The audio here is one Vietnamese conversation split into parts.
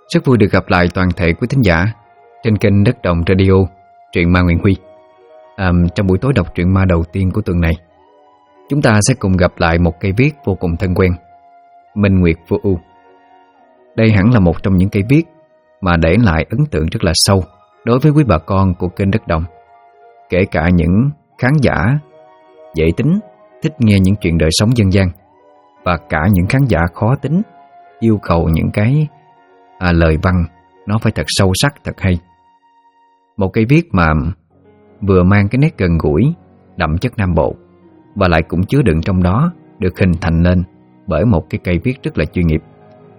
Rất vui được gặp lại toàn thể quý thính giả trên kênh Đất Đồng Radio, truyện ma Nguyễn Huy. Trong buổi tối đọc truyện ma đầu tiên của tuần này, chúng ta sẽ cùng gặp lại một cây viết vô cùng thân quen, Minh Nguyệt Vô Ưu. Đây hẳn là một trong những cây viết mà để lại ấn tượng rất là sâu đối với quý bà con của kênh Đất Đồng, kể cả những khán giả dễ tính, thích nghe những chuyện đời sống dân gian, và cả những khán giả khó tính, yêu cầu những cái lời văn nó phải thật sâu sắc, thật hay. Một cây viết mà vừa mang cái nét gần gũi, đậm chất Nam Bộ, và lại cũng chứa đựng trong đó được hình thành lên bởi một cái cây viết rất là chuyên nghiệp.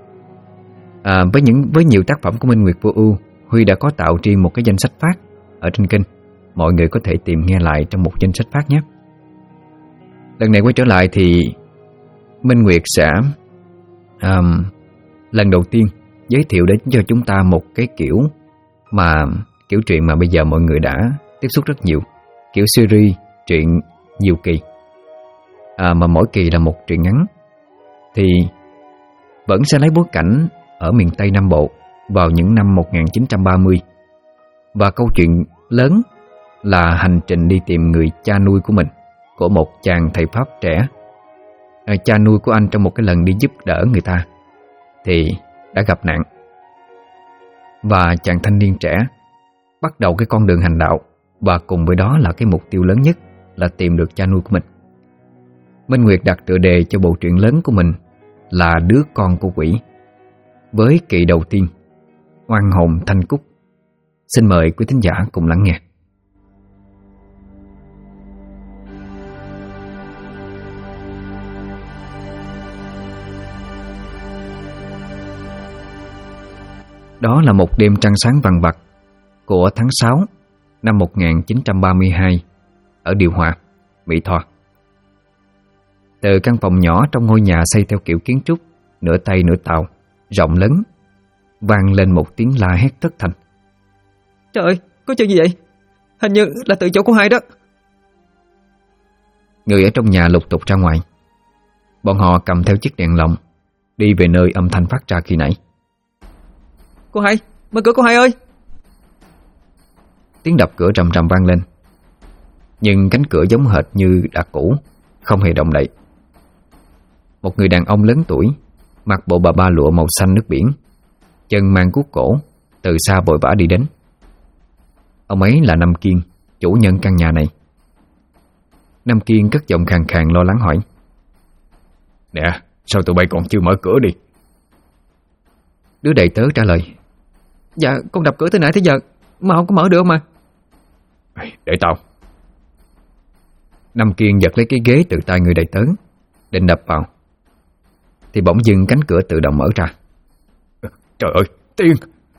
Với nhiều tác phẩm của Minh Nguyệt Vô Ưu, Huy đã có tạo riêng một cái danh sách phát ở trên kênh. Mọi người có thể tìm nghe lại trong một danh sách phát nhé. Lần này quay trở lại thì Minh Nguyệt sẽ lần đầu tiên giới thiệu đến cho chúng ta một cái kiểu truyện mà bây giờ mọi người đã tiếp xúc rất nhiều, kiểu series truyện nhiều kỳ, mà mỗi kỳ là một truyện ngắn, thì vẫn sẽ lấy bối cảnh ở miền Tây Nam Bộ vào những năm 1930, và câu chuyện lớn là hành trình đi tìm người cha nuôi của mình, của một chàng thầy Pháp trẻ. Cha nuôi của anh trong một cái lần đi giúp đỡ người ta thì đã gặp nạn, và chàng thanh niên trẻ bắt đầu cái con đường hành đạo, và cùng với đó là cái mục tiêu lớn nhất là tìm được cha nuôi của mình. Minh Nguyệt đặt tựa đề cho bộ truyện lớn của mình là Đứa Con Của Quỷ, với kỳ đầu tiên Oan Hồn Thanh Cúc. Xin mời quý thính giả cùng lắng nghe. Đó là một đêm trăng sáng vằng vặc của tháng 6 năm 1932 ở Điều Hòa, Mỹ Tho. Từ căn phòng nhỏ trong ngôi nhà xây theo kiểu kiến trúc nửa Tây nửa Tàu, rộng lớn, vang lên một tiếng la hét thất thanh. Trời ơi, có chuyện gì vậy? Hình như là tự chỗ của Hai đó. Người ở trong nhà lục tục ra ngoài. Bọn họ cầm theo chiếc đèn lồng đi về nơi âm thanh phát ra khi nãy. Cô Hai, mở cửa cô Hai ơi! Tiếng đập cửa rầm rầm vang lên, nhưng cánh cửa giống hệt như đã cũ, không hề động đậy. Một người đàn ông lớn tuổi, mặc bộ bà ba lụa màu xanh nước biển, chân mang cuốc cổ, từ xa vội vã đi đến. Ông ấy là Năm Kiên, chủ nhân căn nhà này. Năm Kiên cất giọng khàn khàn lo lắng hỏi: Nè, sao tụi bay còn chưa mở cửa đi? Đứa đầy tớ trả lời: Dạ, con đập cửa từ nãy tới giờ mà không có mở được mà. Để tao. Năm Kiên giật lấy cái ghế từ tay người đầy tớ, định đập vào, thì bỗng dưng cánh cửa tự động mở ra. Trời ơi, Tiên!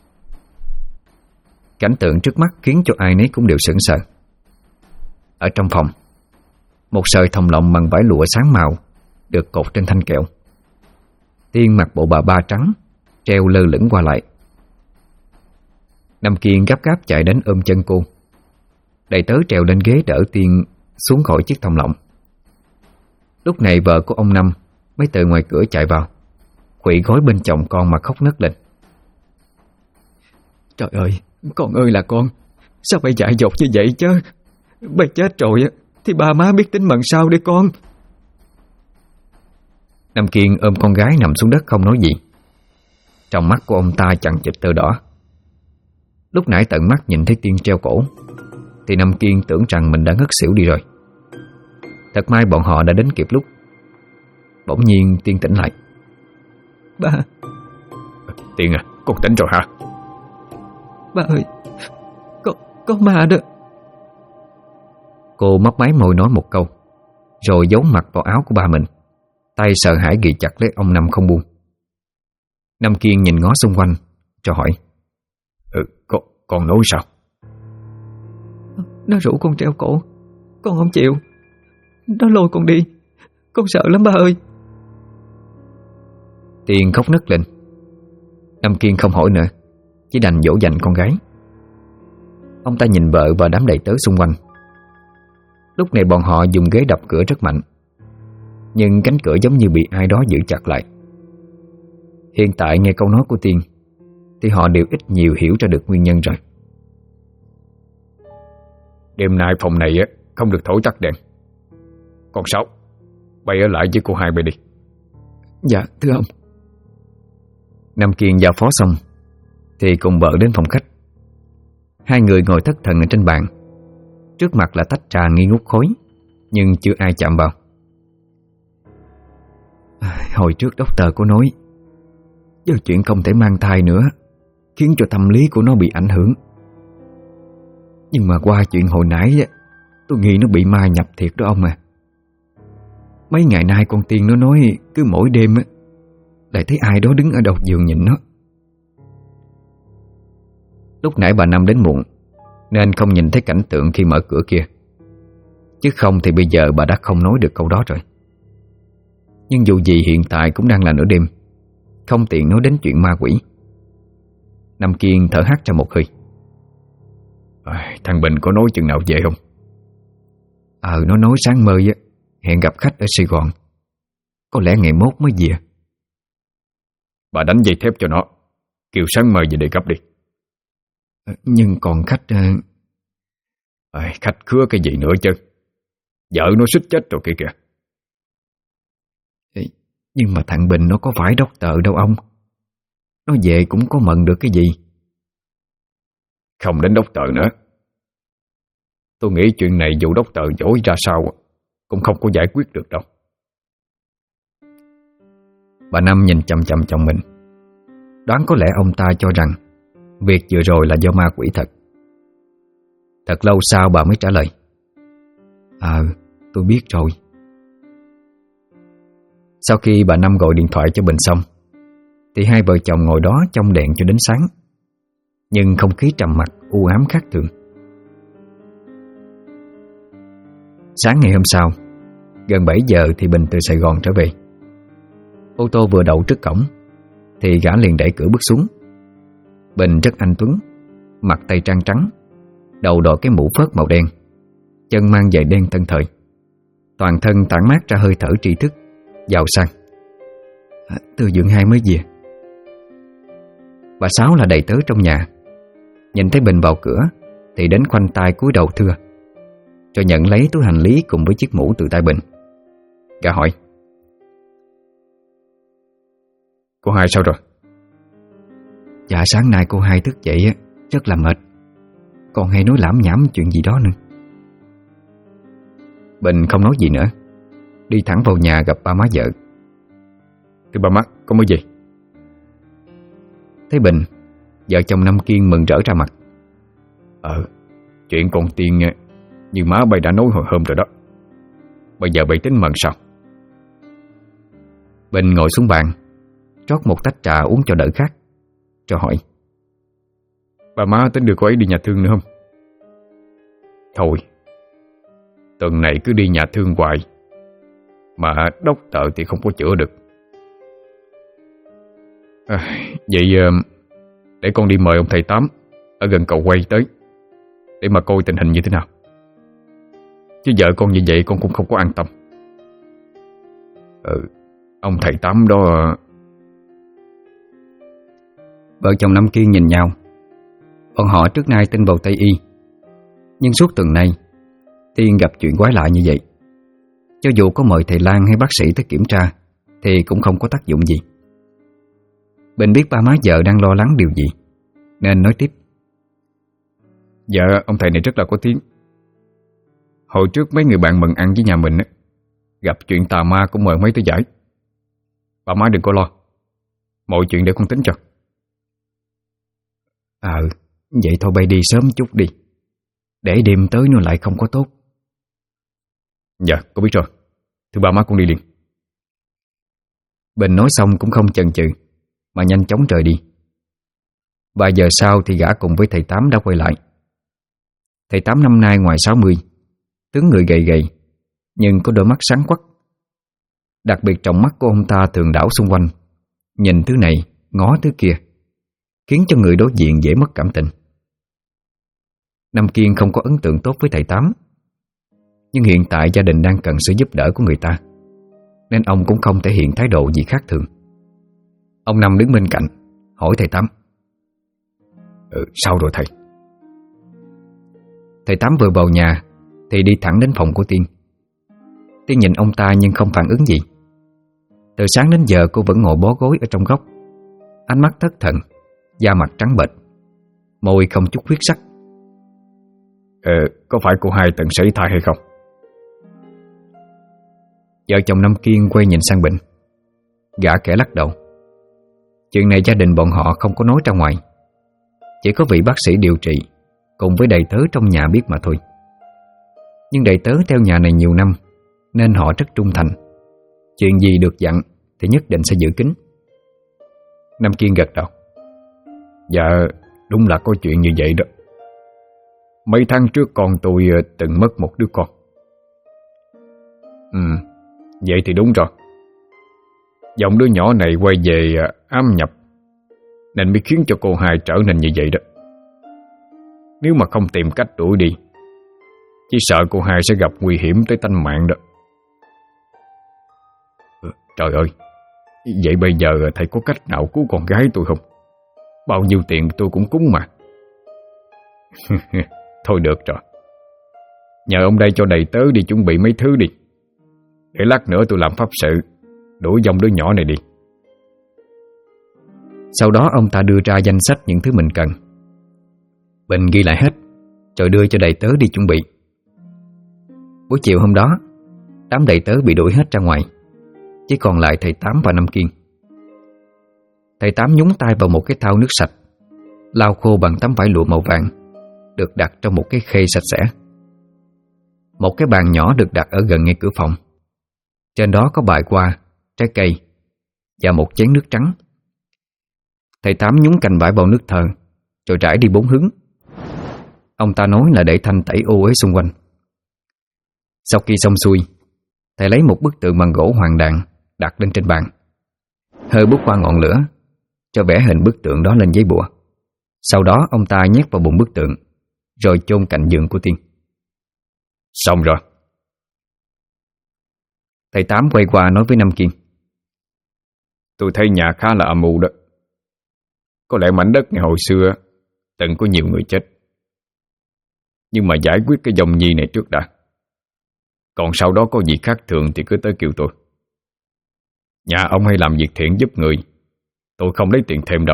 Cảnh tượng trước mắt khiến cho ai nấy cũng đều sững sờ. Ở trong phòng, một sợi thòng lọng bằng vải lụa sáng màu được cột trên thanh kẹo. Tiên mặc bộ bà ba trắng, treo lơ lửng qua lại. Năm Kiên gấp gáp chạy đến ôm chân cô. Đầy tớ trèo lên ghế đỡ Tiên xuống khỏi chiếc thòng lọng. Lúc này vợ của ông Năm mới từ ngoài cửa chạy vào, khuỵu gối bên chồng con mà khóc nấc lên. Trời ơi, con ơi là con, sao phải dại dột như vậy chứ? Bây chết rồi thì bà má biết tính mận sao đi con. Năm Kiên ôm con gái nằm xuống đất không nói gì. Trong mắt của ông ta chằng chịt tơ đỏ. Lúc nãy tận mắt nhìn thấy Tiên treo cổ thì Năm Kiên tưởng rằng mình đã ngất xỉu đi rồi. Thật may bọn họ đã đến kịp lúc. Bỗng nhiên Tiên tỉnh lại. Ba. Tiên à, con tỉnh rồi hả? Ba ơi, có ma đó. Cô mấp máy môi nói một câu, rồi giấu mặt vào áo của ba mình, tay sợ hãi ghì chặt lấy ông Năm không buông. Năm Kiên nhìn ngó xung quanh rồi hỏi: Con nói sao? Nó rủ con treo cổ, con không chịu. Nó lôi con đi, con sợ lắm ba ơi. Tiên khóc nấc lên. Năm Kiên không hỏi nữa, chỉ đành dỗ dành con gái. Ông ta nhìn vợ và đám đầy tớ xung quanh. Lúc này bọn họ dùng ghế đập cửa rất mạnh, nhưng cánh cửa giống như bị ai đó giữ chặt lại. Hiện tại nghe câu nói của Tiên, thì họ đều ít nhiều hiểu ra được nguyên nhân rồi. Đêm nay phòng này không được thổi tắt đèn. Con Sáu, bay ở lại với cô hai bay đi. Dạ thưa ông. Nam Kiên giao phó xong thì cùng vợ đến phòng khách. Hai người ngồi thất thần ở trên bàn. Trước mặt là tách trà nghi ngút khói, nhưng chưa ai chạm vào. Hồi trước doctor có nói do chuyện không thể mang thai nữa khiến cho tâm lý của nó bị ảnh hưởng. Nhưng mà qua chuyện hồi nãy tôi nghĩ nó bị ma nhập thiệt đó ông à. Mấy ngày nay con Tiên nó nói cứ mỗi đêm lại thấy ai đó đứng ở đầu giường nhìn nó. Lúc nãy bà Năm đến muộn nên không nhìn thấy cảnh tượng khi mở cửa kia. Chứ không thì bây giờ bà đã không nói được câu đó rồi. Nhưng dù gì hiện tại cũng đang là nửa đêm, không tiện nói đến chuyện ma quỷ. Nam Kiên thở hắt ra một hơi. Thằng Bình có nói chừng nào về không? Nó nói sáng mơ hẹn gặp khách ở Sài Gòn, có lẽ ngày mốt mới về. Bà đánh dây thép cho nó, kêu sáng mơ về để gấp đi. Nhưng còn khách... Khách khứa cái gì nữa chứ? Vợ nó suýt chết rồi kìa kìa. Nhưng mà thằng Bình nó có phải doctor đâu ông. Nó về cũng có mận được cái gì. Không đến doctor nữa. Tôi nghĩ chuyện này dù doctor dối ra sao cũng không có giải quyết được đâu. Bà Năm nhìn chằm chằm chồng mình. Đoán có lẽ ông ta cho rằng việc vừa rồi là do ma quỷ thật. Thật lâu sau bà mới trả lời. Tôi biết rồi. Sau khi bà Năm gọi điện thoại cho Bình xong thì hai vợ chồng ngồi đó trong đèn cho đến sáng. Nhưng không khí trầm mặc u ám khác thường. Sáng ngày hôm sau, gần 7 giờ thì Bình từ Sài Gòn trở về. Ô tô vừa đậu trước cổng thì gã liền đẩy cửa bước xuống. Bình rất anh tuấn, mặt tây trang trắng, đầu đội cái mũ phớt màu đen, chân mang giày đen tân thời, toàn thân tản mát ra hơi thở tri thức, giàu sang. Từ Dượng Hai mới về. Bà Sáu là đầy tớ trong nhà, nhìn thấy Bình vào cửa thì đến khoanh tay cúi đầu thưa, rồi nhận lấy túi hành lý cùng với chiếc mũ từ tay Bình. Gã hỏi: Cô hai sao rồi? Dạ sáng nay cô hai thức dậy rất là mệt, còn hay nói lảm nhảm chuyện gì đó nữa. Bình không nói gì nữa, đi thẳng vào nhà gặp ba má vợ. Thưa ba má, con mới về. Thấy Bình, vợ chồng Năm Kiên mừng rỡ ra mặt. Chuyện con Tiên như má bay đã nói hồi hôm rồi đó. Bây giờ bay tính mần sao? Bình ngồi xuống bàn, rót một tách trà uống cho đỡ khát, rồi hỏi: Bà má tính đưa cô ấy đi nhà thương nữa không? Thôi, tuần này cứ đi nhà thương hoài, mà doctor thì không có chữa được. Vậy để con đi mời ông thầy Tám ở gần cầu quay tới, để mà coi tình hình như thế nào. Chứ vợ con như vậy con cũng không có an tâm. Ông thầy Tám đó... Vợ chồng Năm Kiên nhìn nhau. Bọn họ trước nay tin vào Tây Y, nhưng suốt tuần nay Tiên gặp chuyện quái lạ như vậy. Cho dù có mời thầy Lan hay bác sĩ tới kiểm tra thì cũng không có tác dụng gì. Bình biết ba má vợ đang lo lắng điều gì nên nói tiếp: Dạ, ông thầy này rất là có tiếng. Hồi trước mấy người bạn mừng ăn với nhà mình gặp chuyện tà ma cũng mời mấy tới giải. Bà má đừng có lo, mọi chuyện để con tính cho. Vậy thôi bay đi sớm chút đi, để đêm tới nó lại không có tốt. Dạ, con biết rồi. Thưa bà má, con đi liền. Bình nói xong cũng không chần chừ mà nhanh chóng rời đi. Vài giờ sau thì gã cùng với thầy Tám đã quay lại. Thầy Tám năm nay ngoài 60, tướng người gầy gầy, nhưng có đôi mắt sáng quắc. Đặc biệt trong mắt của ông ta thường đảo xung quanh, nhìn thứ này, ngó thứ kia, khiến cho người đối diện dễ mất cảm tình. Nam Kiên không có ấn tượng tốt với thầy Tám, nhưng hiện tại gia đình đang cần sự giúp đỡ của người ta, nên ông cũng không thể hiện thái độ gì khác thường. Ông Năm đứng bên cạnh hỏi thầy Tám: Sao rồi thầy? Thầy Tám vừa vào nhà thì đi thẳng đến phòng của Tiên. Tiên nhìn ông ta nhưng không phản ứng gì. Từ sáng đến giờ cô vẫn ngồi bó gối ở trong góc, ánh mắt thất thần, da mặt trắng bệch, môi không chút huyết sắc. Có phải cô hai từng sảy thai hay không? Vợ chồng Năm Kiên quay nhìn sang Bình. Gã kẻ lắc đầu. Chuyện này gia đình bọn họ không có nói ra ngoài, chỉ có vị bác sĩ điều trị cùng với đầy tớ trong nhà biết mà thôi. Nhưng đầy tớ theo nhà này nhiều năm nên họ rất trung thành. Chuyện gì được dặn thì nhất định sẽ giữ kín. Năm Kiên gật đầu. Dạ, đúng là có chuyện như vậy đó. Mấy tháng trước con tôi từng mất một đứa con. Vậy thì đúng rồi. Dòng đứa nhỏ này quay về ám nhập, nên mới khiến cho cô hai trở nên như vậy đó. Nếu mà không tìm cách đuổi đi, chỉ sợ cô hai sẽ gặp nguy hiểm tới tánh mạng đó. Trời ơi, vậy bây giờ thầy có cách nào cứu con gái tôi không? Bao nhiêu tiền tôi cũng cúng mà. Thôi được rồi, nhờ ông đây cho đầy tớ đi chuẩn bị mấy thứ đi, để lát nữa tôi làm pháp sự đuổi dòng đứa nhỏ này đi. Sau đó ông ta đưa ra danh sách những thứ mình cần. Bình ghi lại hết rồi đưa cho đầy tớ đi chuẩn bị. Buổi chiều hôm đó, đám đầy tớ bị đuổi hết ra ngoài, chỉ còn lại thầy Tám và Năm Kiên. Thầy Tám nhúng tay vào một cái thau nước sạch, lau khô bằng tấm vải lụa màu vàng được đặt trong một cái khay sạch sẽ. Một cái bàn nhỏ được đặt ở gần ngay cửa phòng. Trên đó có bài qua, trái cây và một chén nước trắng. Thầy Tám nhúng cành vải vào nước thờ rồi rải đi 4 hướng. Ông ta nói là để thanh tẩy ô uế xung quanh. Sau khi xong xuôi, thầy lấy một bức tượng bằng gỗ hoàng đàn đặt lên trên bàn, hơi bút qua ngọn lửa cho vẽ hình bức tượng đó lên giấy bùa. Sau đó ông ta nhét vào bụng bức tượng rồi chôn cạnh giường của Tiên. Xong rồi. Thầy Tám quay qua nói với Năm Kiên. Tôi thấy nhà khá là âm u đó. Có lẽ mảnh đất này hồi xưa từng có nhiều người chết, nhưng mà giải quyết cái dòng nhi này trước đã. Còn sau đó có gì khác thường thì cứ tới kêu tôi. Nhà ông hay làm việc thiện giúp người, tôi không lấy tiền thêm đâu.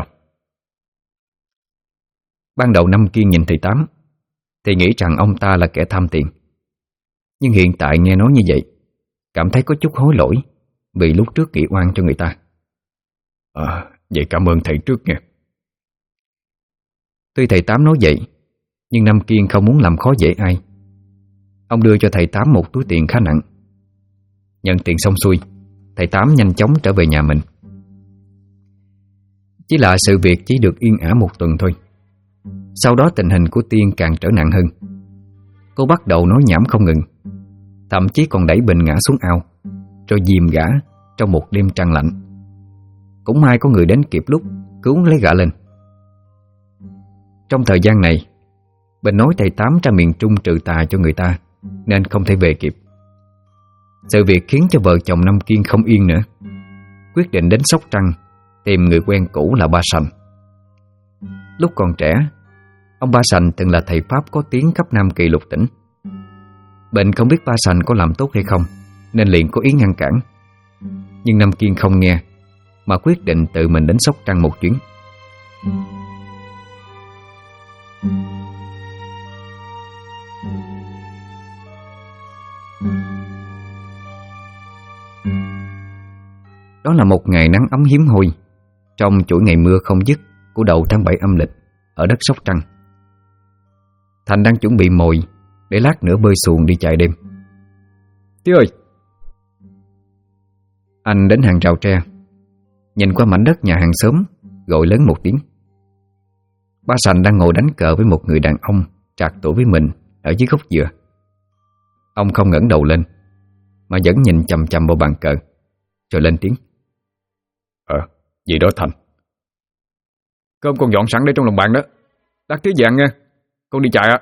Ban đầu Năm Kiên nhìn thầy Tám thì nghĩ rằng ông ta là kẻ tham tiền. Nhưng hiện tại nghe nói như vậy, cảm thấy có chút hối lỗi vì lúc trước nghị oan cho người ta. Vậy cảm ơn thầy trước nha. Tuy thầy Tám nói vậy, nhưng Năm Kiên không muốn làm khó dễ ai. Ông đưa cho thầy Tám một túi tiền khá nặng. Nhận tiền xong xuôi, thầy Tám nhanh chóng trở về nhà mình. Chỉ là sự việc chỉ được yên ả một tuần thôi. Sau đó tình hình của Tiên càng trở nặng hơn. Cô bắt đầu nói nhảm không ngừng, thậm chí còn đẩy Bình ngã xuống ao, rồi dìm gã trong một đêm trăng lạnh. Cũng may có người đến kịp lúc cứu lấy gã lên. Trong thời gian này, Bình nói thầy Tám ra miền Trung trừ tà cho người ta nên không thể về kịp. Sự việc khiến cho vợ chồng Năm Kiên không yên nữa, quyết định đến Sóc Trăng tìm người quen cũ là Ba Sành. Lúc còn trẻ, ông Ba Sành từng là thầy Pháp có tiếng khắp Nam Kỳ lục tỉnh. Bình không biết Ba Sành có làm tốt hay không nên liền có ý ngăn cản. Nhưng Năm Kiên không nghe mà quyết định tự mình đến Sóc Trăng một chuyến. Đó là một ngày nắng ấm hiếm hoi trong chuỗi ngày mưa không dứt của đầu tháng 7 âm lịch ở đất Sóc Trăng. Thành đang chuẩn bị mồi để lát nữa bơi xuồng đi chạy đêm. Tí ơi! Anh đến hàng rào tre, nhìn qua mảnh đất nhà hàng xóm, gọi lớn một tiếng. Ba Sành đang ngồi đánh cờ với một người đàn ông trạc tuổi với mình ở dưới gốc dừa. Ông không ngẩng đầu lên mà vẫn nhìn chằm chằm vào bàn cờ, rồi lên tiếng. Gì đó Thành? Cơm con dọn sẵn để trong lòng bàn đó. Lát tí vàng nha, con đi chạy ạ.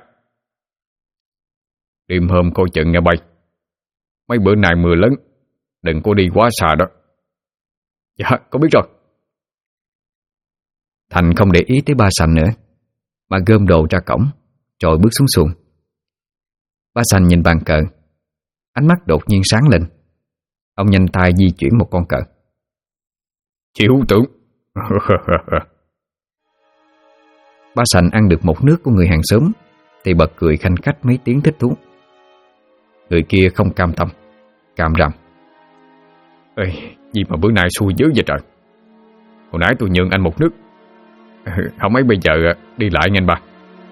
Đêm hôm coi chừng nha bay. Mấy bữa nay mưa lớn, đừng có đi quá xa đó. Dạ, con biết rồi. Thành không để ý tới Ba Sành nữa, mà gom đồ ra cổng, rồi bước xuống xuồng. Ba Sành nhìn bàn cờ, ánh mắt đột nhiên sáng lên. Ông nhanh tay di chuyển một con cờ. Chịu tưởng. Ba Sành ăn được một nước của người hàng xóm thì bật cười khanh khách mấy tiếng thích thú. Người kia không cam tâm, càm ràm: Ê, gì mà bữa nay xui dữ vậy trời. Hồi nãy tôi nhường anh một nước, không mấy bây giờ đi lại nghe anh ba.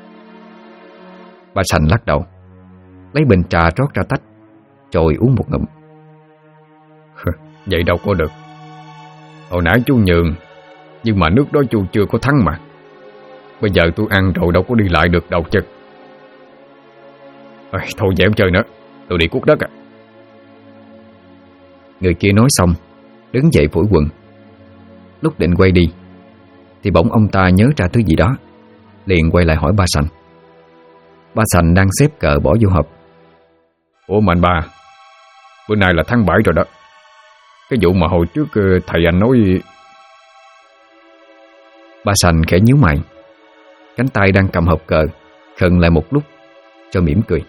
Ba Sành lắc đầu, lấy bình trà rót ra tách, rồi uống một ngụm. Vậy đâu có được. Hồi nãy chú nhường, nhưng mà nước đó chú chưa có thắng mà. Bây giờ tôi ăn rồi đâu có đi lại được đâu chứ. Thôi dẹp chơi nữa, tôi đi cuốc đất à. Người kia nói xong, đứng dậy phủi quần. Lúc định quay đi thì bỗng ông ta nhớ ra thứ gì đó, liền quay lại hỏi ba Sành. Ba Sành đang xếp cờ bỏ vô hộp. Ủa mà anh ba, bữa nay là tháng 7 rồi đó. Cái vụ mà hồi trước thầy anh nói... Ba Sành khẽ nhíu mày, cánh tay đang cầm hộp cờ khựng lại một lúc, cho mỉm cười.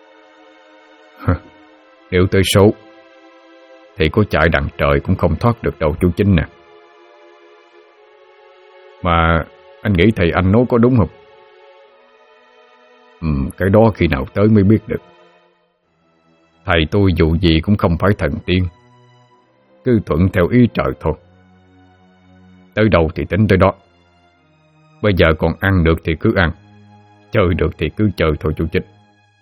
Nếu tới số thì có chạy đằng trời cũng không thoát được đâu chú Chính nè. Mà anh nghĩ thầy anh nói có đúng không? Cái đó khi nào tới mới biết được. Thầy tôi dù gì cũng không phải thần tiên, cứ thuận theo ý trời thôi. Tới đâu thì tính tới đó. Bây giờ còn ăn được thì cứ ăn, chơi được thì cứ chơi thôi chú Chính.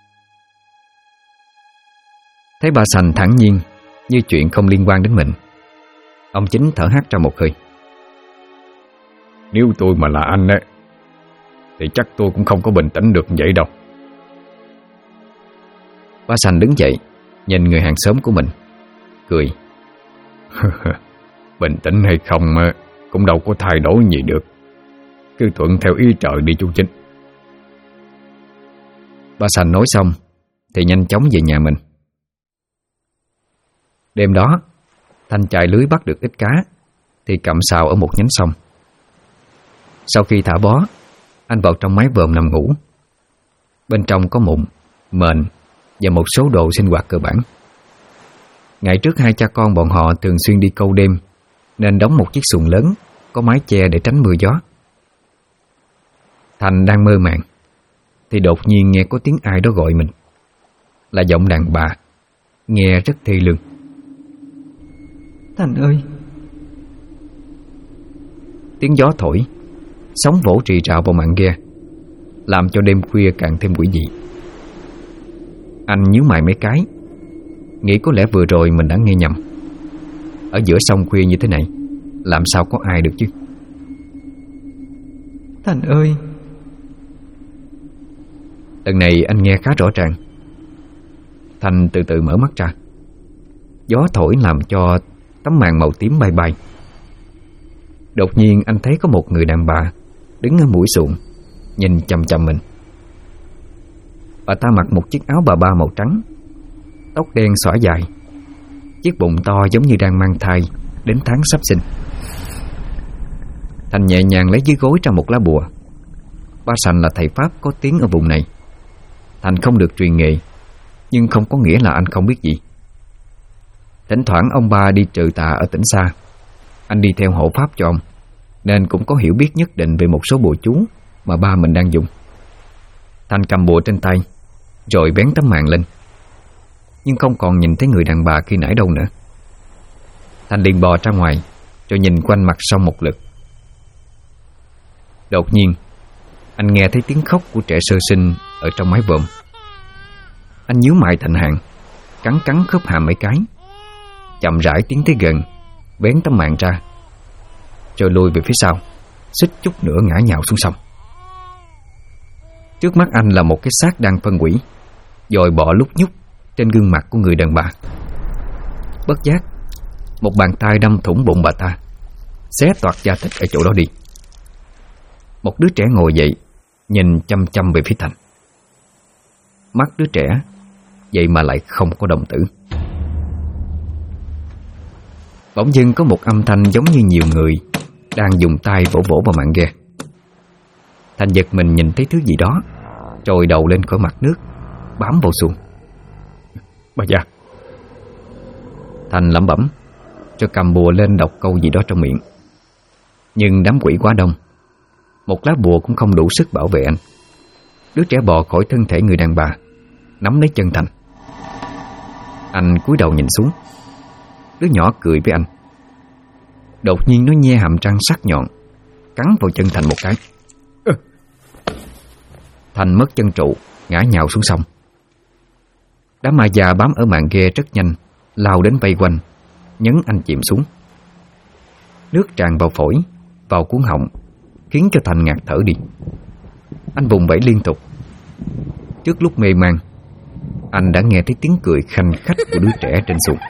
Thấy ba Sành thản nhiên, như chuyện không liên quan đến mình, ông Chính thở hắt ra một hơi. Nếu tôi mà là anh ấy, thì chắc tôi cũng không có bình tĩnh được vậy đâu. Ba Sành đứng dậy, nhìn người hàng xóm của mình, cười. Bình tĩnh hay không cũng đâu có thay đổi gì được. Cứ thuận theo ý trời đi chú Chính. Ba Sành nói xong thì nhanh chóng về nhà mình. Đêm đó, Thanh chài lưới bắt được ít cá thì cặm sào ở một nhánh sông. Sau khi thả bó, anh vào trong mái vòm nằm ngủ. Bên trong có mụn, mền và một số đồ sinh hoạt cơ bản. Ngày trước hai cha con bọn họ thường xuyên đi câu đêm, nên đóng một chiếc xuồng lớn có mái che để tránh mưa gió. Thành đang mơ màng thì đột nhiên nghe có tiếng ai đó gọi mình. Là giọng đàn bà, nghe rất thê lương. Thành ơi! Tiếng gió thổi, sóng vỗ rì rào vào mạn ghe, làm cho đêm khuya càng thêm quỷ dị. Anh nhíu mày mấy cái, nghĩ có lẽ vừa rồi mình đã nghe nhầm. Ở giữa sông khuya như thế này, làm sao có ai được chứ? Thành ơi! Lần này anh nghe khá rõ ràng. Thành từ từ mở mắt ra. Gió thổi làm cho tấm màn màu tím bay bay. Đột nhiên anh thấy có một người đàn bà đứng ở mũi xuồng, nhìn chằm chằm mình. Bà ta mặc một chiếc áo bà ba màu trắng, tóc đen xõa dài, chiếc bụng to giống như đang mang thai đến tháng sắp sinh. Thành nhẹ nhàng lấy dưới gối ra một lá bùa. Ba Sành là thầy Pháp có tiếng ở vùng này. Thành không được truyền nghề, nhưng không có nghĩa là anh không biết gì. Thỉnh thoảng ông ba đi trừ tà ở tỉnh xa, anh đi theo hộ pháp cho ông, nên cũng có hiểu biết nhất định về một số bùa chú mà ba mình đang dùng. Thành cầm bùa trên tay, rồi bén tấm màn lên, nhưng không còn nhìn thấy người đàn bà khi nãy đâu nữa. Thành liền bò ra ngoài, rồi nhìn quanh mặt sông một lượt. Đột nhiên, anh nghe thấy tiếng khóc của trẻ sơ sinh ở trong mái vòm. Anh nhíu mày thành hàng, cắn khớp hàm mấy cái, chậm rãi tiến tới gần, bén tấm màn ra, rồi lùi về phía sau, suýt chút nữa ngã nhào xuống sông. Trước mắt anh là một cái xác đang phân hủy, dòi bọ lúc nhúc trên gương mặt của người đàn bà. Bất giác, một bàn tay đâm thủng bụng bà ta, xé toạc da thịt ở chỗ đó đi. Một đứa trẻ ngồi dậy, nhìn chăm chăm về phía Thành. Mắt đứa trẻ vậy mà lại không có đồng tử. Bỗng dưng có một âm thanh giống như nhiều người đang dùng tay vỗ vỗ vào mạn ghe. Thành giật mình nhìn thấy thứ gì đó trồi đầu lên khỏi mặt nước, bám vào xuồng. Bà già. Thành lẩm bẩm cho cầm bùa lên đọc câu gì đó trong miệng. Nhưng đám quỷ quá đông, một lá bùa cũng không đủ sức bảo vệ anh. Đứa trẻ bò khỏi thân thể người đàn bà, nắm lấy chân Thành. Anh cúi đầu nhìn xuống. Đứa nhỏ cười với anh. Đột nhiên nó nhe hàm răng sắc nhọn, cắn vào chân Thành một cái. Thành mất chân trụ, ngã nhào xuống sông. Đám ma già bám ở màn ghe rất nhanh, lao đến vây quanh, nhấn anh chìm xuống. Nước tràn vào phổi, vào cuống họng, khiến cho Thành ngạt thở đi. Anh vùng vẫy liên tục. Trước lúc mê man, anh đã nghe thấy tiếng cười khanh khách của đứa trẻ trên xuồng.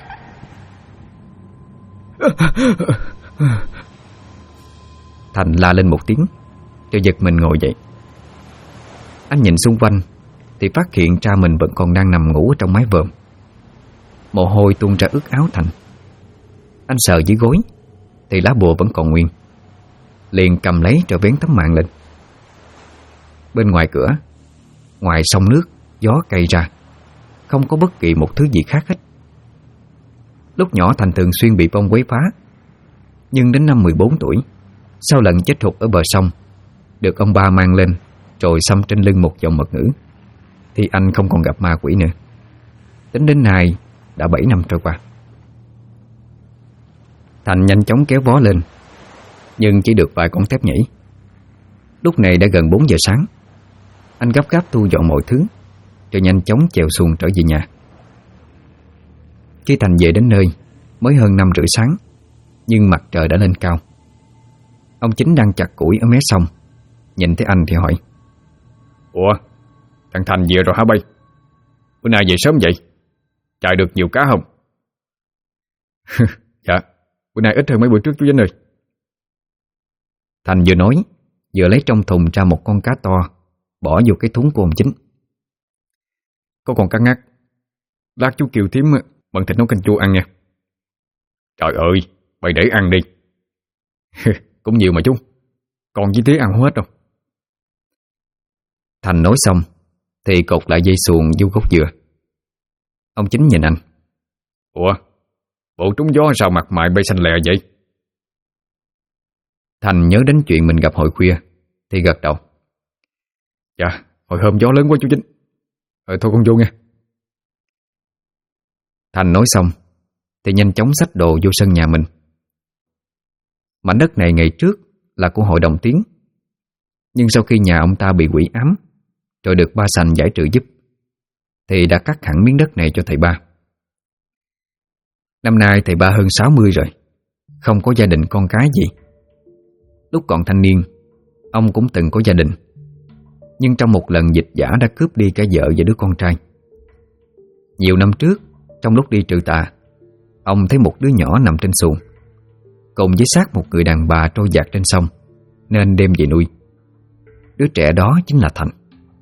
Thành la lên một tiếng, cho giật mình ngồi dậy. Anh nhìn xung quanh thì phát hiện cha mình vẫn còn đang nằm ngủ ở trong mái vòm. Mồ hôi tuôn ra ướt áo Thành. Anh sờ dưới gối thì lá bùa vẫn còn nguyên, liền cầm lấy rồi vén tấm màn lên. Bên ngoài cửa, ngoài sông nước, gió cày ra, không có bất kỳ một thứ gì khác hết. Lúc nhỏ Thành thường xuyên bị vong quấy phá, nhưng đến năm 14 tuổi, sau lần chết hụt ở bờ sông, được ông ba mang lên rồi xăm trên lưng một dòng mật ngữ, thì anh không còn gặp ma quỷ nữa. Tính đến nay đã 7 năm trôi qua. Thành nhanh chóng kéo vó lên, nhưng chỉ được vài con tép nhảy. Lúc này đã gần 4 giờ sáng. Anh gấp gáp thu dọn mọi thứ rồi nhanh chóng chèo xuồng trở về nhà. Khi Thành về đến nơi mới hơn 5 rưỡi sáng, nhưng mặt trời đã lên cao. Ông Chính đang chặt củi ở mé sông, nhìn thấy anh thì hỏi: Ủa, thằng Thành về rồi hả bay? Bữa nay về sớm vậy? Chạy được nhiều cá không? Dạ, bữa nay ít hơn mấy bữa trước chú Vinh ơi. Thành vừa nói vừa lấy trong thùng ra một con cá to, bỏ vô cái thúng của ông Chính. Có con cá ngát, lát chú kêu thím bằng thịt nấu canh chua ăn nha. Trời ơi, bày để ăn đi. Cũng nhiều mà chú, còn với tía ăn hết đâu. Thành nói xong thì cột lại dây xuồng vô gốc dừa. Ông Chính nhìn anh: Ủa, bộ trúng gió sao mặt mày bay xanh lè vậy? Thành nhớ đến chuyện mình gặp hồi khuya thì gật đầu: Dạ, hồi hôm gió lớn quá chú Chính. Thôi con vô nghe. Thành nói xong thì nhanh chóng xách đồ vô sân nhà mình. Mảnh đất này ngày trước là của hội đồng Tiến, nhưng sau khi nhà ông ta bị quỷ ám rồi được ba Sành giải trừ giúp, thì đã cắt hẳn miếng đất này cho thầy ba. Năm nay thầy ba hơn 60 rồi, không có gia đình con cái gì. Lúc còn thanh niên, ông cũng từng có gia đình, nhưng trong một lần dịch dã đã cướp đi cả vợ và đứa con trai. Nhiều năm trước, trong lúc đi trừ tà, ông thấy một đứa nhỏ nằm trên xuồng cùng với xác một người đàn bà trôi dạt trên sông, nên đem về nuôi. Đứa trẻ đó chính là Thành.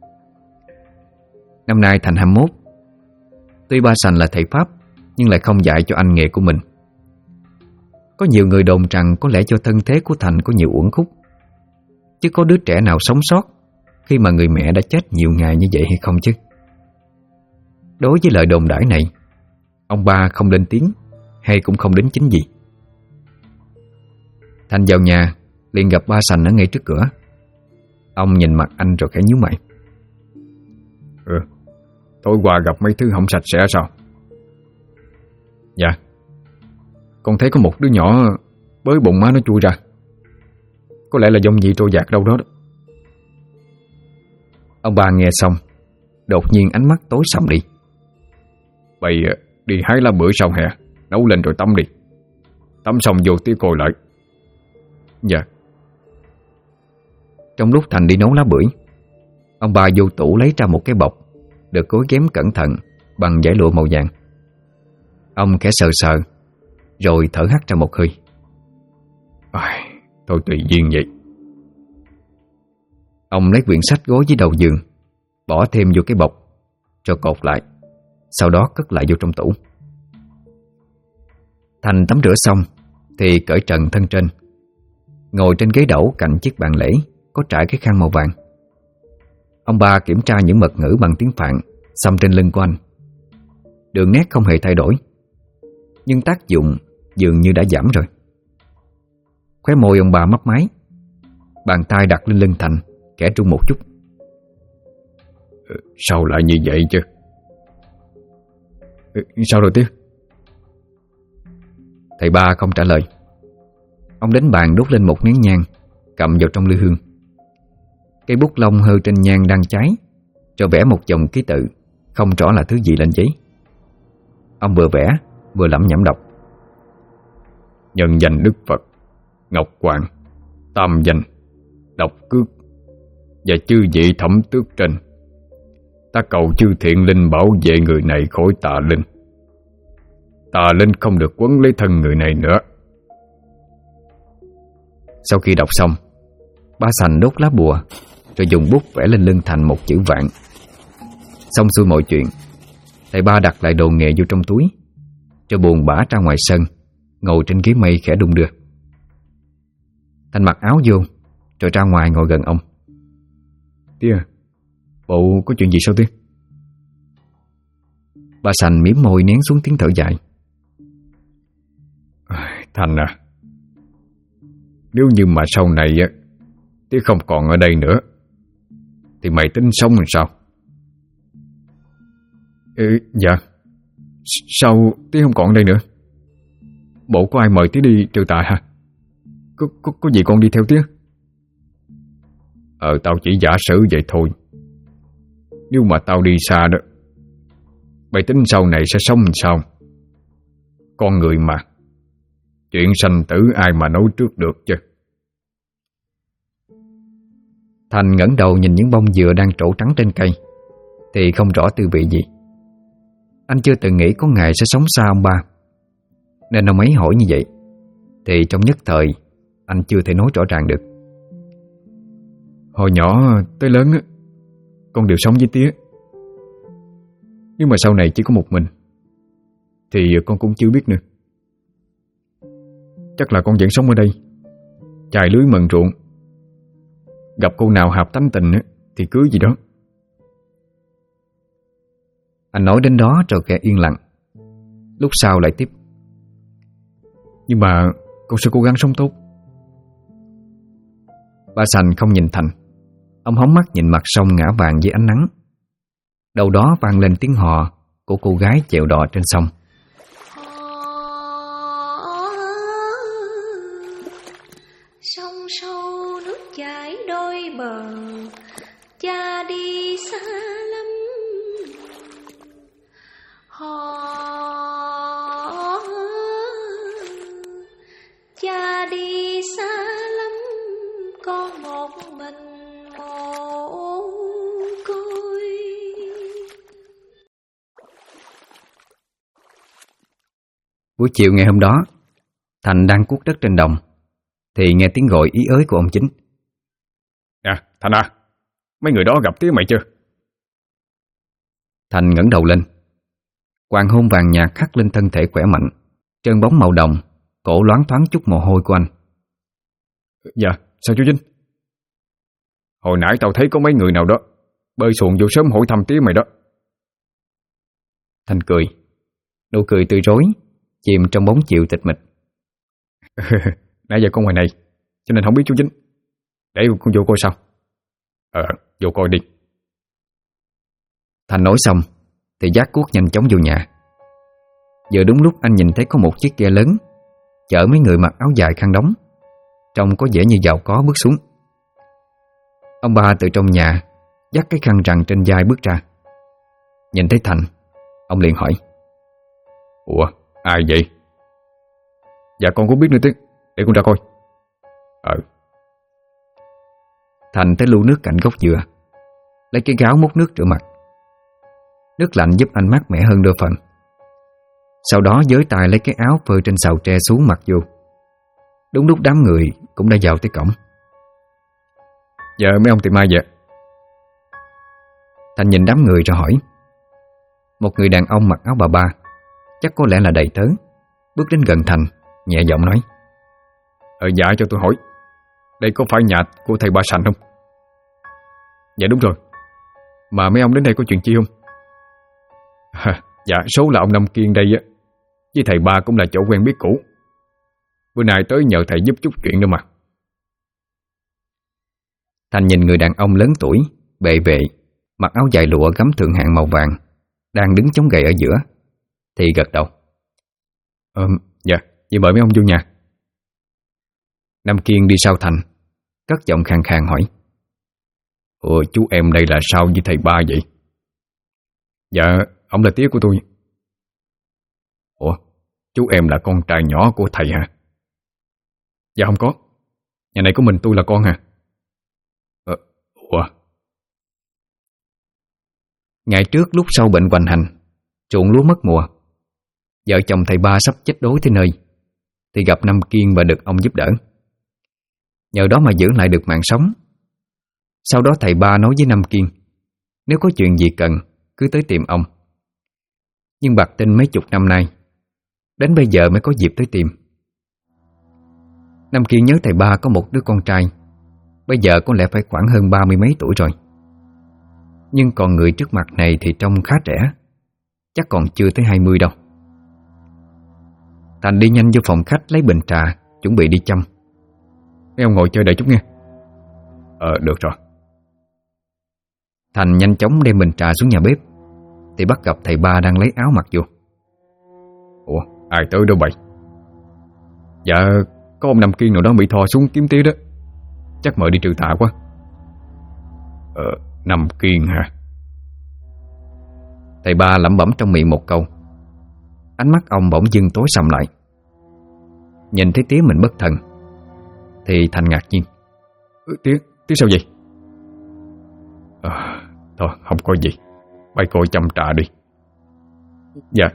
Năm nay Thành 21. Tuy ba Sành là thầy Pháp, nhưng lại không dạy cho anh nghề của mình. Có nhiều người đồn rằng có lẽ do thân thế của Thành có nhiều uẩn khúc, chứ có đứa trẻ nào sống sót khi mà người mẹ đã chết nhiều ngày như vậy hay không chứ? Đối với lời đồn đãi này, ông ba không lên tiếng hay cũng không đính chính gì. Thành vào nhà liền gặp ba Sành ở ngay trước cửa. Ông nhìn mặt anh rồi khẽ nhíu mày: Tối qua gặp mấy thứ không sạch sẽ sao? Dạ, con thấy có một đứa nhỏ bới bụng má nó chui ra. Có lẽ là dông gì trôi dạt đâu đó. Ông ba nghe xong, đột nhiên ánh mắt tối sầm đi. Bày đi hái lá bưởi sau hè, nấu lên rồi tắm đi. Tắm xong vô tía coi lại. Dạ. Trong lúc Thành đi nấu lá bưởi, ông ba vô tủ lấy ra một cái bọc được gối ghém cẩn thận bằng vải lụa màu vàng. Ông khẽ sờ sờ rồi thở hắt ra một hơi. Thôi tùy duyên vậy. Ông lấy quyển sách gối dưới đầu giường, bỏ thêm vô cái bọc rồi cột lại, sau đó cất lại vô trong tủ. Thành tắm rửa xong thì cởi trần thân trên, ngồi trên ghế đẩu cạnh chiếc bàn lễ có trải cái khăn màu vàng. Ông ba kiểm tra những mật ngữ bằng tiếng Phạn xăm trên lưng của anh. Đường nét không hề thay đổi, nhưng tác dụng dường như đã giảm rồi. Khóe môi ông bà mấp máy, bàn tay đặt lên lưng Thành, khẽ rung một chút. Sao lại như vậy chứ? Sao rồi Tía? Thầy ba không trả lời. Ông đến bàn đốt lên một nén nhang, cầm vào trong lư hương. Cây bút lông hơi trên nhang đang cháy, rồi vẽ một dòng ký tự không rõ là thứ gì lên giấy. Ông vừa vẽ vừa lẩm nhẩm đọc: Nhân danh Đức Phật, Ngọc Hoàng, Tam Danh, Độc Cước và chư vị thẩm tước trên, ta cầu chư thiện linh bảo vệ người này khỏi tà linh. Tà linh không được quấn lấy thân người này nữa. Sau khi đọc xong, Ba Sành đốt lá bùa, rồi dùng bút vẽ lên lưng Thành một chữ Vạn. Xong xuôi mọi chuyện, thầy ba đặt lại đồ nghề vô trong túi, rồi buồn bã ra ngoài sân, ngồi trên ghế mây khẽ đung đưa. Thành mặc áo vô, rồi ra ngoài ngồi gần ông. Tía, bộ có chuyện gì sao Tía? Ba Sành mím môi nén xuống tiếng thở dài. Thành à, nếu như mà sau này á Tía không còn ở đây nữa thì mày tính sống làm sao? Dạ, sao Tía không còn ở đây nữa? Bộ có ai mời Tía đi trừ tà hả? Có gì con đi theo Tía? Tao chỉ giả sử vậy thôi. Nếu mà tao đi xa đó, mày tính sau này sẽ sống làm sao? Con người mà, chuyện sanh tử ai mà nói trước được chứ. Thành ngẩng đầu nhìn những bông dừa đang trổ trắng trên cây thì không rõ tư vị gì. Anh chưa từng nghĩ có ngày sẽ sống xa ông ba, nên ông ấy hỏi như vậy thì trong nhất thời anh chưa thể nói rõ ràng được. Hồi nhỏ tới lớn á, con đều sống với Tía. Nhưng mà sau này chỉ có một mình thì con cũng chưa biết nữa. Chắc là con vẫn sống ở đây, chài lưới mần ruộng. Gặp cô nào hợp tánh tình á thì cưới gì đó. Anh nói đến đó rồi khẽ yên lặng. Lúc sau lại tiếp: Nhưng mà con sẽ cố gắng sống tốt. Ba Sành không nhìn Thành. Ông hóng mắt nhìn mặt sông ngã vàng dưới ánh nắng. Đầu đó vang lên tiếng hò của cô gái chèo đò trên sông. Sông sâu nước chảy đôi bờ, cha đi xa lắm. Cha đi xa lắm, con một mình mồ côi. Buổi chiều ngày hôm đó, Thành đang cuốc đất trên đồng thì nghe tiếng gọi ý ới của ông Chính. Nè, Thành à, mấy người đó gặp Tía mày chưa? Thành ngẩng đầu lên. Hoàng hôn vàng nhạt khắc lên thân thể khỏe mạnh, trơn bóng màu đồng, cổ loáng thoáng chút mồ hôi của anh. Dạ, sao chú Chính? Hồi nãy tao thấy có mấy người nào đó bơi xuồng vô sớm hỏi thăm Tía mày đó. Thành cười, nụ cười tươi rói, chìm trong bóng chiều tịch mịch. Nãy giờ con ngoài này cho nên không biết chú Chính. Để con vô coi sao. Vô coi đi. Thành nói xong thì vác cuốc nhanh chóng vô nhà. Giờ đúng lúc anh nhìn thấy có một chiếc ghe lớn chở mấy người mặc áo dài khăn đóng, trông có vẻ như giàu có bước xuống. Ông ba từ trong nhà dắt cái khăn rằn trên vai bước ra. Nhìn thấy Thành, ông liền hỏi: Ủa, ai vậy? Dạ con cũng biết nữa Tía, để con ra coi. Thành tới lu nước cạnh gốc dừa, lấy cái gáo múc nước rửa mặt. Nước lạnh giúp anh mát mẻ hơn đôi phần. Sau đó giới tay lấy cái áo phơi trên sào tre xuống mặc vô. Đúng lúc đám người cũng đã vào tới cổng. Dạ mấy ông tìm ai vậy? Thành nhìn đám người rồi hỏi. Một người đàn ông mặc áo bà ba, chắc có lẽ là đầy tớ, bước đến gần Thành, nhẹ giọng nói: Dạ cho tôi hỏi, đây có phải nhà của thầy Ba Sành không? Dạ đúng rồi. Mà mấy ông đến đây có chuyện chi không? Dạ số là ông Năm Kiên đây á, với thầy Ba cũng là chỗ quen biết cũ. Bữa nay tới nhờ thầy giúp chút chuyện nữa mà. Thành nhìn người đàn ông lớn tuổi, bệ vệ, mặc áo dài lụa gấm thượng hạng màu vàng, đang đứng chống gậy ở giữa, thì gật đầu. Dạ, vậy mời mấy ông vô nhà. Nam Kiên đi sau Thành, cất giọng khàn khàn hỏi: Chú em đây là sao với thầy Ba vậy? Dạ, ông là tía của tôi. Ủa, chú em là con trai nhỏ của thầy hả? Dạ không có, nhà này có mình tôi là con hả? Ủa? Ngày trước lúc sau bệnh hoành hành, ruộng lúa mất mùa, vợ chồng thầy Ba sắp chết đói tới nơi, thì gặp Nam Kiên và được ông giúp đỡ. Nhờ đó mà giữ lại được mạng sống. Sau đó thầy Ba nói với Nam Kiên, nếu có chuyện gì cần cứ tới tìm ông. Nhưng bạc tin mấy chục năm nay, đến bây giờ mới có dịp tới tìm. Nam Kiên nhớ thầy Ba có một đứa con trai, bây giờ có lẽ phải khoảng hơn 30 mấy tuổi rồi. Nhưng còn người trước mặt này thì trông khá trẻ, chắc còn chưa tới 20 đâu. Thành đi nhanh vô phòng khách lấy bình trà, chuẩn bị đi châm. Mấy ông ngồi chơi đợi chút nghe. Được rồi. Thành nhanh chóng đem bình trà xuống nhà bếp, thì bắt gặp thầy Ba đang lấy áo mặc vô. Ủa, ai tới đâu bậy? Dạ, có ông Năm Kiên nào đó bị thò xuống kiếm tía đó, chắc mời đi trừ tà quá. Năm Kiên hả? Thầy Ba lẩm bẩm trong miệng một câu. Ánh mắt ông bỗng dưng tối sầm lại. Nhìn thấy tía mình bất thần thì Thành ngạc nhiên. Tía sao vậy? Thôi không có gì, bay coi chăm trà đi. Dạ.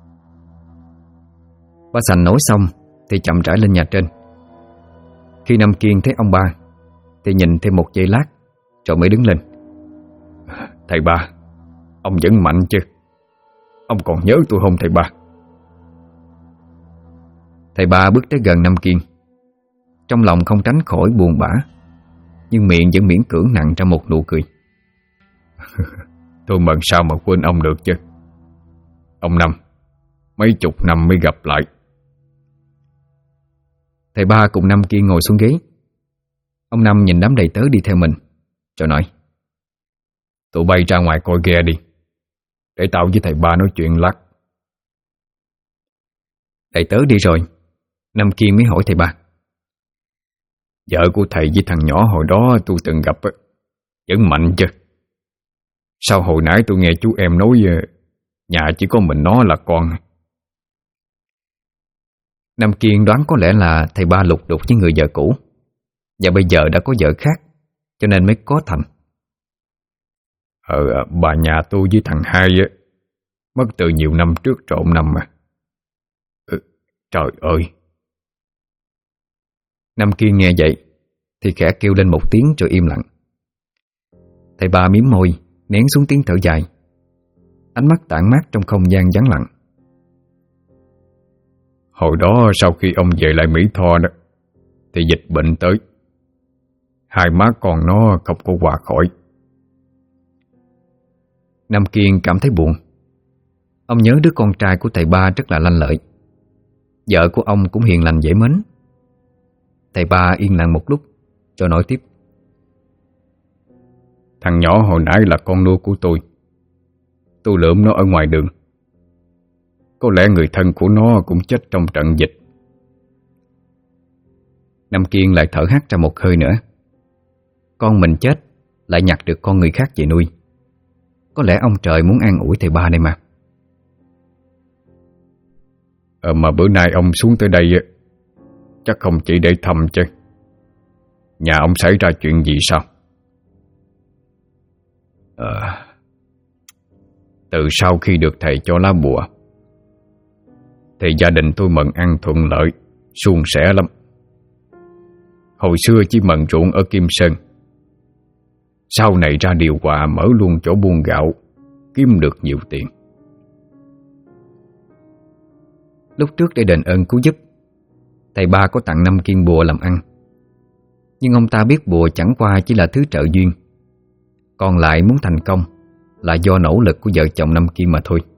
Ba Sành nói xong thì chậm rãi lên nhà trên. Khi Nam Kiên thấy ông Ba thì nhìn thêm một giây lát rồi mới đứng lên. Thầy Ba, ông vẫn mạnh chứ? Ông còn nhớ tôi không thầy Ba? Thầy Ba bước tới gần Nam Kiên, trong lòng không tránh khỏi buồn bã, nhưng miệng vẫn miễn cưỡng nặn ra một nụ cười. Tôi mừng sao mà quên ông được chứ. Ông Năm, mấy chục năm mới gặp lại. Thầy Ba cùng Nam Kiên ngồi xuống ghế. Ông Năm nhìn đám đầy tớ đi theo mình, rồi nói: tụi bay ra ngoài coi ghe đi, để tao với thầy Ba nói chuyện lát. Đầy tớ đi rồi, Nam Kiên mới hỏi thầy Ba: vợ của thầy với thằng nhỏ hồi đó tôi từng gặp vẫn mạnh chứ? Sao hồi nãy tôi nghe chú em nói nhà chỉ có mình nó là con? Nam Kiên đoán có lẽ là thầy Ba lục đục với người vợ cũ, và bây giờ đã có vợ khác, cho nên mới có Thành. Bà nhà tôi với thằng Hai mất từ nhiều năm trước trộm năm mà. Trời ơi! Nam Kiên nghe vậy thì khẽ kêu lên một tiếng rồi im lặng. Thầy Ba mím môi, nén xuống tiếng thở dài, ánh mắt tản mát trong không gian vắng lặng. Hồi đó sau khi ông về lại Mỹ Tho đó, thì dịch bệnh tới, hai má con nó không có qua khỏi. Nam Kiên cảm thấy buồn. Ông nhớ đứa con trai của thầy Ba rất là lanh lợi, vợ của ông cũng hiền lành dễ mến. Thầy Ba yên lặng một lúc rồi nói tiếp: thằng nhỏ hồi nãy là con nuôi của tôi lượm nó ở ngoài đường. Có lẽ người thân của nó cũng chết trong trận dịch. Nam Kiên lại thở hắt ra một hơi nữa. Con mình chết lại nhặt được con người khác về nuôi. Có lẽ ông trời muốn an ủi thầy Ba đây mà. Mà bữa nay ông xuống tới đây chắc không chỉ để thăm chứ? Nhà ông xảy ra chuyện gì sao? Từ sau khi được thầy cho lá bùa thì gia đình tôi mần ăn thuận lợi, suôn sẻ lắm. Hồi xưa chỉ mần ruộng ở Kim Sơn, sau này ra điều hòa mở luôn chỗ buôn gạo, kiếm được nhiều tiền. Lúc trước để đền ơn cứu giúp, thầy Ba có tặng Nam Kiên bùa làm ăn. Nhưng ông ta biết bùa chẳng qua chỉ là thứ trợ duyên. Còn lại muốn thành công là do nỗ lực của vợ chồng Năm Kiên mà thôi.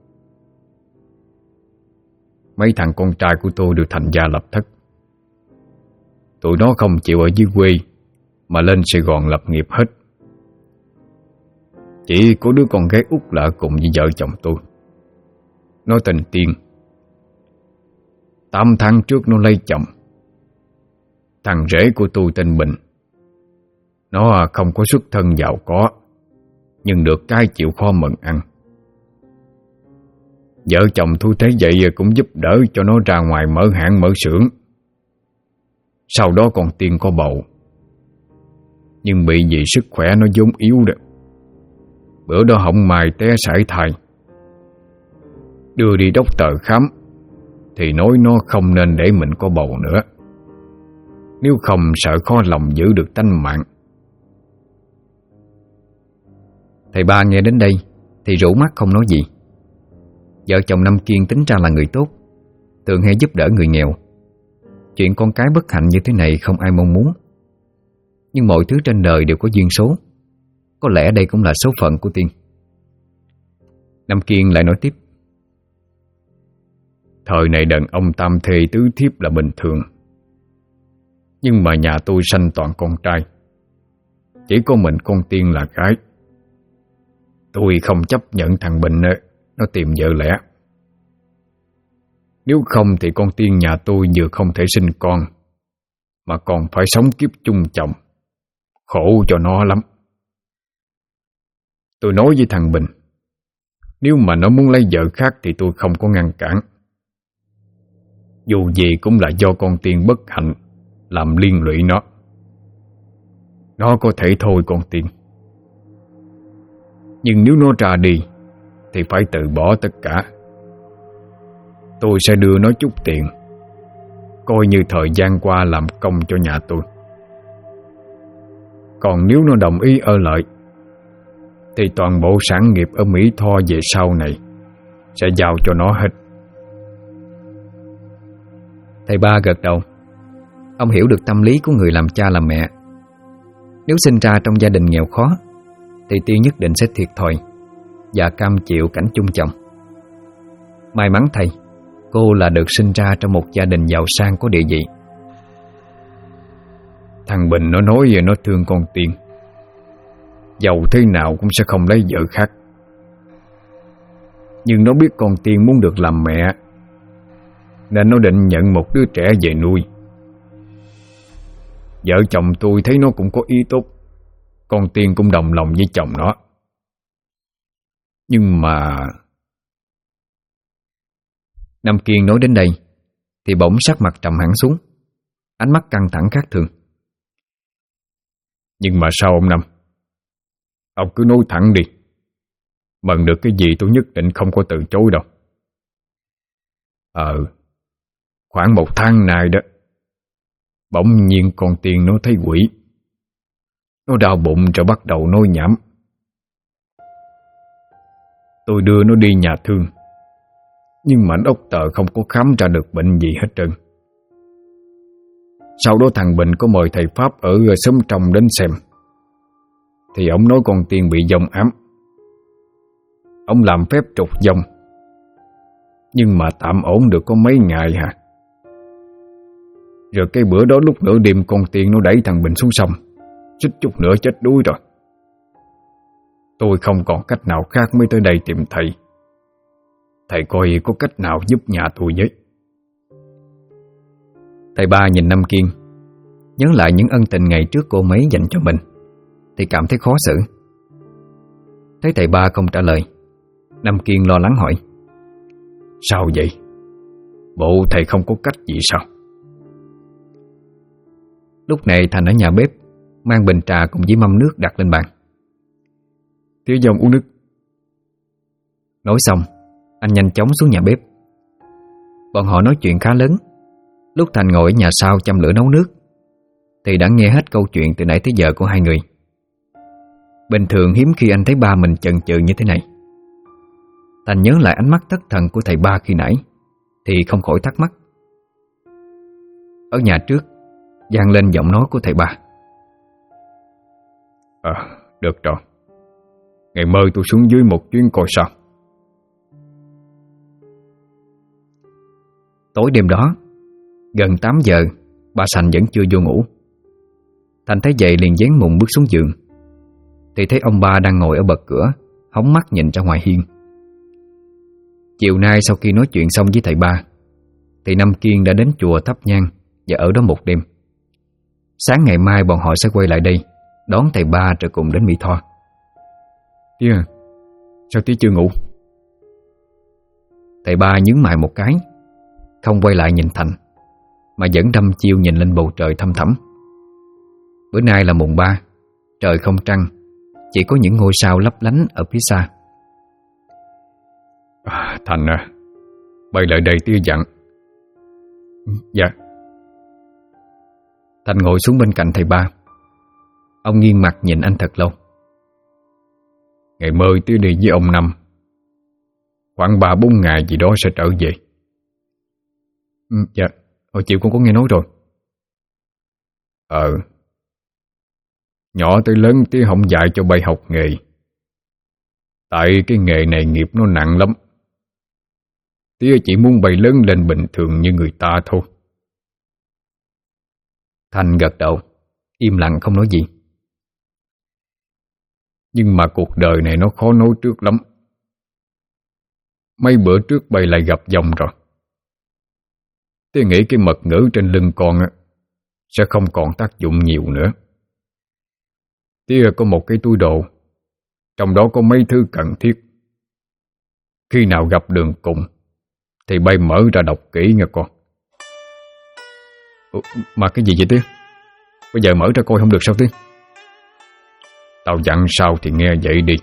Mấy thằng con trai của tôi đều thành gia lập thất. Tụi nó không chịu ở dưới quê mà lên Sài Gòn lập nghiệp hết. Chỉ có đứa con gái út là ở cùng với vợ chồng tôi. Nó tên Tiên. 8 tháng trước nó lấy chồng. Thằng rể của tôi tên Bình. Nó không có xuất thân giàu có, nhưng được cái chịu khó mần ăn. Vợ chồng tôi thấy vậy cũng giúp đỡ cho nó ra ngoài mở hãng mở xưởng. Sau đó con Tiên có bầu, nhưng bị vì sức khỏe nó vốn yếu đó. Bữa đó họng mài té sảy thai. Đưa đi doctor khám thì nói nó không nên để mình có bầu nữa, nếu không sợ khó lòng giữ được tánh mạng. Thầy Ba nghe đến đây thì rủ mắt không nói gì. Vợ chồng Năm Kiên tính ra là người tốt, thường hay giúp đỡ người nghèo. Chuyện con cái bất hạnh như thế này không ai mong muốn, nhưng mọi thứ trên đời đều có duyên số. Có lẽ đây cũng là số phận của Tiên. Năm Kiên lại nói tiếp: Thời này đàn ông tam thê tứ thiếp là bình thường, nhưng mà nhà tôi sanh toàn con trai, chỉ có mình con Tiên là gái. Tôi không chấp nhận thằng Bình nó tìm vợ lẽ. Nếu không thì con Tiên nhà tôi vừa không thể sinh con, mà còn phải sống kiếp chung chồng. Khổ cho nó lắm. Tôi nói với thằng Bình, nếu mà nó muốn lấy vợ khác thì tôi không có ngăn cản. Dù gì cũng là do con Tiên bất hạnh làm liên lụy nó. Nó có thể thôi con Tiên, nhưng nếu nó ra đi thì phải từ bỏ tất cả. Tôi sẽ đưa nó chút tiền, coi như thời gian qua làm công cho nhà tôi. Còn nếu nó đồng ý ở lại thì toàn bộ sản nghiệp ở Mỹ Tho về sau này sẽ giao cho nó hết. Thầy Ba gật đầu. Ông hiểu được tâm lý của người làm cha làm mẹ. Nếu sinh ra trong gia đình nghèo khó thì Tiên nhất định sẽ thiệt thòi và cam chịu cảnh chung chồng. May mắn thầy, cô là được sinh ra trong một gia đình giàu sang có địa vị. Thằng Bình nó nói về nó thương con Tiên, giàu thế nào cũng sẽ không lấy vợ khác. Nhưng nó biết con Tiên muốn được làm mẹ, nên nó định nhận một đứa trẻ về nuôi. Vợ chồng tôi thấy nó cũng có ý tốt, con Tiên cũng đồng lòng với chồng nó. Nhưng mà... Năm Kiên nói đến đây thì bỗng sắc mặt trầm hẳn xuống, ánh mắt căng thẳng khác thường. Nhưng mà sao ông Năm? Ông cứ nói thẳng đi. Mần được cái gì tôi nhất định không có từ chối đâu. Khoảng 1 tháng nay đó, bỗng nhiên con Tiên nó thấy quỷ. Nó đau bụng rồi bắt đầu nói nhảm. Tôi đưa nó đi nhà thương, nhưng mà doctor không có khám ra được bệnh gì hết trơn. Sau đó thằng Bình có mời thầy Pháp ở xóm trong đến xem, thì ông nói con Tiên bị vong ám. Ông làm phép trục vong, nhưng mà tạm ổn được có mấy ngày hả. Rồi cái bữa đó lúc nửa đêm con Tiên nó đẩy thằng Bình xuống sông, suýt chút nữa chết đuối rồi. Tôi không còn cách nào khác mới tới đây tìm thầy. Thầy coi có cách nào giúp nhà tôi với. Thầy Ba nhìn Năm Kiên, nhớ lại những ân tình ngày trước cô mấy dành cho mình, thì cảm thấy khó xử. Thấy thầy Ba không trả lời, Năm Kiên lo lắng hỏi: Sao vậy? Bộ thầy không có cách gì sao? Lúc này Thành ở nhà bếp mang bình trà cùng với mâm nước đặt lên bàn. Tía dòng uống nước. Nói xong, anh nhanh chóng xuống nhà bếp. Bọn họ nói chuyện khá lớn. Lúc Thành ngồi ở nhà sau châm lửa nấu nước thì đã nghe hết câu chuyện từ nãy tới giờ của hai người. Bình thường hiếm khi anh thấy ba mình chần chừ như thế này. Thành nhớ lại ánh mắt thất thần của thầy Ba khi nãy thì không khỏi thắc mắc. Ở nhà trước vang lên giọng nói của thầy Ba: Được rồi, Ngày mơ tôi xuống dưới một chuyến coi sao. Tối đêm đó, gần 8 giờ, bà Sành vẫn chưa vô ngủ. Thành thấy vậy liền dán mùng bước xuống giường, thì thấy ông ba đang ngồi ở bậc cửa, hóng mắt nhìn ra ngoài hiên. Chiều nay sau khi nói chuyện xong với thầy ba, thì Năm Kiên đã đến chùa thắp nhang và ở đó một đêm. Sáng ngày mai bọn họ sẽ quay lại đây đón thầy ba rồi cùng đến Mỹ Tho. Tía, sao tía chưa ngủ? Thầy ba nhướng mày một cái, không quay lại nhìn Thành, mà vẫn đăm chiêu nhìn lên bầu trời thăm thẳm. Bữa nay là mùng 3, trời không trăng, chỉ có những ngôi sao lấp lánh ở phía xa. Thành à, bay lại đây tía dặn. Dạ. Thành ngồi xuống bên cạnh thầy ba. Ông nghiêng mặt nhìn anh thật lâu. Ngày mơ tía đi với ông Năm, khoảng 3-4 ngày gì đó sẽ trở về. Dạ, hồi chiều con có nghe nói rồi. Nhỏ tới lớn tía không dạy cho bay học nghề, tại cái nghề này nghiệp nó nặng lắm. Tía chỉ muốn bay lớn lên bình thường như người ta thôi. Thành gật đầu, im lặng không nói gì. Nhưng mà cuộc đời này nó khó nói trước lắm. Mấy bữa trước bay lại gặp dòng rồi. Tía nghĩ cái mật ngữ trên lưng con sẽ không còn tác dụng nhiều nữa. Tía có một cái túi đồ, trong đó có mấy thứ cần thiết. Khi nào gặp đường cùng thì bay mở ra đọc kỹ nghe con. Mà cái gì vậy tía? Bây giờ mở ra coi không được sao tía? Tao dặn sao thì nghe vậy đi.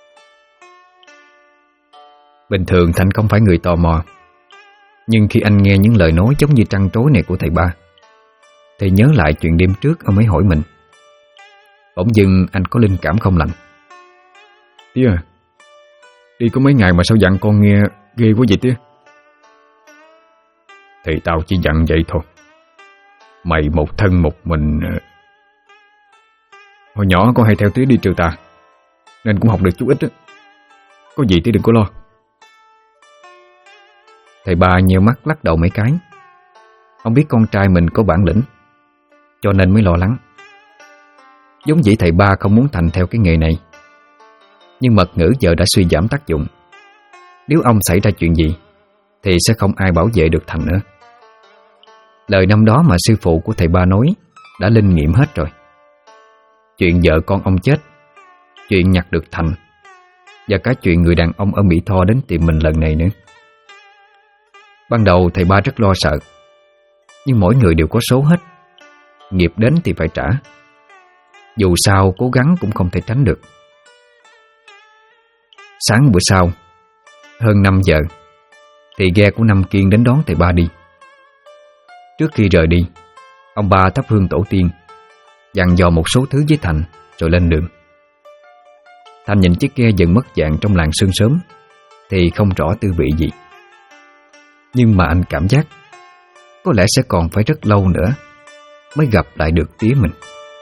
Bình thường Thành không phải người tò mò, nhưng khi anh nghe những lời nói giống như trăn trối này của thầy ba, thì nhớ lại chuyện đêm trước ông ấy hỏi mình. Bỗng dưng anh có linh cảm không lành. Tía à, đi có mấy ngày mà sao dặn con nghe ghê quá vậy tía? Thì tao chỉ dặn vậy thôi. Mày một thân một mình. Hồi nhỏ con hay theo tía đi trừ tà, nên cũng học được chút ít đó. Có gì tía đừng có lo. Thầy ba nheo mắt lắc đầu mấy cái. Ông biết con trai mình có bản lĩnh, cho nên mới lo lắng. Giống dĩ thầy ba không muốn Thành theo cái nghề này, nhưng mật ngữ giờ đã suy giảm tác dụng. Nếu ông xảy ra chuyện gì thì sẽ không ai bảo vệ được Thành nữa. Lời năm đó mà sư phụ của thầy ba nói đã linh nghiệm hết rồi. Chuyện vợ con ông chết, chuyện nhặt được Thành, và cả chuyện người đàn ông ở Mỹ Tho đến tìm mình lần này nữa. Ban đầu thầy ba rất lo sợ, nhưng mỗi người đều có số hết. Nghiệp đến thì phải trả, dù sao cố gắng cũng không thể tránh được. Sáng bữa sau, hơn 5 giờ, thì ghe của Năm Kiên đến đón thầy ba đi. Trước khi rời đi, ông ba thắp hương tổ tiên, dặn dò một số thứ với Thành rồi lên đường. Thành nhìn chiếc ghe dần mất dạng trong làng sương sớm thì không rõ tư vị gì, nhưng mà anh cảm giác có lẽ sẽ còn phải rất lâu nữa mới gặp lại được tía mình.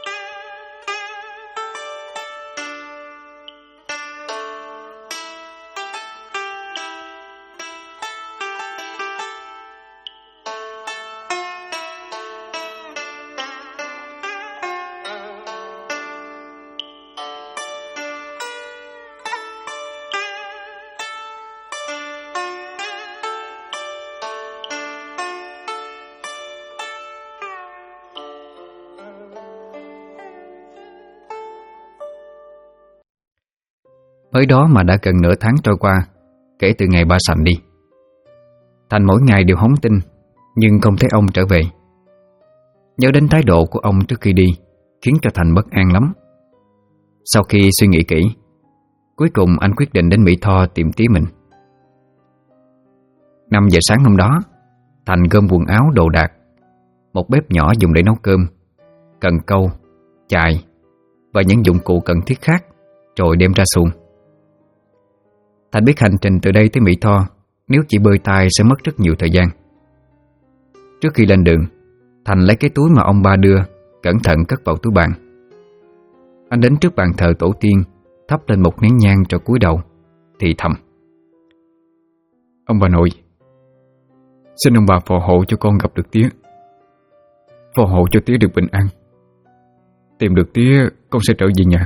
Mới đó mà đã gần nửa tháng trôi qua kể từ ngày ba Sành đi. Thành mỗi ngày đều hóng tin, nhưng không thấy ông trở về. Nhớ đến thái độ của ông trước khi đi khiến cho Thành bất an lắm. Sau khi suy nghĩ kỹ, cuối cùng anh quyết định đến Mỹ Tho tìm tía mình. 5 giờ sáng hôm đó, Thành gom quần áo đồ đạc, một bếp nhỏ dùng để nấu cơm, cần câu, chài và những dụng cụ cần thiết khác, rồi đem ra xuồng. Thành biết hành trình từ đây tới Mỹ Tho nếu chỉ bơi tay sẽ mất rất nhiều thời gian. Trước khi lên đường, Thành lấy cái túi mà ông ba đưa, cẩn thận cất vào túi bàn. Anh đến trước bàn thờ tổ tiên thắp lên một nén nhang rồi cúi đầu thì thầm: Ông bà nội, xin ông bà phò hộ cho con gặp được tía, phò hộ cho tía được bình an. Tìm được tía, con sẽ trở về nhà.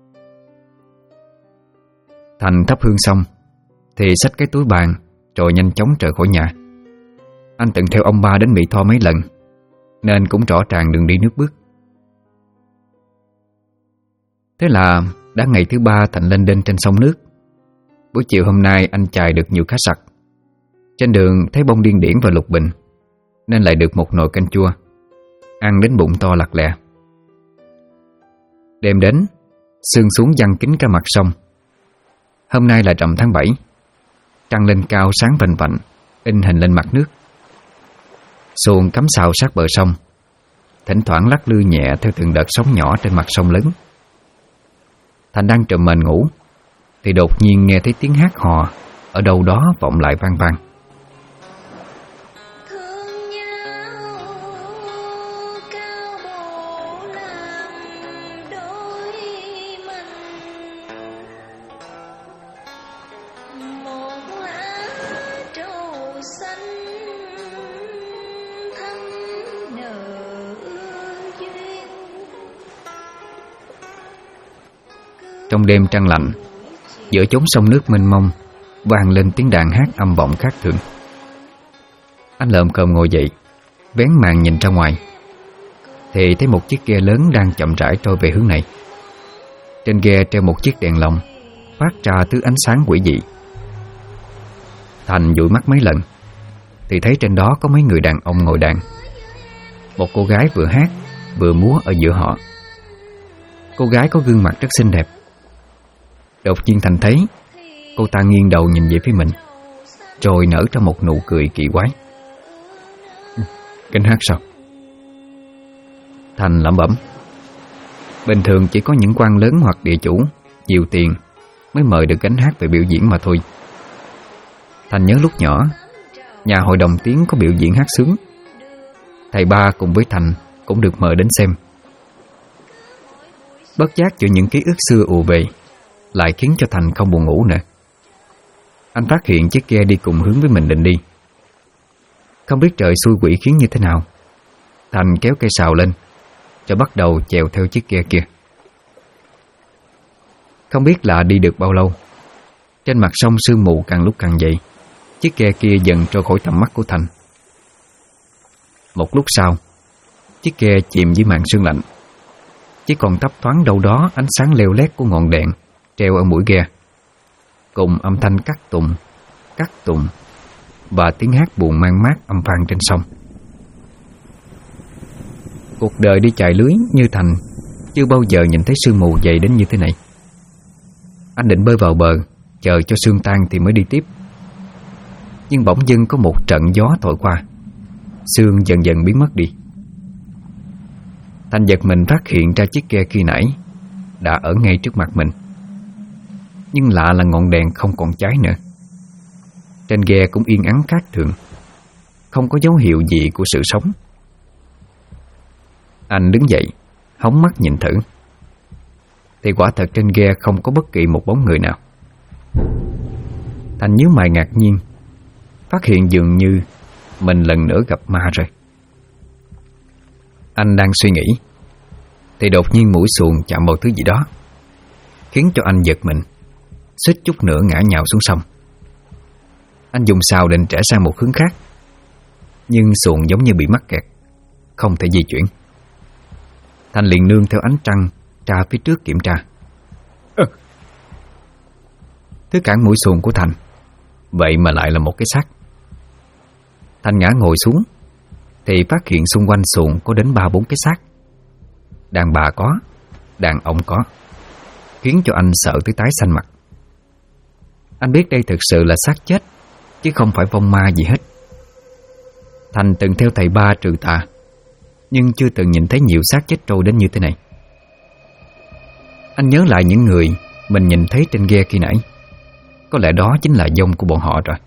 Thành thắp hương xong thì xách cái túi bàn rồi nhanh chóng rời khỏi nhà. Anh từng theo ông ba đến Mỹ Tho mấy lần nên cũng rõ ràng đường đi nước bước. Thế là đã ngày thứ 3 Thành lên đên trên sông nước. Buổi chiều hôm nay anh chài được nhiều cá sặc. Trên đường thấy bông điên điển và lục bình nên lại được một nồi canh chua, ăn đến bụng to lặt lẹ. Đêm đến, sương xuống giăng kín cả mặt sông. Hôm nay là rằm tháng 7, trăng lên cao sáng vành vạnh, in hình lên mặt nước. Xuồng cắm sào sát bờ sông, thỉnh thoảng lắc lư nhẹ theo từng đợt sóng nhỏ trên mặt sông lớn. Thành đang trùm mền ngủ thì đột nhiên nghe thấy tiếng hát hò ở đâu đó vọng lại vang vang. Trong đêm trăng lạnh, giữa chốn sông nước mênh mông vang lên tiếng đàn hát âm vọng khác thường. Anh lợm cơm ngồi dậy, vén màn nhìn ra ngoài thì thấy một chiếc ghe lớn đang chậm rãi trôi về hướng này. Trên ghe treo một chiếc đèn lồng phát ra thứ ánh sáng quỷ dị. Thành dụi mắt mấy lần thì thấy trên đó có mấy người đàn ông ngồi đàn. Một cô gái vừa hát vừa múa ở giữa họ. Cô gái có gương mặt rất xinh đẹp. Đột nhiên Thành thấy cô ta nghiêng đầu nhìn về phía mình, rồi nở ra một nụ cười kỳ quái. Gánh hát sao? Thành lẩm bẩm. Bình thường chỉ có những quan lớn hoặc địa chủ nhiều tiền mới mời được gánh hát về biểu diễn mà thôi. Thành nhớ lúc nhỏ, nhà hội đồng tiếng có biểu diễn hát sướng. Thầy ba cùng với Thành cũng được mời đến xem. Bất giác giữa những ký ức xưa ùa về lại khiến cho Thành không buồn ngủ nữa. Anh phát hiện chiếc ghe đi cùng hướng với mình định đi. Không biết trời xui quỷ khiến như thế nào, Thành kéo cây sào lên cho bắt đầu chèo theo chiếc ghe kia. Không biết là đi được bao lâu, trên mặt sông sương mù càng lúc càng dày. Chiếc ghe kia dần trôi khỏi tầm mắt của Thành. Một lúc sau, chiếc ghe chìm dưới màn sương lạnh. Chỉ còn thấp thoáng đâu đó ánh sáng leo lét của ngọn đèn treo ở mũi ghe, cùng âm thanh cắt tùng và tiếng hát buồn man mác âm vang trên sông. Cuộc đời đi chài lưới như Thành chưa bao giờ nhìn thấy sương mù dày đến như thế này. Anh định bơi vào bờ chờ cho sương tan thì mới đi tiếp. Nhưng bỗng dưng có một trận gió thổi qua, sương dần dần biến mất đi. Thành giật mình phát hiện ra chiếc ghe khi nãy đã ở ngay trước mặt mình. Nhưng lạ là ngọn đèn không còn cháy nữa. Trên ghe cũng yên ắng khác thường, không có dấu hiệu gì của sự sống. Anh đứng dậy, hóng mắt nhìn thử thì quả thật trên ghe không có bất kỳ một bóng người nào. Thành nhíu mày ngạc nhiên, phát hiện dường như mình lần nữa gặp ma rồi. Anh đang suy nghĩ thì đột nhiên mũi xuồng chạm vào thứ gì đó, khiến cho anh giật mình, suýt chút nữa ngã nhào xuống sông. Anh dùng sào định trẻ sang một hướng khác, nhưng xuồng giống như bị mắc kẹt, không thể di chuyển. Thành liền nương theo ánh trăng ra phía trước kiểm tra. Thứ cản mũi xuồng của Thành vậy mà lại là một cái xác. Thành ngã ngồi xuống thì phát hiện xung quanh xuồng có đến 3-4 cái xác. Đàn bà có, đàn ông có, khiến cho anh sợ tới tái xanh mặt. Anh biết đây thực sự là xác chết, chứ không phải vong ma gì hết. Thành từng theo thầy ba trừ tà, nhưng chưa từng nhìn thấy nhiều xác chết trôi đến như thế này. Anh nhớ lại những người mình nhìn thấy trên ghe khi nãy. Có lẽ đó chính là vong của bọn họ rồi.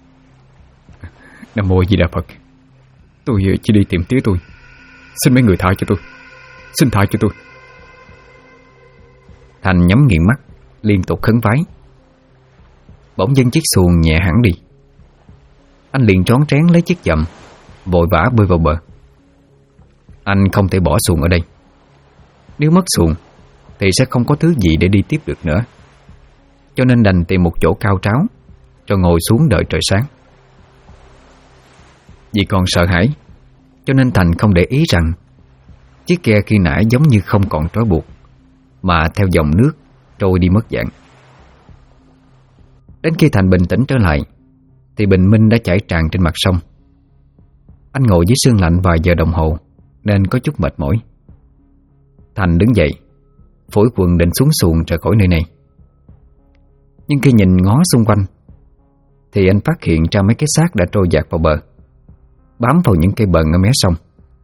Nam Mô Di Đà Phật. Tôi chỉ đi tìm tía tôi. Xin mấy người tha cho tôi. Xin tha cho tôi. Thành nhắm nghiền mắt, liên tục khấn vái. Bỗng dưng chiếc xuồng nhẹ hẳn đi. Anh liền trón trén lấy chiếc dầm, vội vã bơi vào bờ. Anh không thể bỏ xuồng ở đây. Nếu mất xuồng thì sẽ không có thứ gì để đi tiếp được nữa, cho nên đành tìm một chỗ cao tráo rồi ngồi xuống đợi trời sáng. Vì còn sợ hãi, cho nên Thành không để ý rằng chiếc ghe khi nãy giống như không còn trói buộc, mà theo dòng nước trôi đi mất dạng. Đến khi Thành bình tĩnh trở lại thì bình minh đã chảy tràn trên mặt sông. Anh ngồi dưới sương lạnh vài giờ đồng hồ nên có chút mệt mỏi. Thành đứng dậy, phủi quần định xuống xuồng rời khỏi nơi này. Nhưng khi nhìn ngó xung quanh thì anh phát hiện ra mấy cái xác đã trôi dạt vào bờ, bám vào những cây bần ở mé sông.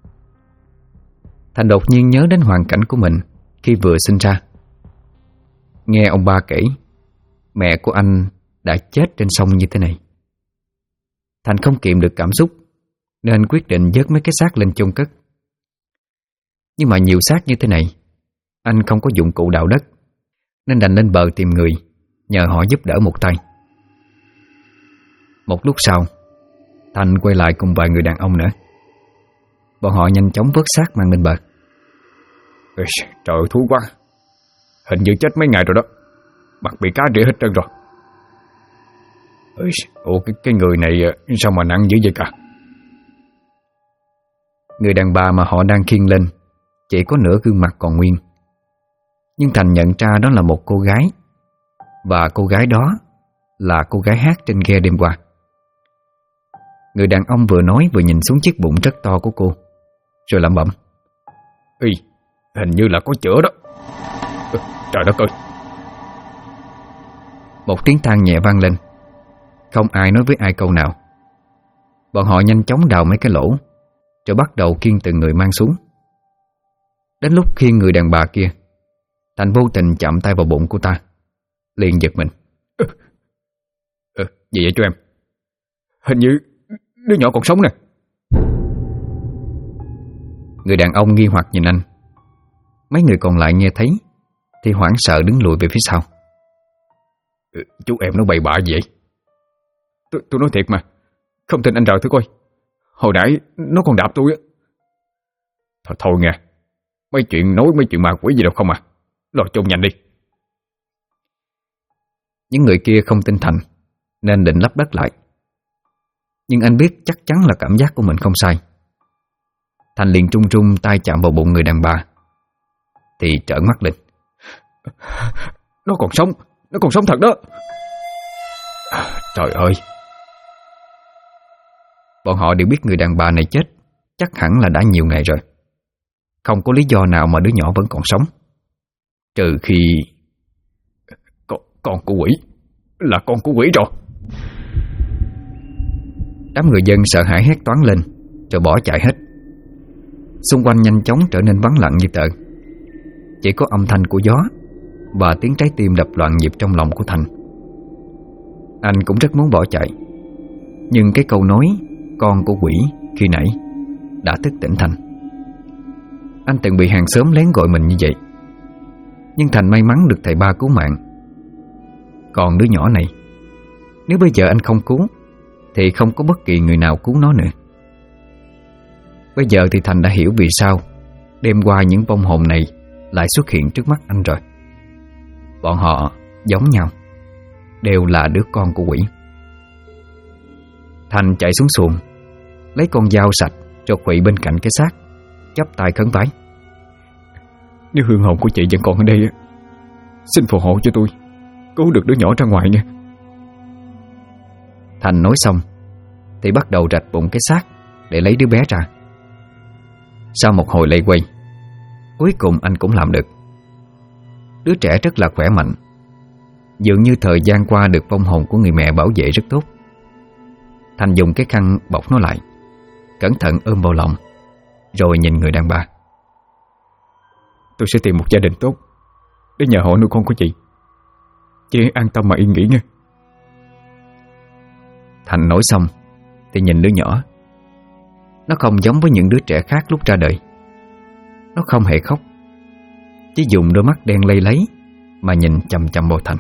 Thành đột nhiên nhớ đến hoàn cảnh của mình khi vừa sinh ra. Nghe ông ba kể mẹ của anh đã chết trên sông như thế này. Thành không kiềm được cảm xúc nên quyết định vớt mấy cái xác lên chôn cất. Nhưng mà nhiều xác như thế này, anh không có dụng cụ đào đất, nên đành lên bờ tìm người, nhờ họ giúp đỡ một tay. Một lúc sau, Thành quay lại cùng vài người đàn ông nữa. Bọn họ nhanh chóng vớt xác mang lên bờ. Trời ơi, thú quá. Hình như chết mấy ngày rồi đó. Mặt bị cá rỉa hết trơn rồi. Ủa cái người này sao mà nặng dữ vậy cả? Người đàn bà mà họ đang khiêng lên chỉ có nửa gương mặt còn nguyên. Nhưng Thành nhận ra đó là một cô gái, và cô gái đó là cô gái hát trên ghe đêm qua. Người đàn ông vừa nói vừa nhìn xuống chiếc bụng rất to của cô, rồi lẩm bẩm: Hình như là có chữa đó. Trời đất ơi! Một tiếng than nhẹ vang lên. Không ai nói với ai câu nào. Bọn họ nhanh chóng đào mấy cái lỗ, rồi bắt đầu khiêng từng người mang xuống. Đến lúc khiêng người đàn bà kia, Thành vô tình chạm tay vào bụng cô ta, liền giật mình. Gì vậy chú em? Hình như đứa nhỏ còn sống nè. Người đàn ông nghi hoặc nhìn anh. Mấy người còn lại nghe thấy thì hoảng sợ đứng lùi về phía sau. Chú em nó bậy bạ gì vậy? Tôi nói thiệt mà. Không tin anh rời thử coi. Hồi nãy nó còn đạp tôi á. Thôi nghe. Mấy chuyện ma quỷ gì đâu không à. Lo chôn nhanh đi. Những người kia không tin Thành nên định lấp đất lại. Nhưng anh biết chắc chắn là cảm giác của mình không sai. Thành liền trung trung tay chạm vào bụng người đàn bà thì trợn mắt lên. Nó còn sống thật đó. Trời ơi! Bọn họ đều biết người đàn bà này chết chắc hẳn là đã nhiều ngày rồi. Không có lý do nào mà đứa nhỏ vẫn còn sống, trừ khi Con của quỷ. Là con của quỷ rồi. Đám người dân sợ hãi hét toáng lên rồi bỏ chạy hết. Xung quanh nhanh chóng trở nên vắng lặng như tờ. Chỉ có âm thanh của gió và tiếng trái tim đập loạn nhịp trong lòng của Thành. Anh cũng rất muốn bỏ chạy, nhưng cái câu nói con của quỷ khi nãy đã thức tỉnh Thành. Anh từng bị hàng xóm lén gọi mình như vậy, nhưng Thành may mắn được thầy ba cứu mạng. Còn đứa nhỏ này, nếu bây giờ anh không cứu thì không có bất kỳ người nào cứu nó nữa. Bây giờ thì Thành đã hiểu vì sao đêm qua những vong hồn này lại xuất hiện trước mắt anh rồi. Bọn họ giống nhau, đều là đứa con của quỷ. Thành chạy xuống xuồng, lấy con dao sạch rồi quỵ bên cạnh cái xác, chắp tay khấn vái. Nếu hương hồn của chị vẫn còn ở đây, xin phù hộ cho tôi cứu được đứa nhỏ ra ngoài nha. Thành nói xong thì bắt đầu rạch bụng cái xác để lấy đứa bé ra. Sau một hồi lây quay, cuối cùng anh cũng làm được. Đứa trẻ rất là khỏe mạnh, dường như thời gian qua được vong hồn của người mẹ bảo vệ rất tốt. Thành dùng cái khăn bọc nó lại, cẩn thận ôm vào lòng, rồi nhìn người đàn bà. Tôi sẽ tìm một gia đình tốt để nhờ họ nuôi con của chị. Chị an tâm mà yên nghỉ nha. Thành nói xong thì nhìn đứa nhỏ. Nó không giống với những đứa trẻ khác lúc ra đời. Nó không hề khóc, chỉ dùng đôi mắt đen lây lấy mà nhìn chằm chằm vào Thành.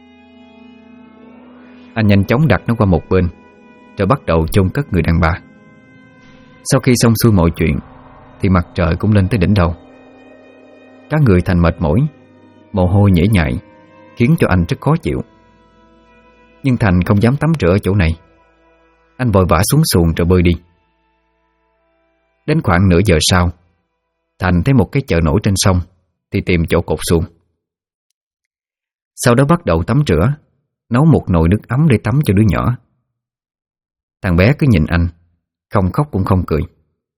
Anh nhanh chóng đặt nó qua một bên, rồi bắt đầu chôn cất người đàn bà. Sau khi xong xuôi mọi chuyện thì mặt trời cũng lên tới đỉnh đầu. Cả người Thành mệt mỏi, mồ hôi nhễ nhại, khiến cho anh rất khó chịu. Nhưng Thành không dám tắm rửa ở chỗ này. Anh vội vã xuống xuồng rồi bơi đi. Đến khoảng nửa giờ sau, Thành thấy một cái chợ nổi trên sông thì tìm chỗ cột xuồng. Sau đó bắt đầu tắm rửa, nấu một nồi nước ấm để tắm cho đứa nhỏ. Thằng bé cứ nhìn anh, không khóc cũng không cười.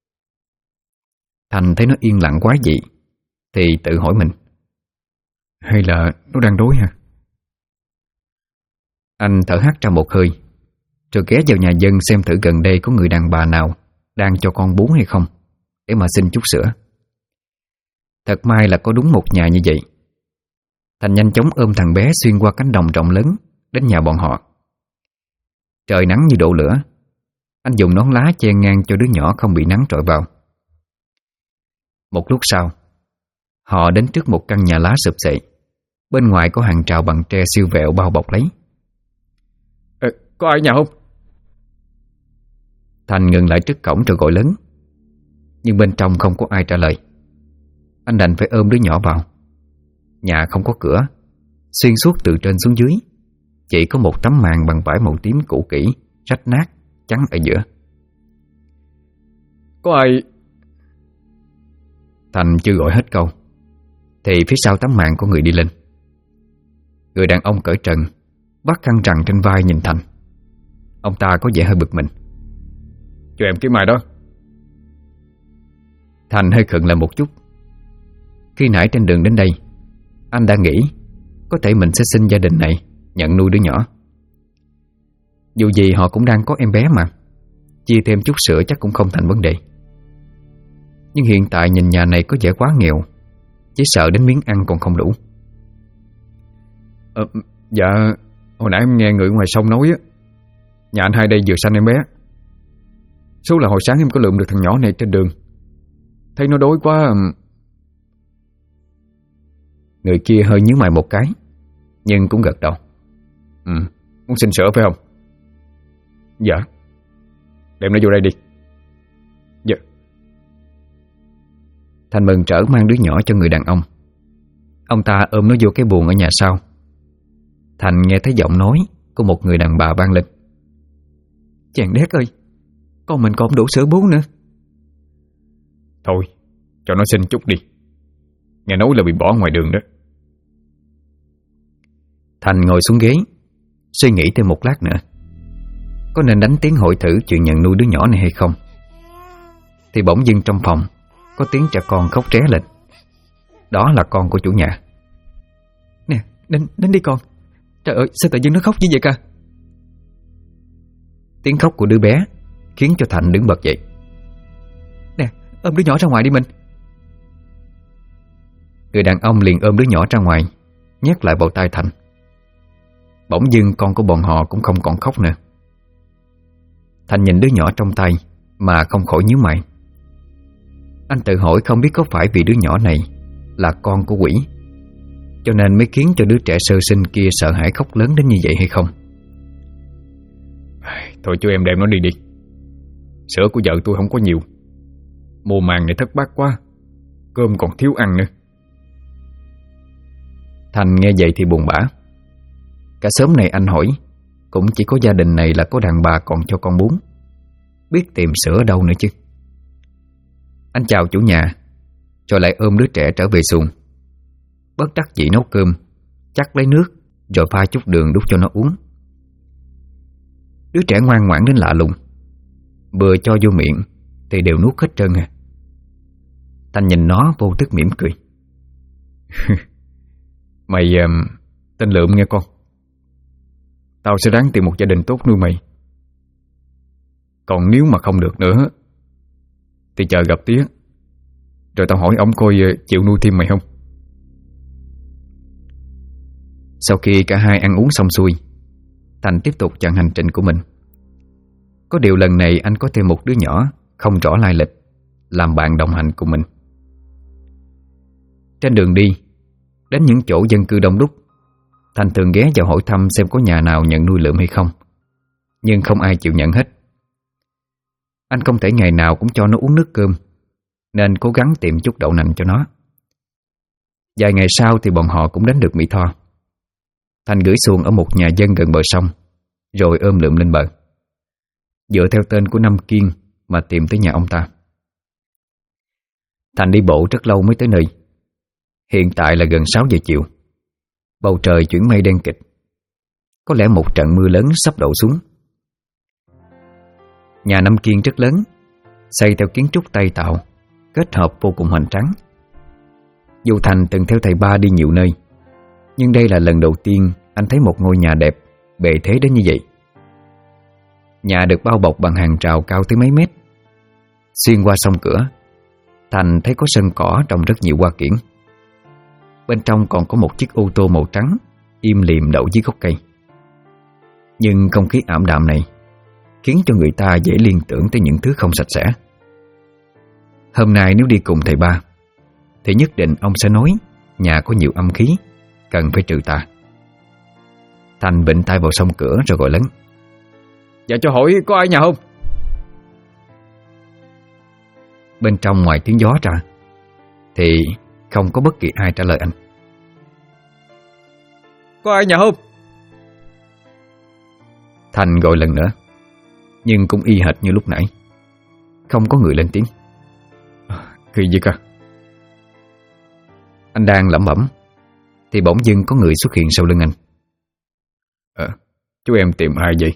Thành thấy nó yên lặng quá dị thì tự hỏi mình, hay là nó đang đói hả? Anh thở hắt ra một hơi, rồi ghé vào nhà dân xem thử gần đây có người đàn bà nào đang cho con bú hay không, để mà xin chút sữa. Thật may là có đúng một nhà như vậy. Thành nhanh chóng ôm thằng bé xuyên qua cánh đồng rộng lớn đến nhà bọn họ. Trời nắng như đổ lửa, anh dùng nón lá che ngang cho đứa nhỏ không bị nắng trội vào. Một lúc sau, họ đến trước một căn nhà lá sụp xệ. Bên ngoài có hàng rào bằng tre siêu vẹo bao bọc lấy. Có ai ở nhà không? Thành ngừng lại trước cổng rồi gọi lớn. Nhưng bên trong không có ai trả lời. Anh đành phải ôm đứa nhỏ vào. Nhà không có cửa, xuyên suốt từ trên xuống dưới chỉ có một tấm màn bằng vải màu tím cũ kỹ, rách nát, chắn ở giữa. Có ai? Thành chưa gọi hết câu thì phía sau tấm màn có người đi lên. Người đàn ông cởi trần, vắt khăn rằn trên vai nhìn Thành. Ông ta có vẻ hơi bực mình. Cho em kiếm ai đó? Thành hơi khựng lại một chút. Khi nãy trên đường đến đây, anh đã nghĩ có thể mình sẽ xin gia đình này nhận nuôi đứa nhỏ. Dù gì họ cũng đang có em bé mà, chia thêm chút sữa chắc cũng không thành vấn đề. Nhưng hiện tại nhìn nhà này có vẻ quá nghèo, chỉ sợ đến miếng ăn còn không đủ. Dạ, hồi nãy em nghe người ngoài sông nói á, nhà anh hai đây vừa sanh em bé. Số là hồi sáng em có lượm được thằng nhỏ này trên đường, thấy nó đói quá. Người kia hơi nhíu mày một cái, nhưng cũng gật đầu. Muốn xin sữa phải không? Dạ. Đem nó vô đây đi. Dạ. Thành mừng rỡ mang đứa nhỏ cho người đàn ông. Ông ta ôm nó vô cái buồng ở nhà sau. Thành nghe thấy giọng nói của một người đàn bà vang lên. Chàng đét ơi, con mình còn đủ sữa bú nữa. Thôi, cho nó xin chút đi. Nghe nói là bị bỏ ngoài đường đó. Thành ngồi xuống ghế, suy nghĩ thêm một lát nữa có nên đánh tiếng hỏi thử chuyện nhận nuôi đứa nhỏ này hay không. Thì bỗng dưng trong phòng có tiếng trẻ con khóc ré lên. Đó là con của chủ nhà. Nè, đến đi con. Trời ơi, sao tự nhiên nó khóc như vậy ca? Tiếng khóc của đứa bé khiến cho Thành đứng bật dậy. Nè, ôm đứa nhỏ ra ngoài đi mình. Người đàn ông liền ôm đứa nhỏ ra ngoài, nhét lại vào tay Thành. Bỗng dưng con của bọn họ cũng không còn khóc nữa. Thành nhìn đứa nhỏ trong tay mà không khỏi nhíu mày. Anh tự hỏi không biết có phải vì đứa nhỏ này là con của quỷ, cho nên mới khiến cho đứa trẻ sơ sinh kia sợ hãi khóc lớn đến như vậy hay không. Thôi chú em đem nó đi đi. Sữa của vợ tôi không có nhiều, mùa màng này thất bát quá, cơm còn thiếu ăn nữa. Thành nghe vậy thì buồn bã. Cả xóm này anh hỏi cũng chỉ có gia đình này là có đàn bà còn cho con bú, biết tìm sữa ở đâu nữa chứ. Anh chào chủ nhà, rồi lại ôm đứa trẻ trở về xuồng. Bất đắc dĩ nấu cơm, chắc lấy nước, rồi pha chút đường đút cho nó uống. Đứa trẻ ngoan ngoãn đến lạ lùng, vừa cho vô miệng thì đều nuốt hết trơn à. Thành nhìn nó vô thức mỉm cười. Mày tên Lượm nghe con. Tao sẽ ráng tìm một gia đình tốt nuôi mày. Còn nếu mà không được nữa thì chờ gặp tía, rồi tao hỏi ông coi chịu nuôi thêm mày không. Sau khi cả hai ăn uống xong xuôi, Thành tiếp tục chặng hành trình của mình. Có điều lần này anh có thêm một đứa nhỏ không rõ lai lịch làm bạn đồng hành cùng mình. Trên đường đi, Đến những chỗ dân cư đông đúc, Thành thường ghé vào hỏi thăm xem có nhà nào nhận nuôi lượm hay không, nhưng không ai chịu nhận hết. Anh không thể ngày nào cũng cho nó uống nước cơm, nên cố gắng tìm chút đậu nành cho nó. Vài ngày sau thì bọn họ cũng đến được Mỹ Tho. Thành gửi xuồng ở một nhà dân gần bờ sông, rồi ôm lượm lên bờ, dựa theo tên của Năm Kiên mà tìm tới nhà ông ta. Thành đi bộ rất lâu mới tới nơi. Hiện tại là gần 6 giờ chiều. Bầu trời chuyển mây đen kịt. Có lẽ một trận mưa lớn sắp đổ xuống. Nhà Năm Kiên rất lớn, xây theo kiến trúc Tây tạo, kết hợp vô cùng hoành tráng. Dù Thành từng theo thầy ba đi nhiều nơi, nhưng đây là lần đầu tiên anh thấy một ngôi nhà đẹp, bề thế đến như vậy. Nhà được bao bọc bằng hàng rào cao tới mấy mét. Xuyên qua song cửa, Thành thấy có sân cỏ trồng rất nhiều hoa kiển. Bên trong còn có một chiếc ô tô màu trắng im lìm đậu dưới gốc cây. Nhưng không khí ảm đạm này khiến cho người ta dễ liên tưởng tới những thứ không sạch sẽ. Hôm nay nếu đi cùng thầy ba thì nhất định ông sẽ nói nhà có nhiều âm khí, cần phải trừ tà. Thành bệnh tay vào song cửa rồi gọi lớn: Dạ cho hỏi có ai nhà không? Bên trong ngoài tiếng gió ra thì không có bất kỳ ai trả lời anh. Có ai nhà không? Thành gọi lần nữa, nhưng cũng y hệt như lúc nãy, không có người lên tiếng. Kỳ gì cả? Anh đang lẩm bẩm thì bỗng dưng có người xuất hiện sau lưng anh. Chú em tìm ai vậy?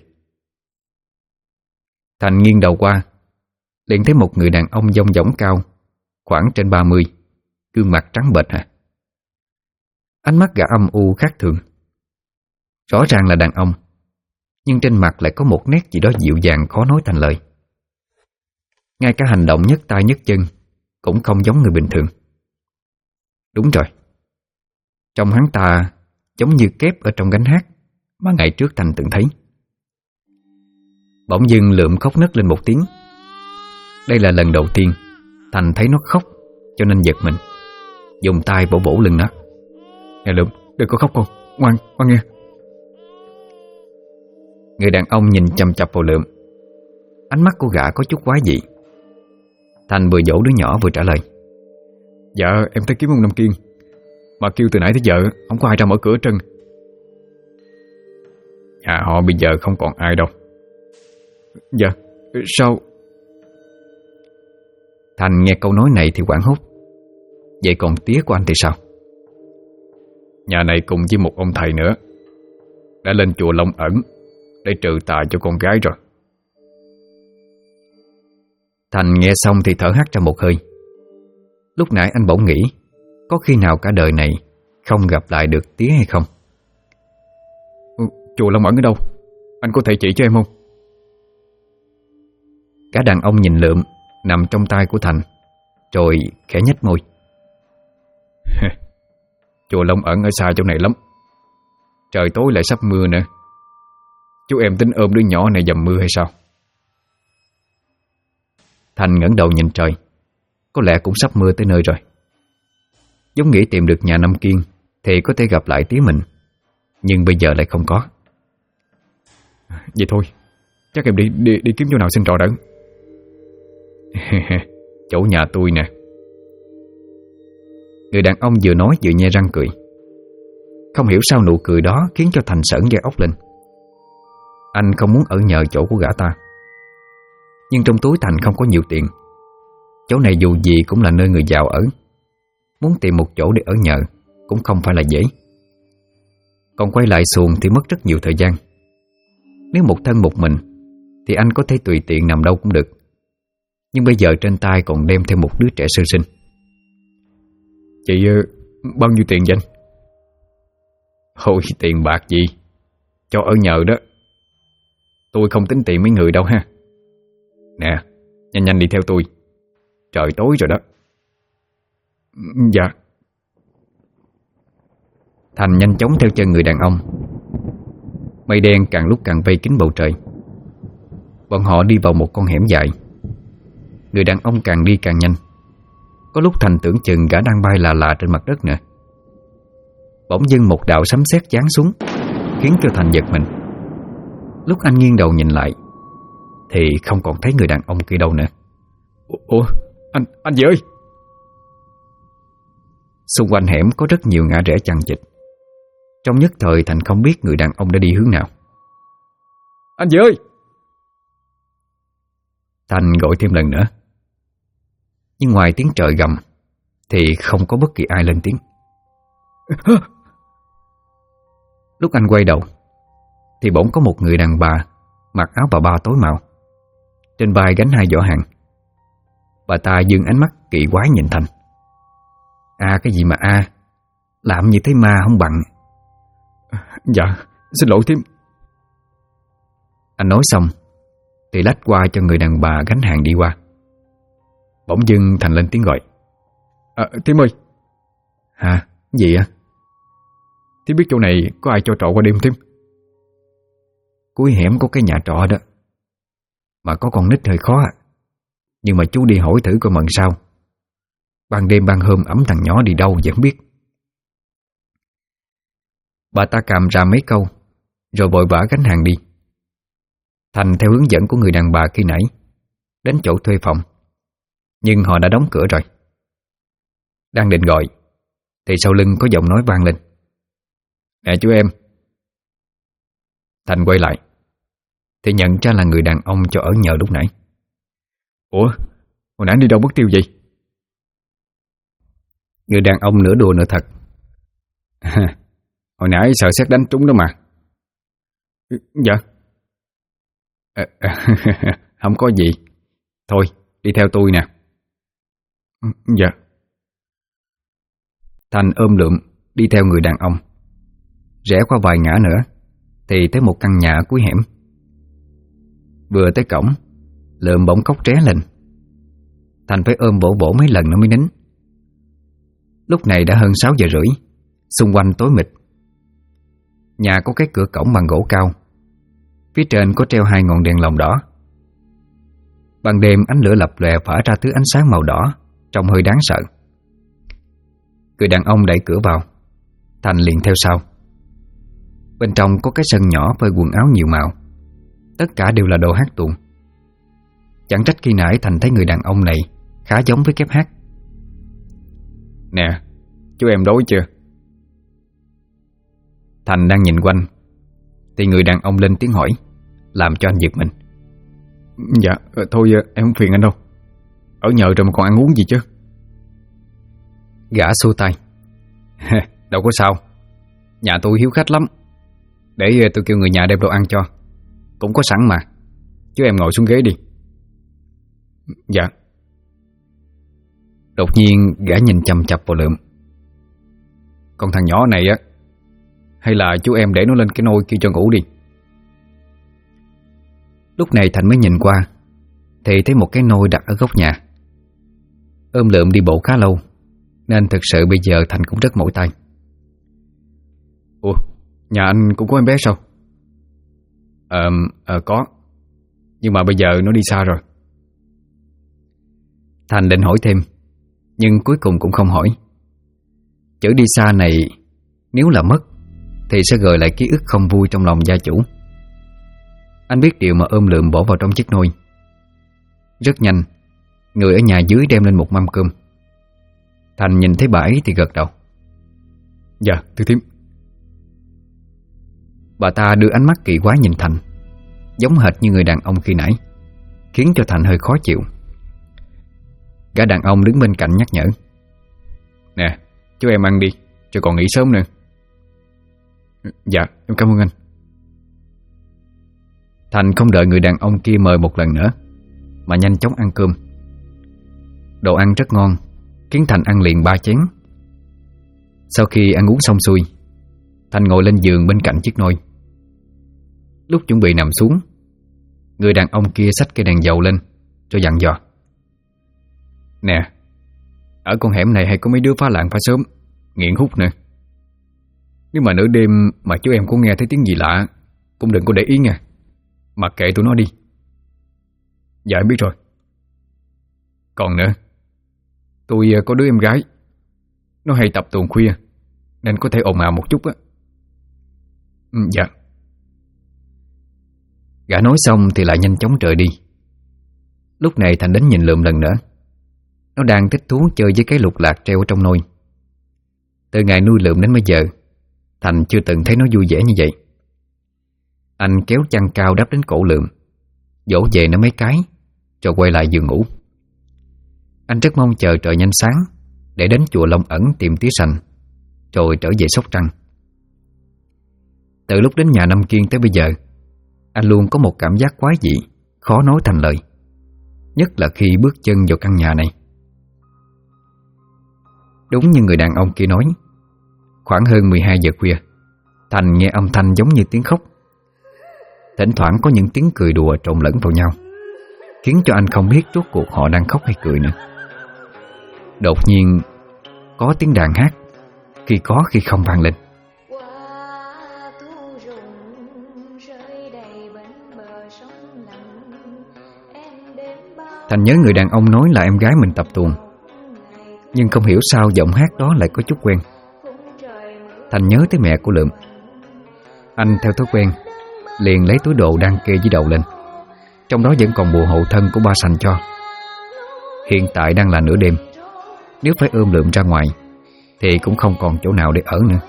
Thành nghiêng đầu qua, liền thấy một người đàn ông dong dỏng cao, khoảng trên 30, gương mặt trắng bệch hả. Ánh mắt gã âm u khác thường. Rõ ràng là đàn ông, nhưng trên mặt lại có một nét gì đó dịu dàng khó nói thành lời. Ngay cả hành động nhấc tay nhấc chân cũng không giống người bình thường. Đúng rồi, trông hắn ta giống như kép ở trong gánh hát mà ngày trước Thành từng thấy. Bỗng dưng Lượm khóc nấc lên một tiếng. Đây là lần đầu tiên Thành thấy nó khóc, cho nên giật mình, dùng tay vỗ vỗ lưng nó. Nè Lượm, đừng có khóc con, ngoan nghe. Người đàn ông nhìn chằm chằm vào Lượm. Ánh mắt của gã có chút quái dị. Thành vừa dỗ đứa nhỏ vừa trả lời: Dạ em tới kiếm ông Năm Kiên, mà kêu từ nãy tới giờ không có ai ra mở cửa trơn. Nhà họ bây giờ không còn ai đâu. Dạ, sao? Thành nghe câu nói này thì hoảng hốt. Vậy còn tía của anh thì sao? Nhà này cùng với một ông thầy nữa đã lên chùa Long Ẩn để trừ tà cho con gái rồi. Thành nghe xong thì thở hắt ra một hơi. Lúc nãy anh bỗng nghĩ có khi nào cả đời này không gặp lại được tía hay không. Chùa Long Ẩn ở đâu? Anh có thể chỉ cho em không? Cả đàn ông nhìn Lượm nằm trong tay của Thành, rồi khẽ nhếch môi. Chùa Long Ẩn ở xa chỗ này lắm. Trời tối lại sắp mưa nữa. Chú em tính ôm đứa nhỏ này dầm mưa hay sao? Thành ngẩng đầu nhìn trời. Có lẽ cũng sắp mưa tới nơi rồi. Giống nghĩ tìm được nhà Năm Kiên thì có thể gặp lại tía mình, nhưng bây giờ lại không có. Vậy thôi, chắc em đi kiếm chỗ nào xin trọ đỡ. Chỗ nhà tôi nè. Người đàn ông vừa nói vừa nhe răng cười. Không hiểu sao nụ cười đó khiến cho Thành sởn gai ốc lên. Anh không muốn ở nhờ chỗ của gã ta, nhưng trong túi Thành không có nhiều tiền. Chỗ này dù gì cũng là nơi người giàu ở. Muốn tìm một chỗ để ở nhờ cũng không phải là dễ. Còn quay lại xuồng thì mất rất nhiều thời gian. Nếu một thân một mình thì anh có thể tùy tiện nằm đâu cũng được. Nhưng bây giờ trên tay còn đem theo một đứa trẻ sơ sinh. Chị bao nhiêu tiền vậy anh? Ôi tiền bạc gì, cho ở nhờ đó. Tôi không tính tiền mấy người đâu ha. Nè, nhanh đi theo tôi, trời tối rồi đó. Dạ. Thành nhanh chóng theo chân người đàn ông. Mây đen càng lúc càng vây kín bầu trời. Bọn họ đi vào một con hẻm dài. Người đàn ông càng đi càng nhanh. Có lúc Thành tưởng chừng gã đang bay là trên mặt đất nè. bỗng dưng một đạo sấm sét giáng xuống, khiến cho Thành giật mình. Lúc anh nghiêng đầu nhìn lại thì không còn thấy người đàn ông kia đâu nữa. Ủa, anh gì ơi! Xung quanh hẻm có rất nhiều ngã rẽ chằng chịt. Trong nhất thời Thành không biết người đàn ông đã đi hướng nào. Anh gì ơi! Thành gọi thêm lần nữa, nhưng ngoài tiếng trời gầm thì không có bất kỳ ai lên tiếng. Lúc anh quay đầu thì bỗng có một người đàn bà mặc áo bà ba tối màu, trên vai gánh 2 giỏ hàng. Bà ta dương ánh mắt kỳ quái nhìn Thành. Cái gì mà làm như thấy ma không bằng. Dạ, xin lỗi thím. Anh nói xong thì lách qua cho người đàn bà gánh hàng đi qua. Bỗng dưng Thành lên tiếng gọi. Thím ơi! Hả? Gì ạ? Thím biết chỗ này có ai cho trọ qua đêm thím? Cuối hẻm có cái nhà trọ đó, mà có con nít hơi khó. Nhưng mà chú đi hỏi thử coi mần sao. Ban đêm ban hôm ẵm thằng nhỏ đi đâu vẫn biết. Bà ta càm ra mấy câu rồi vội vã gánh hàng đi. Thành theo hướng dẫn của người đàn bà khi nãy đến chỗ thuê phòng, nhưng họ đã đóng cửa rồi. Đang định gọi thì sau lưng có giọng nói vang lên. Nè chú em. Thành quay lại thì nhận ra là người đàn ông cho ở nhờ lúc nãy. Ủa, hồi nãy đi đâu mất tiêu vậy? Người đàn ông nửa đùa nửa thật. Hồi nãy sợ sét đánh trúng đó mà. Dạ. Không có gì. Thôi, đi theo tôi nè. Dạ. Thành ôm lượm đi theo người đàn ông. Rẽ qua vài ngã nữa thì tới một căn nhà ở cuối hẻm. Vừa tới cổng, lượm bỗng khóc ré lên. Thành phải ôm vỗ vỗ mấy lần nó mới nín. Lúc này đã hơn 6 giờ rưỡi, xung quanh tối mịt. Nhà có cái cửa cổng bằng gỗ cao, phía trên có treo 2 ngọn đèn lồng đỏ. Ban đêm ánh lửa lập lòe phả ra thứ ánh sáng màu đỏ, trông hơi đáng sợ. Người đàn ông đẩy cửa vào, Thành liền theo sau. Bên trong có cái sân nhỏ với quần áo nhiều màu, tất cả đều là đồ hát tuồng. Chẳng trách khi nãy Thành thấy người đàn ông này khá giống với kép hát. Nè, chú em đói chưa? Thành đang nhìn quanh thì người đàn ông lên tiếng hỏi, làm cho anh giật mình. Dạ, thôi em không phiền anh đâu. Ở nhờ rồi mà còn ăn uống gì chứ? Gã xua tay. Đâu có sao. Nhà tôi hiếu khách lắm. Để tôi kêu người nhà đem đồ ăn cho. Cũng có sẵn mà. Chú em ngồi xuống ghế đi. Dạ. Đột nhiên gã nhìn chằm chằm vào Lượm. Con thằng nhỏ này á, hay là chú em để nó lên cái nôi kia cho ngủ đi. Lúc này Thành mới nhìn qua thì thấy một cái nôi đặt ở góc nhà. Ôm Lượm đi bộ khá lâu nên thực sự bây giờ Thành cũng rất mỏi tay. Ủa, nhà anh cũng có em bé sao? Có. Nhưng mà bây giờ nó đi xa rồi. Thành định hỏi thêm, nhưng cuối cùng cũng không hỏi. Chữ đi xa này nếu là mất thì sẽ gợi lại ký ức không vui trong lòng gia chủ. Anh biết điều mà ôm Lượm bỏ vào trong chiếc nôi. Rất nhanh, người ở nhà dưới đem lên một mâm cơm. Thành nhìn thấy bà ấy thì gật đầu. Dạ, thưa thím. Bà ta đưa ánh mắt kỳ quái nhìn Thành, giống hệt như người đàn ông khi nãy, khiến cho Thành hơi khó chịu. Gã đàn ông đứng bên cạnh nhắc nhở. Nè, chú em ăn đi, cho còn nghỉ sớm nữa. Dạ, em cảm ơn anh. Thành không đợi người đàn ông kia mời một lần nữa mà nhanh chóng ăn cơm. Đồ ăn rất ngon, khiến Thành ăn liền 3 chén. Sau khi ăn uống xong xuôi, Thành ngồi lên giường bên cạnh chiếc nôi. Lúc chuẩn bị nằm xuống, người đàn ông kia xách cây đèn dầu lên rồi dặn dò. Nè, ở con hẻm này hay có mấy đứa phá làng phá sớm, nghiện hút nữa. Nếu mà nửa đêm mà chú em có nghe thấy tiếng gì lạ, cũng đừng có để ý nha, mặc kệ tụi nó đi. Dạ em biết rồi. Còn nữa, tôi có đứa em gái, nó hay tập tuồng khuya, nên có thể ồn ào một chút á. Dạ. Gã nói xong thì lại nhanh chóng rời đi. Lúc này Thành đến nhìn Lượm lần nữa. Nó đang thích thú chơi với cái lục lạc treo ở trong nôi. Từ ngày nuôi Lượm đến bây giờ, Thành chưa từng thấy nó vui vẻ như vậy. Anh kéo chăn cao đắp đến cổ Lượm, dỗ về nó mấy cái, rồi quay lại giường ngủ. Anh rất mong chờ trời nhanh sáng để đến chùa Long Ẩn tìm tía Sành, rồi trở về Sóc Trăng. Từ lúc đến nhà Năm Kiên tới bây giờ, anh luôn có một cảm giác quái dị, khó nói thành lời, nhất là khi bước chân vào căn nhà này. Đúng như người đàn ông kia nói, khoảng hơn 12 giờ khuya, Thành nghe âm thanh giống như tiếng khóc. Thỉnh thoảng có những tiếng cười đùa trộn lẫn vào nhau, khiến cho anh không biết rốt cuộc họ đang khóc hay cười nữa. Đột nhiên có tiếng đàn hát, khi có khi không vang lên. Thành nhớ người đàn ông nói là em gái mình tập tuồng, nhưng không hiểu sao giọng hát đó lại có chút quen. Thành nhớ tới mẹ của Lượm. Anh theo thói quen liền lấy túi đồ đang kê dưới đầu lên. Trong đó vẫn còn bộ hộ thân của ba Sành cho. Hiện tại đang là nửa đêm, nếu phải ôm Lượm ra ngoài thì cũng không còn chỗ nào để ở nữa.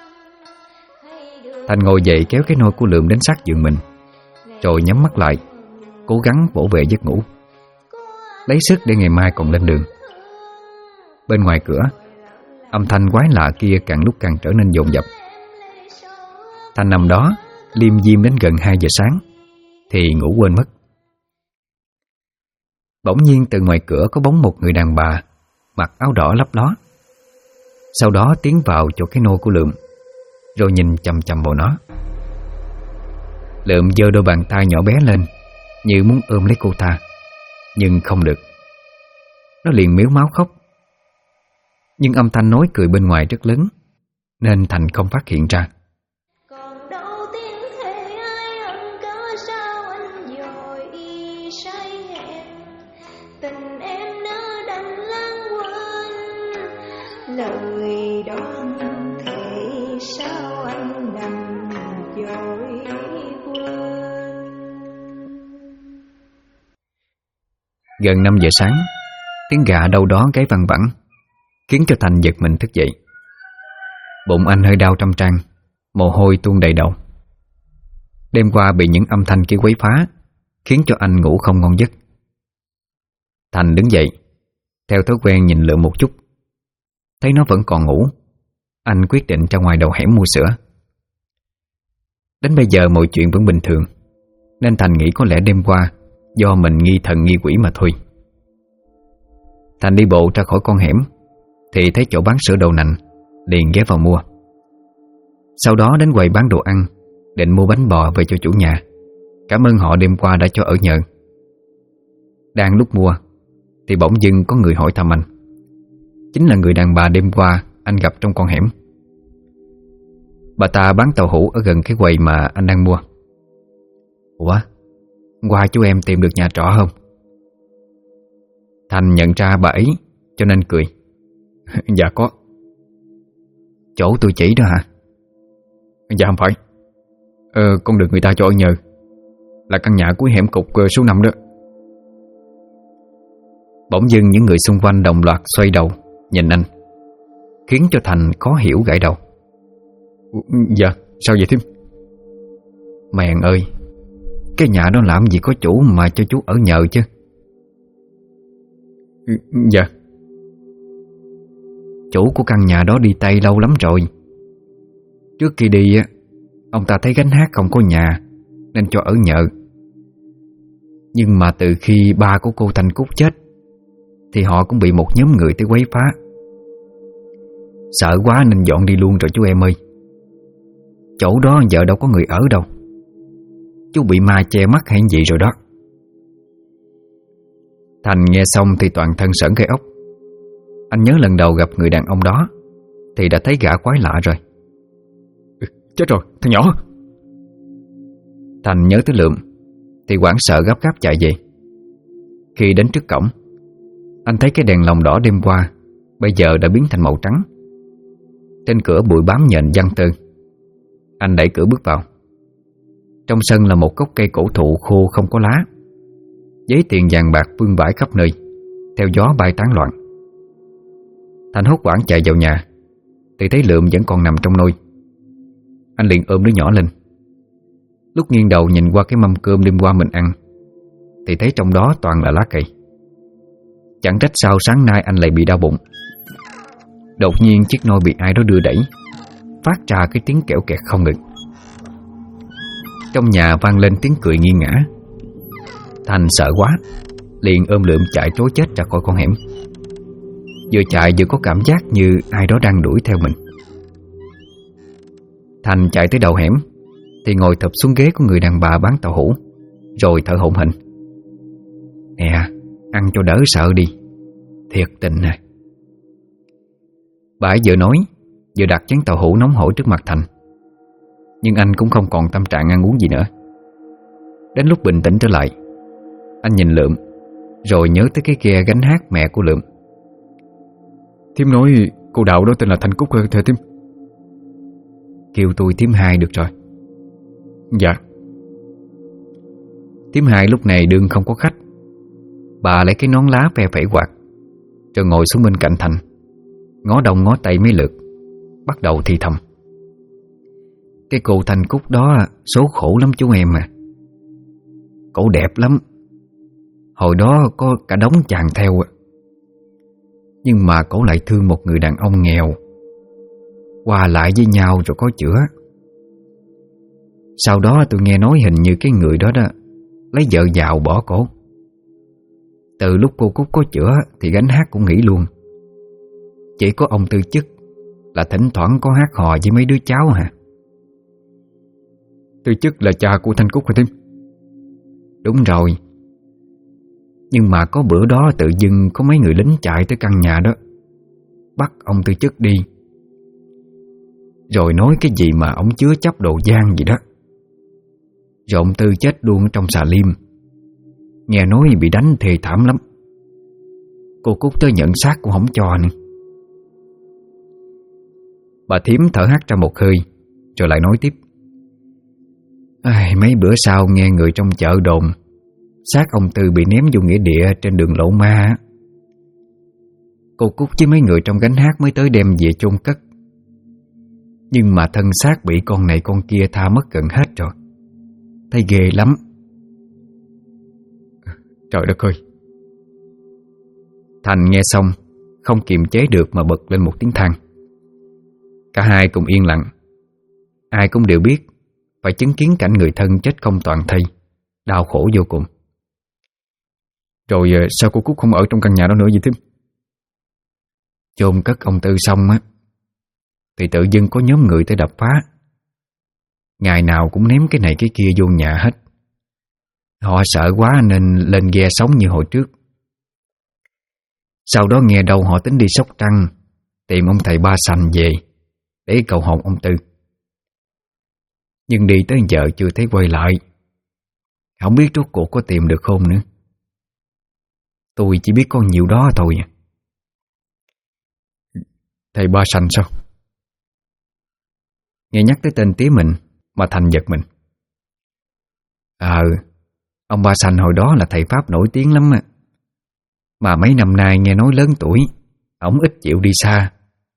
Thành ngồi dậy kéo cái nôi của Lượm đến sát giường mình, rồi nhắm mắt lại, cố gắng vỗ về giấc ngủ, lấy sức để ngày mai còn lên đường. Bên ngoài cửa, âm thanh quái lạ kia càng lúc càng trở nên dồn dập. Thành nằm đó liêm diêm đến gần 2 giờ sáng thì ngủ quên mất. Bỗng nhiên từ ngoài cửa có bóng một người đàn bà mặc áo đỏ lấp ló. Sau đó tiến vào chỗ cái nôi của Lượm, rồi nhìn chằm chằm vào nó. Lượm giơ đôi bàn tay nhỏ bé lên, như muốn ôm lấy cô ta, nhưng không được. Nó liền mếu máo khóc. Nhưng âm thanh nói cười bên ngoài rất lớn, nên Thành không phát hiện ra. Lời đoan thể sao anh nằm dối quên. Gần 5 giờ sáng, tiếng gà đâu đó gáy văng vẳng, khiến cho Thành giật mình thức dậy. Bụng anh hơi đau trăm trang, mồ hôi tuôn đầy đầu. Đêm qua bị những âm thanh kia quấy phá, khiến cho anh ngủ không ngon giấc. Thành đứng dậy, theo thói quen nhìn Lượm một chút. Thấy nó vẫn còn ngủ, anh quyết định ra ngoài đầu hẻm mua sữa. Đến bây giờ mọi chuyện vẫn bình thường, nên Thành nghĩ có lẽ đêm qua do mình nghi thần nghi quỷ mà thôi. Thành đi bộ ra khỏi con hẻm thì thấy chỗ bán sữa đậu nành, liền ghé vào mua. Sau đó đến quầy bán đồ ăn, định mua bánh bò về cho chủ nhà, cảm ơn họ đêm qua đã cho ở nhờ. Đang lúc mua thì bỗng dưng có người hỏi thăm anh. Chính là người đàn bà đêm qua anh gặp trong con hẻm. Bà ta bán tàu hũ ở gần cái quầy mà anh đang mua. Ủa, hôm qua chú em tìm được nhà trọ không? Thành nhận ra bà ấy cho nên cười. Dạ có. Chỗ tôi chỉ đó hả? Dạ không phải. Con được người ta cho ở nhờ, là căn nhà cuối hẻm cục số 5 đó. Bỗng dưng những người xung quanh đồng loạt xoay đầu nhìn anh, khiến cho Thành khó hiểu gãi đầu. Dạ, sao vậy thím? Mèn ơi, cái nhà đó làm gì có chủ mà cho chú ở nhờ chứ? Dạ. Chủ của căn nhà đó đi Tây lâu lắm rồi. Trước khi đi ông ta thấy gánh hát không có nhà nên cho ở nhờ. Nhưng mà từ khi ba của cô Thanh Cúc chết thì họ cũng bị một nhóm người tới quấy phá. Sợ quá nên dọn đi luôn rồi chú em ơi. Chỗ đó giờ đâu có người ở đâu. Chú bị ma che mắt hay gì rồi đó. Thành nghe xong thì toàn thân sởn gai ốc. Anh nhớ lần đầu gặp người đàn ông đó thì đã thấy gã quái lạ rồi. Chết rồi, thằng nhỏ. Thành nhớ tới Lượm thì hoảng sợ gấp gáp chạy về. Khi đến trước cổng, anh thấy cái đèn lồng đỏ đêm qua bây giờ đã biến thành màu trắng. Trên cửa bụi bám nhện giăng tơ. Anh đẩy cửa bước vào. Trong sân là một gốc cây cổ thụ khô không có lá. Giấy tiền vàng bạc vương vãi khắp nơi, theo gió bay tán loạn. Thành hốt hoảng chạy vào nhà thì thấy Lượm vẫn còn nằm trong nôi. Anh liền ôm đứa nhỏ lên. Lúc nghiêng đầu nhìn qua cái mâm cơm đêm qua mình ăn thì thấy trong đó toàn là lá cây. Chẳng trách sao sáng nay anh lại bị đau bụng. Đột nhiên chiếc nôi bị ai đó đưa đẩy, phát ra cái tiếng kẽo kẹt không ngừng. Trong nhà vang lên tiếng cười nghiêng ngã. Thành sợ quá, liền ôm Lượm chạy trối chết ra khỏi con hẻm. Vừa chạy vừa có cảm giác như ai đó đang đuổi theo mình. Thành chạy tới đầu hẻm thì ngồi thụp xuống ghế của người đàn bà bán tàu hũ, rồi thở hổn hển. Nè, ăn cho đỡ sợ đi, thiệt tình nè. Bà ấy vừa nói vừa đặt chén tàu hũ nóng hổi trước mặt Thành. Nhưng anh cũng không còn tâm trạng ăn uống gì nữa. Đến lúc bình tĩnh trở lại, anh nhìn Lượm, rồi nhớ tới cái ghe gánh hát mẹ của Lượm. Thím nói cô Đạo đó tên là Thanh Cúc thưa thím. Kêu tôi thím Hai được rồi. Dạ. Thím Hai lúc này đương không có khách. Bà lấy cái nón lá phe phẩy quạt, rồi ngồi xuống bên cạnh Thành, ngó đông ngó tây mấy lượt, bắt đầu thì thầm. Cái cô Thanh Cúc đó số khổ lắm chú em à. Cổ đẹp lắm. Hồi đó có cả đống chàng theo, nhưng mà cổ lại thương một người đàn ông nghèo, qua lại với nhau rồi có chữa. Sau đó tôi nghe nói hình như cái người đó lấy vợ giàu bỏ cổ. Từ lúc cô Cúc có chữa thì gánh hát cũng nghỉ luôn. Chỉ có ông Tư Chức là thỉnh thoảng có hát hò với mấy đứa cháu hả? Tư Chức là cha của Thanh Cúc hả thím? Đúng rồi. Nhưng mà có bữa đó tự dưng có mấy người lính chạy tới căn nhà đó, bắt ông Tư Chức đi, rồi nói cái gì mà ông chứa chấp đồ gian gì đó. Rồi ông Tư chết luôn ở trong xà liêm. Nghe nói bị đánh thê thảm lắm. Cô Cúc tới nhận xác cũng không cho nữa. Bà thím thở hắt ra một hơi, rồi lại nói tiếp. Mấy bữa sau nghe người trong chợ đồn xác ông Tư bị ném vô nghĩa địa trên đường Lộ Ma. Cô Cúc với mấy người trong gánh hát mới tới đem về chôn cất. Nhưng mà thân xác bị con này con kia tha mất gần hết rồi. Thấy ghê lắm. Trời đất ơi. Thành nghe xong không kiềm chế được mà bật lên một tiếng than. Cả hai cùng yên lặng. Ai cũng đều biết phải chứng kiến cảnh người thân chết không toàn thây, đau khổ vô cùng. Rồi sao cô Cúc không ở trong căn nhà đó nữa vậy thím? Chôn cất ông Tư xong á thì tự dưng có nhóm người tới đập phá. Ngày nào cũng ném cái này cái kia vô nhà hết. Họ sợ quá nên lên ghe sống như hồi trước. Sau đó nghe đâu họ tính đi Sóc Trăng tìm ông thầy Ba Sành về để cầu hồn ông Tư. Nhưng đi tới giờ chưa thấy quay lại. Không biết rốt cuộc có tìm được không nữa. Tôi chỉ biết có nhiều đó thôi. Thầy Ba Sành sao? Nghe nhắc tới tên tía mình mà Thành giật mình. Ông Ba Sành hồi đó là thầy Pháp nổi tiếng lắm á. Mà mấy năm nay nghe nói lớn tuổi, ổng ít chịu đi xa.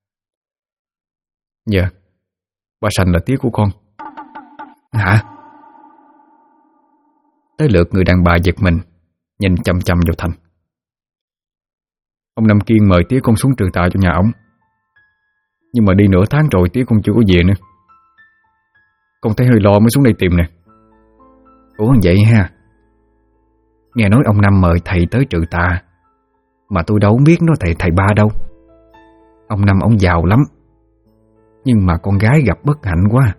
Dạ, Ba Sành là tía của con. Hả? Tới lượt người đàn bà giật mình, nhìn chăm chăm vào Thành. Ông Năm Kiên mời tía con xuống trừ tà cho nhà ổng. Nhưng mà đi nửa tháng rồi tía con chưa có về nữa. Con thấy hơi lo mới xuống đây tìm nè. Ủa vậy ha? Nghe nói ông Năm mời thầy tới trừ tà, mà tôi đâu biết nó thầy Ba đâu. Ông Năm ông giàu lắm, nhưng mà con gái gặp bất hạnh quá.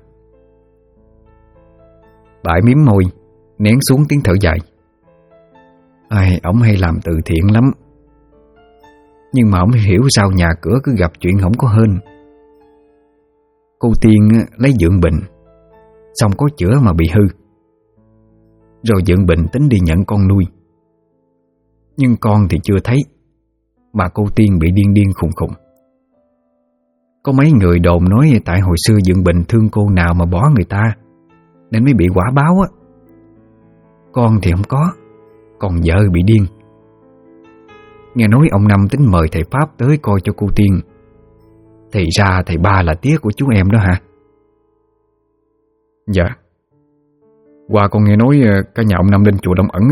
Bà ấy mím môi, nén xuống tiếng thở dài. Ổng hay làm từ thiện lắm, nhưng mà ổng hiểu sao nhà cửa cứ gặp chuyện không có hên. Cô Tiên lấy Dượng bệnh, xong có chữa mà bị hư. Rồi Dượng bệnh tính đi nhận con nuôi, nhưng con thì chưa thấy, mà cô Tiên bị điên khùng khùng. Có mấy người đồn nói tại hồi xưa Dượng Bình thương cô nào mà bỏ người ta nên mới bị quả báo á. Con thì không có, còn vợ bị điên. Nghe nói ông Năm tính mời thầy Pháp tới coi cho cô Tiên. Thì ra thầy Ba là tía của chú em đó hả? Dạ. Qua con nghe nói cả nhà ông Năm lên chùa Long Ẩn.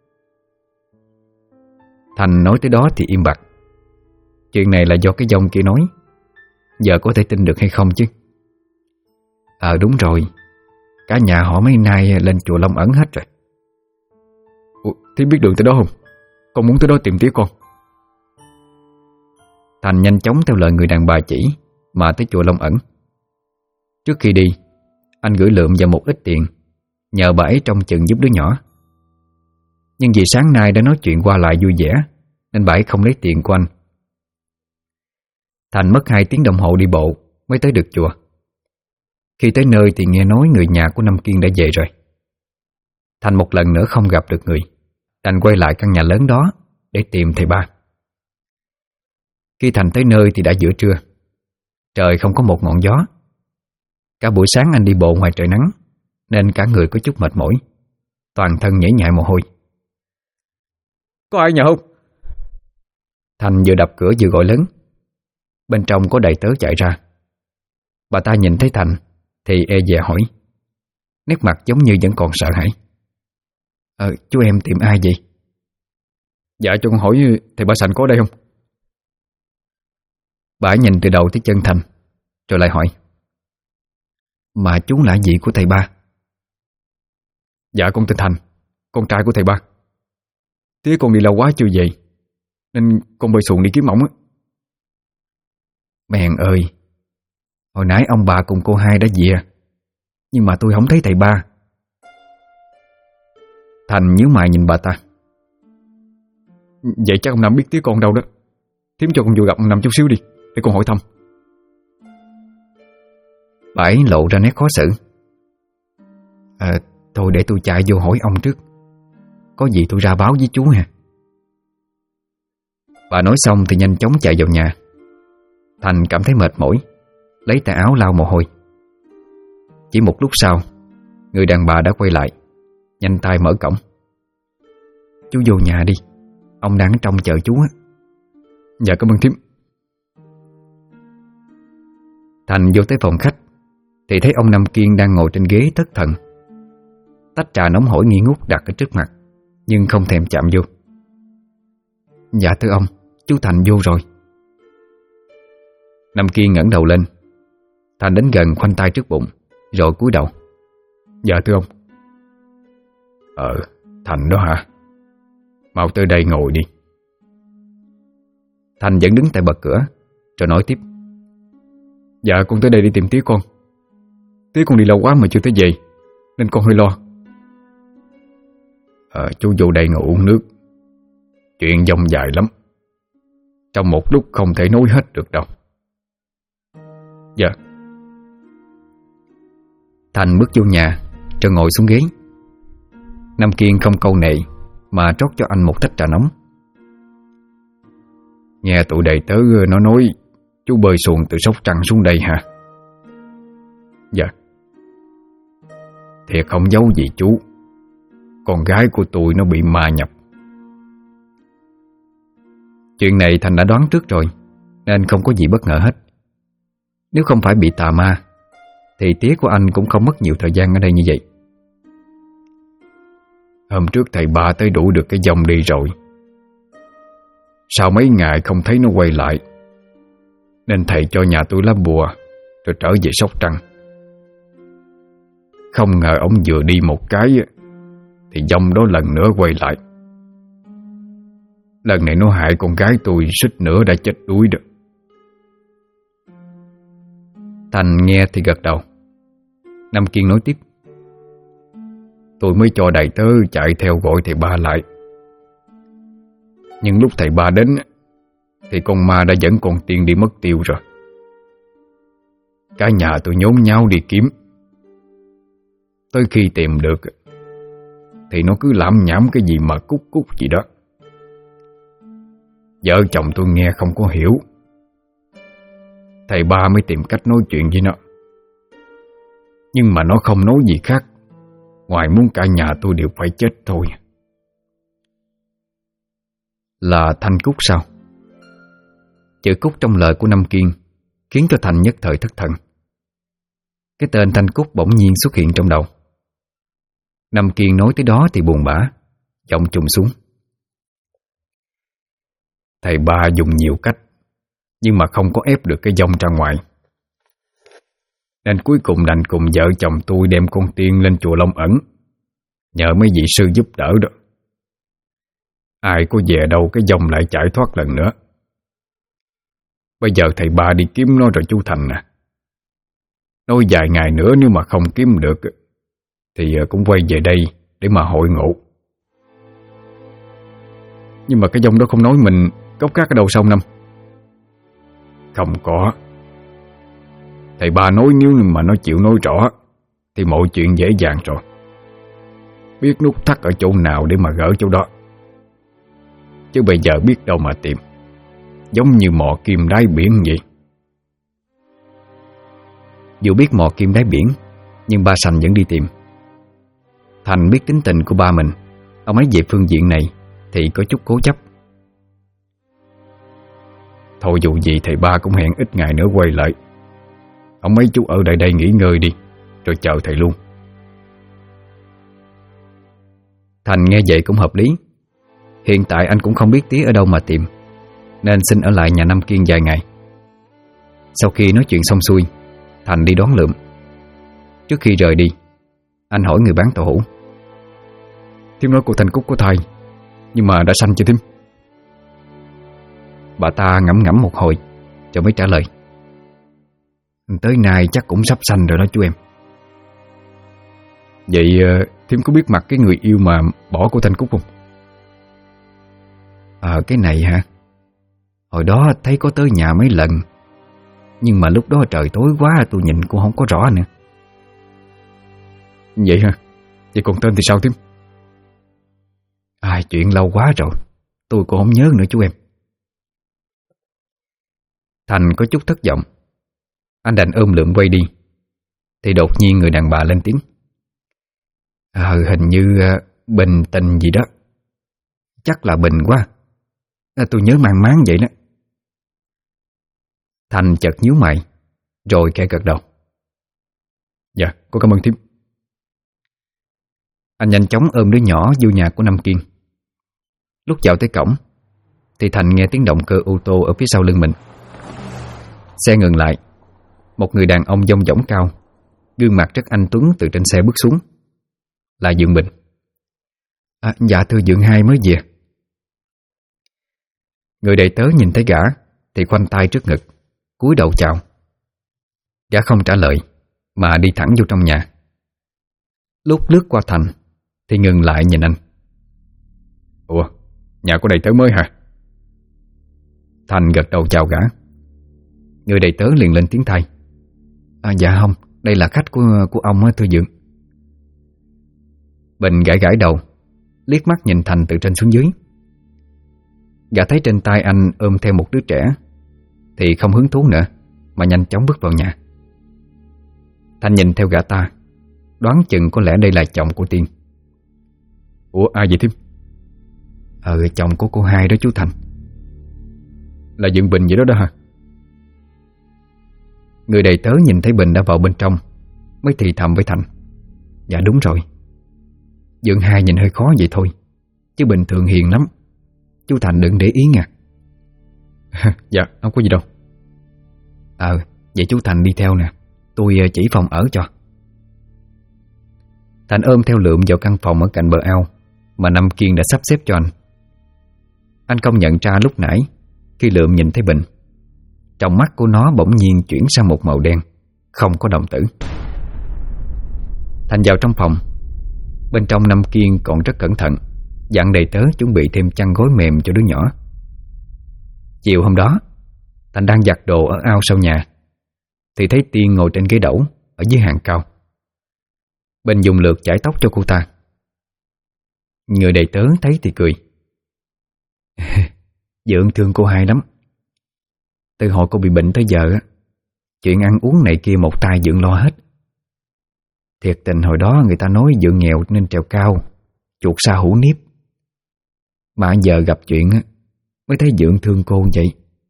Thành nói tới đó thì im bặt. Chuyện này là do cái dông kia nói. Giờ có thể tin được hay không chứ? Đúng rồi, cả nhà họ mấy nay lên chùa Long Ẩn hết rồi. Ủa, Thím biết đường tới đó không? Con muốn tới đó tìm tía con. Thành nhanh chóng theo lời người đàn bà chỉ mà tới chùa Long Ẩn. Trước khi đi, anh gửi lượm vào một ít tiền nhờ bà ấy trông chừng giúp đứa nhỏ. Nhưng vì sáng nay đã nói chuyện qua lại vui vẻ nên bà ấy không lấy tiền của anh. Thành mất 2 tiếng đồng hồ đi bộ mới tới được chùa. Khi tới nơi thì nghe nói người nhà của Năm Kiên đã về rồi. Thành một lần nữa không gặp được người, đành quay lại căn nhà lớn đó để tìm thầy Ba. Khi Thành tới nơi thì đã giữa trưa. Trời không có một ngọn gió. Cả buổi sáng anh đi bộ ngoài trời nắng nên cả người có chút mệt mỏi, toàn thân nhễ nhại mồ hôi. Có ai nhà không? Thành vừa đập cửa vừa gọi lớn. Bên trong có đầy tớ chạy ra. Bà ta nhìn thấy Thành thì e dè hỏi, nét mặt giống như vẫn còn sợ hãi. Chú em tìm ai vậy? Dạ cho con hỏi thầy Ba Sành có đây không? Bà nhìn từ đầu tới chân Thành rồi lại hỏi, mà chú là gì của thầy Ba? Dạ con tên Thành, con trai của thầy Ba. Tía con đi lâu quá chưa về nên con bơi xuồng đi kiếm ổng á. Mèn ơi, hồi nãy ông bà cùng cô hai đã về, nhưng mà tôi không thấy thầy Ba. Thành nhíu mày nhìn bà ta. Vậy chắc ông Năm biết tía con đâu đó. Thím cho con vừa gặp ông Năm chút xíu đi để con hỏi thăm. Bà ấy lộ ra nét khó xử. Thôi để tôi chạy vô hỏi ông trước, có gì tôi ra báo với chú ha. Bà nói xong thì nhanh chóng chạy vào nhà. Thành cảm thấy mệt mỏi, lấy tay áo lau mồ hôi. Chỉ một lúc sau, người đàn bà đã quay lại, nhanh tay mở cổng. Chú vô nhà đi, ông đang trông chờ chú á. Dạ cảm ơn thím. Thành vô tới phòng khách thì thấy ông Năm Kiên đang ngồi trên ghế thất thần. Tách trà nóng hổi nghi ngút đặt ở trước mặt, nhưng không thèm chạm vô. Dạ thưa ông, chú Thành vô rồi. Năm Kiên ngẩng đầu lên. Thành đến gần khoanh tay trước bụng rồi cúi đầu. Dạ thưa ông. Thành đó hả? Mau tới đây ngồi đi. Thành vẫn đứng tại bậc cửa rồi nói tiếp. Dạ con tới đây đi tìm tía con. Tía con đi lâu quá mà chưa tới về nên con hơi lo. Chú vô đây ngồi uống nước. Chuyện dông dài lắm, trong một lúc không thể nói hết được đâu. Dạ. Thành bước vô nhà rồi ngồi xuống ghế. Năm Kiên không câu nệ mà trót cho anh một tách trà nóng. Nghe tụi đầy tớ nó nói chú bơi xuồng từ Sóc Trăng xuống đây hả? Dạ. Thiệt không giấu gì chú, con gái của tôi nó bị ma nhập. Chuyện này Thành đã đoán trước rồi nên không có gì bất ngờ hết. Nếu không phải bị tà ma thì tía của anh cũng không mất nhiều thời gian ở đây như vậy. Hôm trước thầy Ba tới đủ được cái dòng đi rồi. Sau mấy ngày không thấy nó quay lại nên thầy cho nhà tôi lá bùa rồi trở về Sóc Trăng. Không ngờ ông vừa đi một cái thì dòng đó lần nữa quay lại. Lần này nó hại con gái tôi suýt nữa đã chết đuối được. Thành nghe thì gật đầu. Năm Kiên nói tiếp. Tôi mới cho đầy tớ chạy theo gọi thầy Ba lại. Nhưng lúc thầy Ba đến thì con ma đã dẫn con Tiên đi mất tiêu rồi. Cả nhà tôi nhốn nháo đi kiếm. Tới khi tìm được thì nó cứ lảm nhảm cái gì mà cút cút gì đó. Vợ chồng tôi nghe không có hiểu. thầy ba mới tìm cách nói chuyện với nó. Nhưng mà nó không nói gì khác ngoài muốn cả nhà tôi đều phải chết thôi. Là Thanh Cúc sao? Chữ Cúc trong lời của Năm Kiên khiến cho Thành nhất thời thất thần. Cái tên Thanh Cúc bỗng nhiên xuất hiện trong đầu. Năm Kiên nói tới đó thì buồn bã, giọng trùng xuống. Thầy ba dùng nhiều cách, nhưng mà không có ép được cái dông ra ngoài, nên cuối cùng đành cùng vợ chồng tôi đem con tiên lên chùa Long Ẩn, nhờ mấy vị sư giúp đỡ đó. Ai có về đâu cái dông lại chạy thoát lần nữa. Bây giờ thầy ba đi kiếm nó rồi chú Thành nè. Nói vài ngày nữa nếu mà không kiếm được thì cũng quay về đây để mà hội ngộ. Nhưng mà cái dông đó không nói mình gốc gác ở đầu sông Năm. Không có. Thầy ba nói nếu mà nó chịu nói rõ thì mọi chuyện dễ dàng rồi. Biết nút thắt ở chỗ nào để mà gỡ chỗ đó. Chứ bây giờ biết đâu mà tìm. Giống như mò kim đáy biển vậy. Dù biết mò kim đáy biển, nhưng ba Sành vẫn đi tìm. Thành biết tính tình của ba mình, ông ấy về phương diện này thì có chút cố chấp. Thôi dù gì thầy ba cũng hẹn ít ngày nữa quay lại. Ông mấy chú ở lại đây nghỉ ngơi đi, rồi chờ thầy luôn. Thành nghe vậy cũng hợp lý. Hiện tại anh cũng không biết tía ở đâu mà tìm, nên xin ở lại nhà Năm Kiên vài ngày. Sau khi nói chuyện xong xuôi, Thành đi đón Lượm. Trước khi rời đi, anh hỏi người bán tàu hũ: Thím nói cô Thanh Cúc có thai, nhưng mà đã sanh chưa thím? Bà ta ngẫm ngẫm một hồi rồi mới trả lời: Tới nay chắc cũng sắp sanh rồi đó chú em. Vậy thím có biết mặt cái người yêu mà bỏ cô Thanh Cúc không? Cái này hả? Hồi đó thấy có tới nhà mấy lần, nhưng mà lúc đó trời tối quá tôi nhìn cũng không có rõ nữa. Vậy hả? Vậy còn tên thì sao thím? Chuyện lâu quá rồi, tôi cũng không nhớ nữa chú em. Thành có chút thất vọng. Anh đành ôm Lượm quay đi. Thì đột nhiên người đàn bà lên tiếng: Hình như Bình Tình gì đó. Chắc là Bình quá. Tôi nhớ mang máng vậy đó. Thành chợt nhíu mày, rồi khẽ gật đầu: Dạ, cô cảm ơn thím. Anh nhanh chóng ôm đứa nhỏ vô nhà của Năm Kiên. Lúc vào tới cổng thì Thành nghe tiếng động cơ ô tô ở phía sau lưng mình. Xe ngừng lại. Một người đàn ông dong dỏng cao, gương mặt rất anh tuấn từ trên xe bước xuống. Là Dượng Bình. Dạ thưa Dượng Hai mới về. Người đầy tớ nhìn thấy gã thì khoanh tay trước ngực, cúi đầu chào. Gã không trả lời mà đi thẳng vô trong nhà. Lúc lướt qua Thành thì ngừng lại nhìn anh. Ủa, nhà có đầy tớ mới hả? Thành gật đầu chào gã. Người đầy tớ liền lên tiếng thay: Dạ không, đây là khách của ông á thưa Dượng. Bình gãi gãi đầu, liếc mắt nhìn Thành từ trên xuống dưới. Gã thấy trên tay anh ôm theo một đứa trẻ thì không hứng thú nữa, mà nhanh chóng bước vào nhà. Thành nhìn theo gã ta, đoán chừng có lẽ đây là chồng của Tiên. Ủa, ai vậy thím? Chồng của cô Hai đó chú Thành. Là Dượng Bình vậy đó đó hả? Người đầy tớ nhìn thấy Bình đã vào bên trong mới thì thầm với Thành: Dạ đúng rồi. Dượng Hai nhìn hơi khó vậy thôi, chứ bình thường hiền lắm. Chú Thành đừng để ý nha. Dạ, không có gì đâu. Vậy chú Thành đi theo nè, tôi chỉ phòng ở cho. Thành ôm theo Lượm vào căn phòng ở cạnh bờ ao mà Năm Kiên đã sắp xếp cho anh. Anh không nhận ra lúc nãy khi Lượm nhìn thấy Bình, trong mắt của nó bỗng nhiên chuyển sang một màu đen, không có đồng tử. Thành vào trong phòng. Bên trong Năm Kiên còn rất cẩn thận dặn đầy tớ chuẩn bị thêm chăn gối mềm cho đứa nhỏ. Chiều hôm đó, Thành đang giặt đồ ở ao sau nhà thì thấy Tiên ngồi trên ghế đẩu ở dưới hàng cao. Bình dùng lược chải tóc cho cô ta. Người đầy tớ thấy thì cười: Dượng thương cô Hai lắm. Từ hồi cô bị bệnh tới giờ Chuyện ăn uống này kia một tay Dượng lo hết. Thiệt tình hồi đó người ta nói Dượng nghèo nên trèo cao, chuột sa hủ nếp. Mà giờ gặp chuyện mới thấy Dượng thương cô vậy.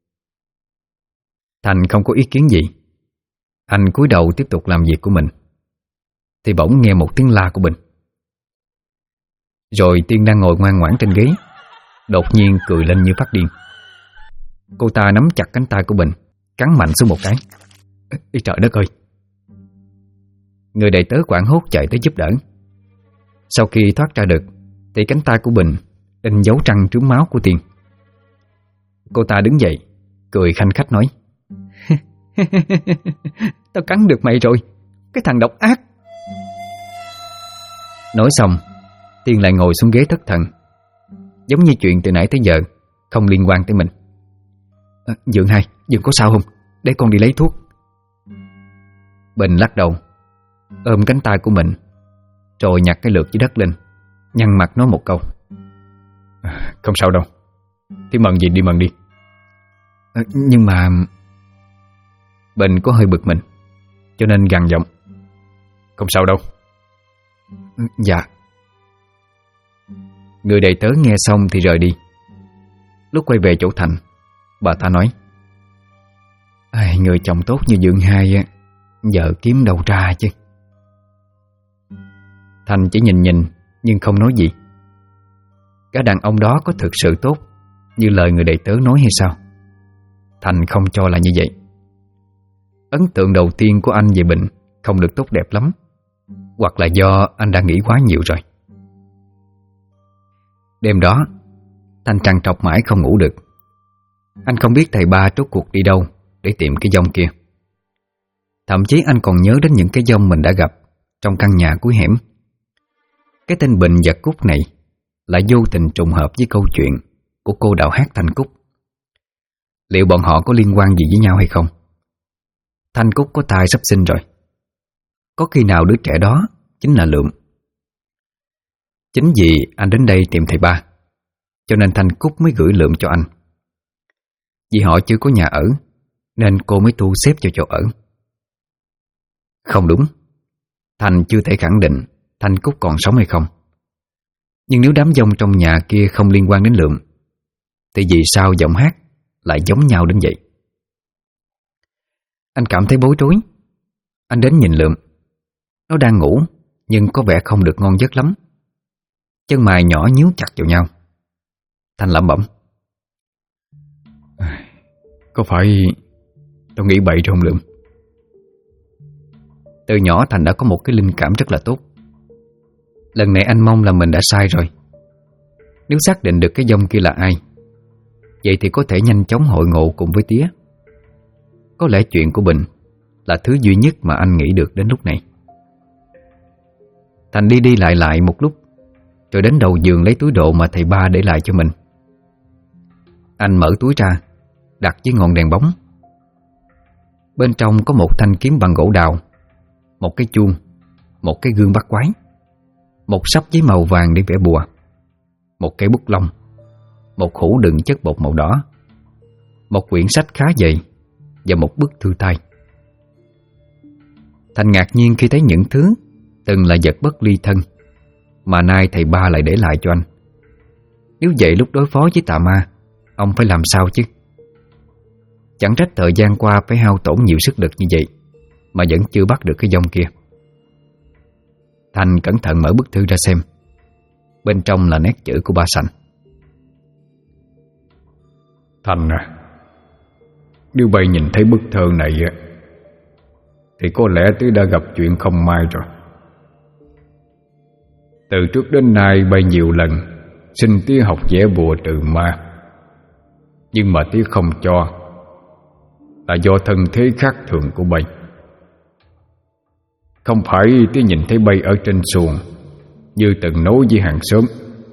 Thành không có ý kiến gì. Anh cúi đầu tiếp tục làm việc của mình. Thì bỗng nghe một tiếng la của Bình. Rồi Tiên đang ngồi ngoan ngoãn trên ghế, đột nhiên cười lên như phát điên. Cô ta nắm chặt cánh tay của Bình, cắn mạnh xuống một cái. Ý trời đất ơi! Người đầy tớ hoảng hốt chạy tới giúp đỡ. Sau khi thoát ra được thì cánh tay của Bình in dấu răng trướng máu của Tiên. Cô ta đứng dậy, cười khanh khách nói: Tao cắn được mày rồi, cái thằng độc ác. Nói xong, Tiên lại ngồi xuống ghế thất thần, giống như chuyện từ nãy tới giờ không liên quan tới mình. Dượng hai, Dượng có sao không? Để con đi lấy thuốc. Bình lắc đầu, ôm cánh tay của mình, rồi nhặt cái lược dưới đất lên, nhăn mặt nói một câu: Không sao đâu, thì mần gì đi mần đi. Nhưng mà... Bình có hơi bực mình, cho nên gằn giọng: Không sao đâu. Dạ. Người đầy tớ nghe xong thì rời đi. Lúc quay về chỗ Thành, bà ta nói: Người chồng tốt như Dượng hai vợ kiếm đâu ra chứ. Thành chỉ nhìn nhưng không nói gì. Cả đàn ông đó có thực sự tốt như lời người đầy tớ nói hay sao? Thành không cho là như vậy. Ấn tượng đầu tiên của anh về Bình không được tốt đẹp lắm, hoặc là do anh đã nghĩ quá nhiều rồi. Đêm đó, Thành trằn trọc mãi không ngủ được. Anh không biết thầy ba rốt cuộc đi đâu để tìm cái dông kia. Thậm chí anh còn nhớ đến những cái dông mình đã gặp trong căn nhà cuối hẻm. Cái tên Bình và Cúc này lại vô tình trùng hợp với câu chuyện của cô đạo hát Thanh Cúc. Liệu bọn họ có liên quan gì với nhau hay không? Thanh Cúc có thai sắp sinh rồi. Có khi nào đứa trẻ đó chính là Lượm? Chính vì anh đến đây tìm thầy ba, cho nên Thanh Cúc mới gửi Lượm cho anh. Vì họ chưa có nhà ở nên cô mới thu xếp cho chỗ ở. Không đúng, Thành chưa thể khẳng định Thanh Cúc còn sống hay không. Nhưng nếu đám dông trong nhà kia không liên quan đến Lượm, thì vì sao giọng hát lại giống nhau đến vậy? Anh cảm thấy bối rối. Anh đến nhìn Lượm. Nó đang ngủ nhưng có vẻ không được ngon giấc lắm. Chân mày nhỏ nhíu chặt vào nhau. Thành lẩm bẩm: Có phải tao nghĩ bậy rồi không Lượm? Từ nhỏ Thành đã có một cái linh cảm rất là tốt. Lần này anh mong là mình đã sai rồi. Nếu xác định được cái dông kia là ai, vậy thì có thể nhanh chóng hội ngộ cùng với Tía. Có lẽ chuyện của Bình là thứ duy nhất mà anh nghĩ được đến lúc này. Thành đi lại một lúc, rồi đến đầu giường lấy túi đồ mà thầy ba để lại cho mình. Anh mở túi ra, đặt dưới ngọn đèn bóng. Bên trong có một thanh kiếm bằng gỗ đào, một cái chuông, một cái gương bắt quái, một sắp giấy màu vàng để vẽ bùa, một cây bút lông, một hũ đựng chất bột màu đỏ, một quyển sách khá dày và một bức thư tay. Thành ngạc nhiên khi thấy những thứ từng là vật bất ly thân mà nay thầy ba lại để lại cho anh. Nếu vậy lúc đối phó với tà ma, ông phải làm sao chứ? Chẳng trách thời gian qua phải hao tổn nhiều sức lực như vậy mà vẫn chưa bắt được cái dông kia. Thành cẩn thận mở bức thư ra xem. Bên trong là nét chữ của ba Sành. Thành à, nếu bay nhìn thấy bức thơ này thì có lẽ Tứ đã gặp chuyện không may rồi. Từ trước đến nay bay nhiều lần xin Tía học vẽ bùa trừ ma, nhưng mà Tía không cho, là do thân thế khác thường của bay. Không phải Tía nhìn thấy bay ở trên xuồng như từng nói với hàng xóm,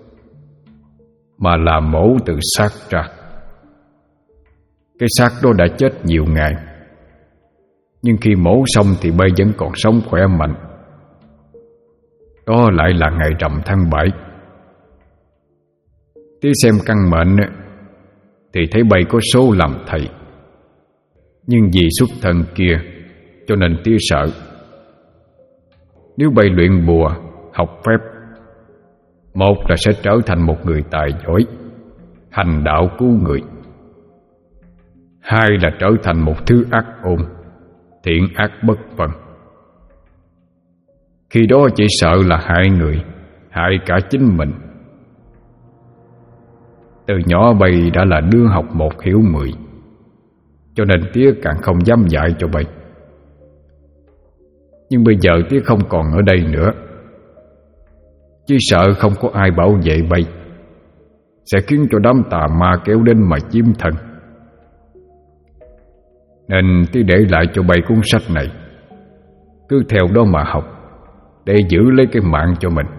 mà là mổ từ xác ra. Cái xác đó đã chết nhiều ngày, nhưng khi mổ xong thì bay vẫn còn sống khỏe mạnh. Đó lại là ngày rằm tháng 7. Tía xem căn mệnh thì thấy bay có số làm thầy, Nhưng vì xuất thân kia cho nên tía sợ. Nếu bay luyện bùa, học phép, một là sẽ trở thành một người tài giỏi, hành đạo cứu người. Hai là trở thành một thứ ác ôn, thiện ác bất phân. Khi đó chỉ sợ là hại người, hại cả chính mình. Từ nhỏ bay đã là đứa học một hiểu 10, cho nên tía càng không dám dạy cho bay. Nhưng bây giờ tía không còn ở đây nữa, chỉ sợ không có ai bảo vệ bay, sẽ khiến cho đám tà ma kéo đến mà chiếm thân. Nên tía để lại cho bay cuốn sách này, cứ theo đó mà học, để giữ lấy cái mạng cho mình.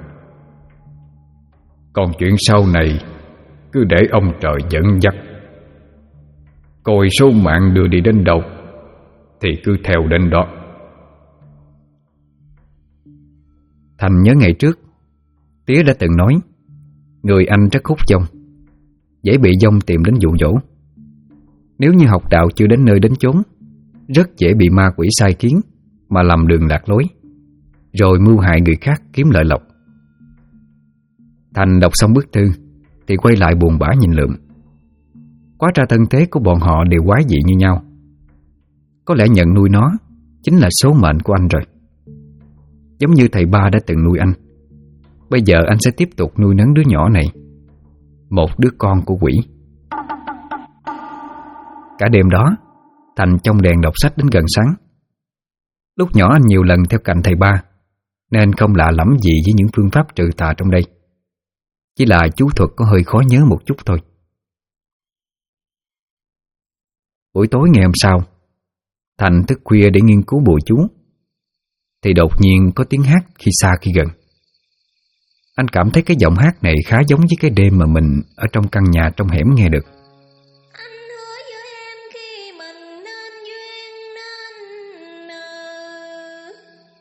Còn chuyện sau này cứ để ông trời dẫn dắt. Coi số mạng đưa đi đến đâu thì cứ theo đến đó. Thành nhớ ngày trước tía đã từng nói người anh rất hút dông, dễ bị dông tìm đến dụ dỗ. Nếu như học đạo chưa đến nơi đến chốn, rất dễ bị ma quỷ sai khiến mà lầm đường lạc lối, rồi mưu hại người khác kiếm lợi lộc. Thành đọc xong bức thư thì quay lại buồn bã nhìn Lượm. Quá ra thân thế của bọn họ đều quái dị như nhau. Có lẽ nhận nuôi nó chính là số mệnh của anh rồi. Giống như thầy ba đã từng nuôi anh, bây giờ anh sẽ tiếp tục nuôi nấng đứa nhỏ này, một đứa con của quỷ. Cả đêm đó Thành trong đèn đọc sách đến gần sáng. Lúc nhỏ anh nhiều lần theo cạnh thầy ba, nên không lạ lẫm gì với những phương pháp trừ tà trong đây. Chỉ là chú thuật có hơi khó nhớ một chút thôi. Buổi tối ngày hôm sau, Thành thức khuya để nghiên cứu bùa chú, thì đột nhiên có tiếng hát khi xa khi gần. Anh cảm thấy cái giọng hát này khá giống với cái đêm mà mình ở trong căn nhà trong hẻm nghe được. Anh hứa với em khi mình nên duyên nên nợ,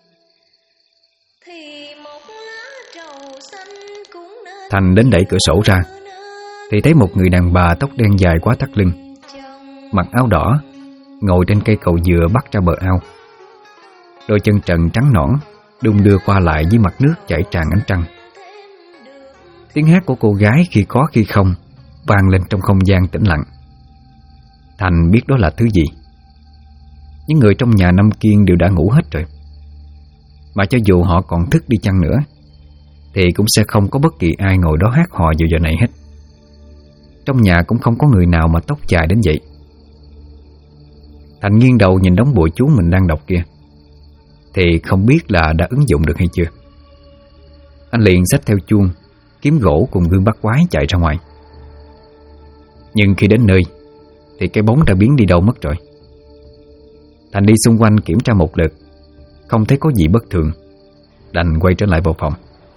thì một lá trầu xanh cũng nên. Thành đến đẩy cửa sổ ra thì thấy một người đàn bà tóc đen dài quá thắt lưng, mặc áo đỏ, ngồi trên cây cầu dừa bắt ra bờ ao. Đôi chân trần trắng nõn đung đưa qua lại với mặt nước chảy tràn ánh trăng. Tiếng hát của cô gái khi có khi không vang lên trong không gian tĩnh lặng. Thành biết đó là thứ gì. Những người trong nhà Năm Kiên đều đã ngủ hết rồi, mà cho dù họ còn thức đi chăng nữa thì cũng sẽ không có bất kỳ ai ngồi đó hát hò vào giờ này hết. Trong nhà cũng không có người nào mà tóc dài đến vậy. Thành nghiêng đầu nhìn đống bùa chú mình đang đọc kia, thì không biết là đã ứng dụng được hay chưa. Anh liền xách theo chuông, kiếm gỗ cùng gương bắt quái chạy ra ngoài. Nhưng khi đến nơi thì cái bóng đã biến đi đâu mất rồi. Thành đi xung quanh kiểm tra một lượt, không thấy có gì bất thường, đành quay trở lại vào phòng.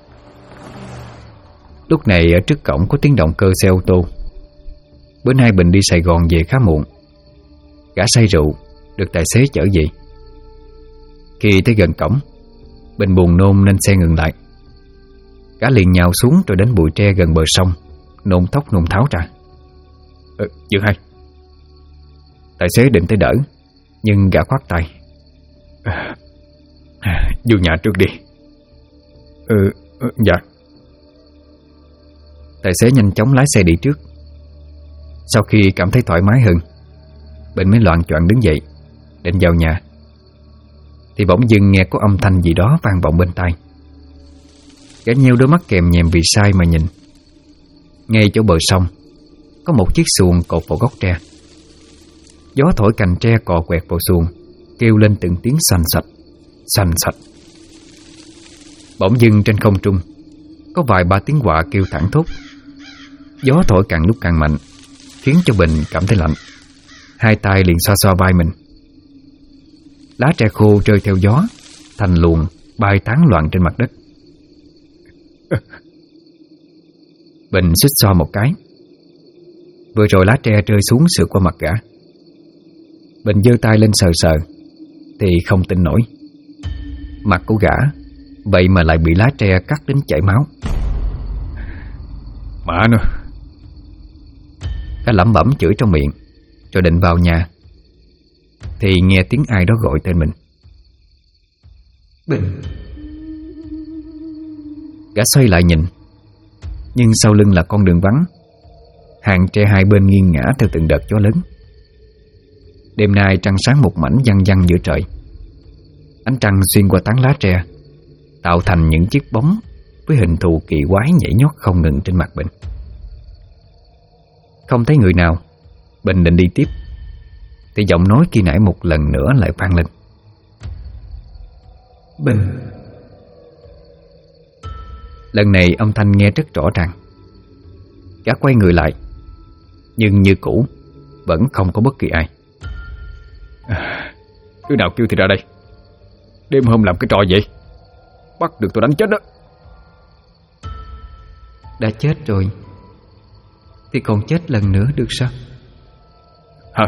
Lúc này ở trước cổng có tiếng động cơ xe ô tô. Bữa nay Bình đi Sài Gòn về khá muộn. Gã say rượu, được tài xế chở về. Khi tới gần cổng, Bình buồn nôn nên xe ngừng lại. Gã liền nhào xuống rồi đến bụi tre gần bờ sông, nôn thốc nôn tháo ra. Dừng hay. Tài xế định tới đỡ, nhưng gã khoát tay. Vô nhà trước đi. Dạ. Tài xế nhanh chóng lái xe đi trước. Sau khi cảm thấy thoải mái hơn, Bình mới loạng choạng đứng dậy định vào nhà, thì bỗng dưng nghe có âm thanh gì đó vang vọng bên tai. Gã nheo đôi mắt kèm nhèm vì sai mà nhìn. Ngay chỗ bờ sông có một chiếc xuồng cột vào gốc tre. Gió thổi cành tre cọ quẹt vào xuồng, kêu lên từng tiếng xanh sạch, xanh sạch. Bỗng dưng trên không trung có vài ba tiếng quạ kêu thẳng thốt. Gió thổi càng lúc càng mạnh, khiến cho Bình cảm thấy lạnh. Hai tay liền xoa xoa vai mình. Lá tre khô rơi theo gió thành luồng bay tán loạn trên mặt đất. Bình xích xoa một cái. Vừa rồi lá tre rơi xuống sượt qua mặt gã. Bình giơ tay lên sờ sờ thì không tin nổi. Mặt của gã vậy mà lại bị lá tre cắt đến chảy máu. Mẹ nữa. Gã lẩm bẩm chửi trong miệng rồi định vào nhà. thì nghe tiếng ai đó gọi tên mình. Bình. Gã xoay lại nhìn, nhưng sau lưng là con đường vắng, hàng tre hai bên nghiêng ngã theo từng đợt gió lớn. Đêm nay trăng sáng một mảnh văng văng giữa trời. Ánh trăng xuyên qua tán lá tre, tạo thành những chiếc bóng với hình thù kỳ quái nhảy nhót không ngừng trên mặt Bình. Không thấy người nào, Bình định đi tiếp thì giọng nói khi nãy một lần nữa lại vang lên. Bình. Lần này âm thanh nghe rất rõ ràng. Gã quay người lại, nhưng như cũ vẫn không có bất kỳ ai. Đứa nào kêu thì ra đây. Đêm hôm làm cái trò vậy, bắt được tôi đánh chết đó. Đã chết rồi thì còn chết lần nữa được sao? Hả?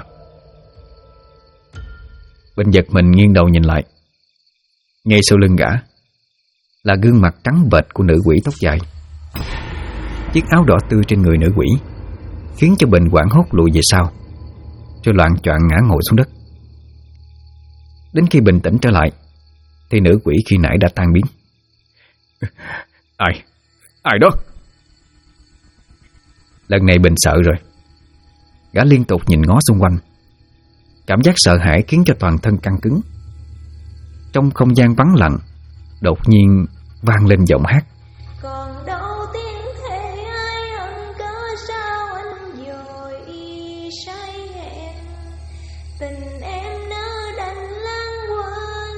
Bình giật mình nghiêng đầu nhìn lại. Ngay sau lưng gã là gương mặt trắng bệch của nữ quỷ tóc dài. Chiếc áo đỏ tươi trên người nữ quỷ khiến cho Bình hoảng hốt lùi về sau, rồi loạng choạng ngã ngồi xuống đất. Đến khi bình tĩnh trở lại thì nữ quỷ khi nãy đã tan biến. Ai đó? Lần này Bình sợ rồi. Gã liên tục nhìn ngó xung quanh. Cảm giác sợ hãi khiến cho toàn thân căng cứng. Trong không gian vắng lặng, đột nhiên vang lên giọng hát. Còn đâu tiếng thề ai ân cớ sao anh dội say hẹn, tình em nỡ đành lãng quên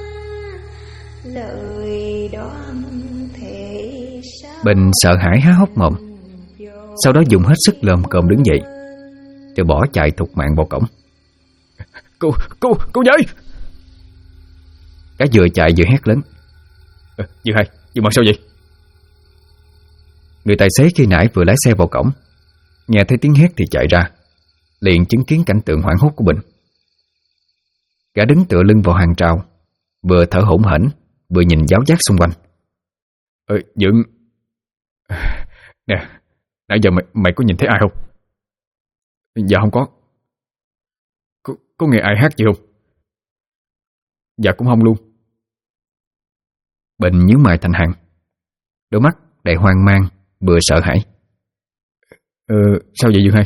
lời đoán thề sao. Bình sợ hãi há hốc mồm, sau đó dùng hết sức lồm cồm đứng dậy, rồi bỏ chạy thục mạng vào cổng. Cô dậy! Gã vừa chạy vừa hét lớn. Dư Hai, Dư Mận sao vậy? Người tài xế khi nãy vừa lái xe vào cổng, nghe thấy tiếng hét thì chạy ra, liền chứng kiến cảnh tượng hoảng hốt của Bình. Gã đứng tựa lưng vào hàng rào, vừa thở hổn hển vừa nhìn giáo giác xung quanh. Dượng, nè, nãy giờ mày có nhìn thấy ai không? Dạ không có. Có nghe ai hát gì không? Dạ cũng không luôn. Bình nhíu mày thành hàng, đôi mắt đầy hoang mang vừa sợ hãi. Sao vậy Dương Hai?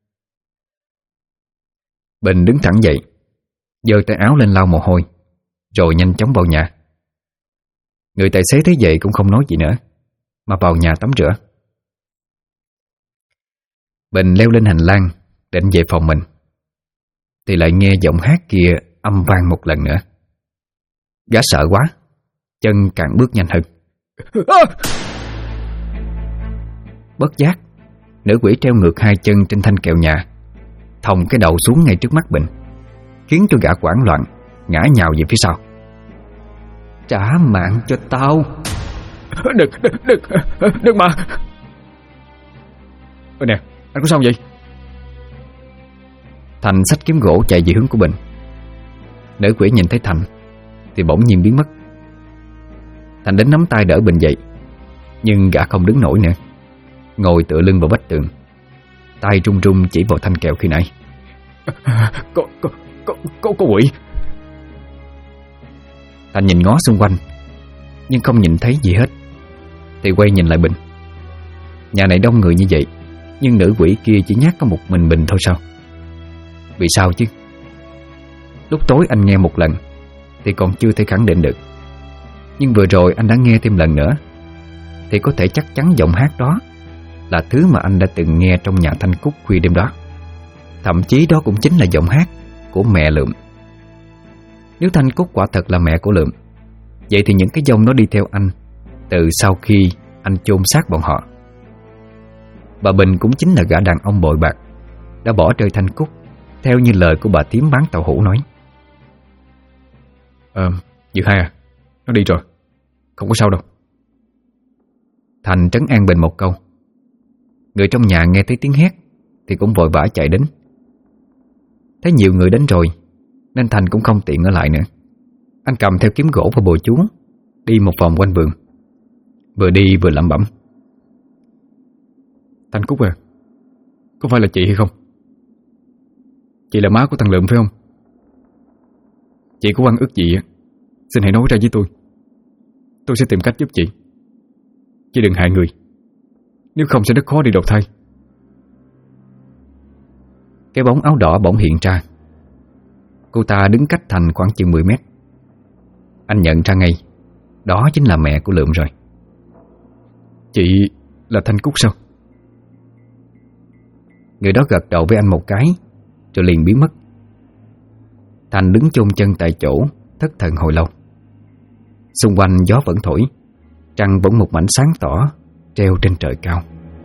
Bình đứng thẳng dậy, giơ tay áo lên lau mồ hôi, rồi nhanh chóng vào nhà. Người tài xế thấy vậy cũng không nói gì nữa, mà vào nhà tắm rửa. Bình leo lên hành lang định về phòng mình, thì lại nghe giọng hát kia âm vang một lần nữa. Gã sợ quá, chân càng bước nhanh hơn. Bất giác, nữ quỷ treo ngược hai chân trên thanh kèo nhà, thòng cái đầu xuống ngay trước mắt Bình, khiến cho gã hoảng loạn ngã nhào về phía sau. Trả mạng cho tao! Đừng mà! Nè, anh có sao vậy? Thành xách kiếm gỗ chạy về hướng của Bình. Nữ quỷ nhìn thấy Thành thì bỗng nhiên biến mất. Thành đến nắm tay đỡ Bình dậy, nhưng gã không đứng nổi nữa, ngồi tựa lưng vào vách tường, tay run run chỉ vào thanh kèo khi nãy. Có quỷ! Thành nhìn ngó xung quanh nhưng không nhìn thấy gì hết, thì quay nhìn lại Bình. Nhà này đông người như vậy, nhưng nữ quỷ kia chỉ nhát có một mình Bình thôi sao? Vì sao chứ? Lúc tối anh nghe một lần thì còn chưa thể khẳng định được, nhưng vừa rồi anh đã nghe thêm lần nữa, thì có thể chắc chắn giọng hát đó là thứ mà anh đã từng nghe trong nhà Thanh Cúc khuya đêm đó. Thậm chí đó cũng chính là giọng hát của mẹ Lượm. Nếu Thanh Cúc quả thật là mẹ của Lượm, vậy thì những cái dông nó đi theo anh từ sau khi anh chôn xác bọn họ. Bà Bình cũng chính là gã đàn ông bội bạc đã bỏ rơi Thanh Cúc, theo như lời của bà thím bán tàu hũ nói. Dư Hai à, nó đi rồi, không có sao đâu. Thành trấn an Bình một câu. Người trong nhà nghe thấy tiếng hét thì cũng vội vã chạy đến. Thấy nhiều người đến rồi nên Thành cũng không tiện ở lại nữa. Anh cầm theo kiếm gỗ và bùa chú, đi một vòng quanh vườn, vừa đi vừa lẩm bẩm. Thanh Cúc à, có phải là chị hay không? Chị là má của thằng Lượm phải không? Chị có oan ức gì á, xin hãy nói ra với tôi. Tôi sẽ tìm cách giúp chị. Chị đừng hại người, nếu không sẽ rất khó đi đầu thai. Cái bóng áo đỏ bỗng hiện ra. Cô ta đứng cách Thành khoảng chừng 10 mét. Anh nhận ra ngay, đó chính là mẹ của Lượm rồi. Chị là Thanh Cúc sao? Người đó gật đầu với anh một cái, rồi liền biến mất. Thành đứng chôn chân tại chỗ, thất thần hồi lâu. Xung quanh gió vẫn thổi, trăng vẫn một mảnh sáng tỏ treo trên trời cao.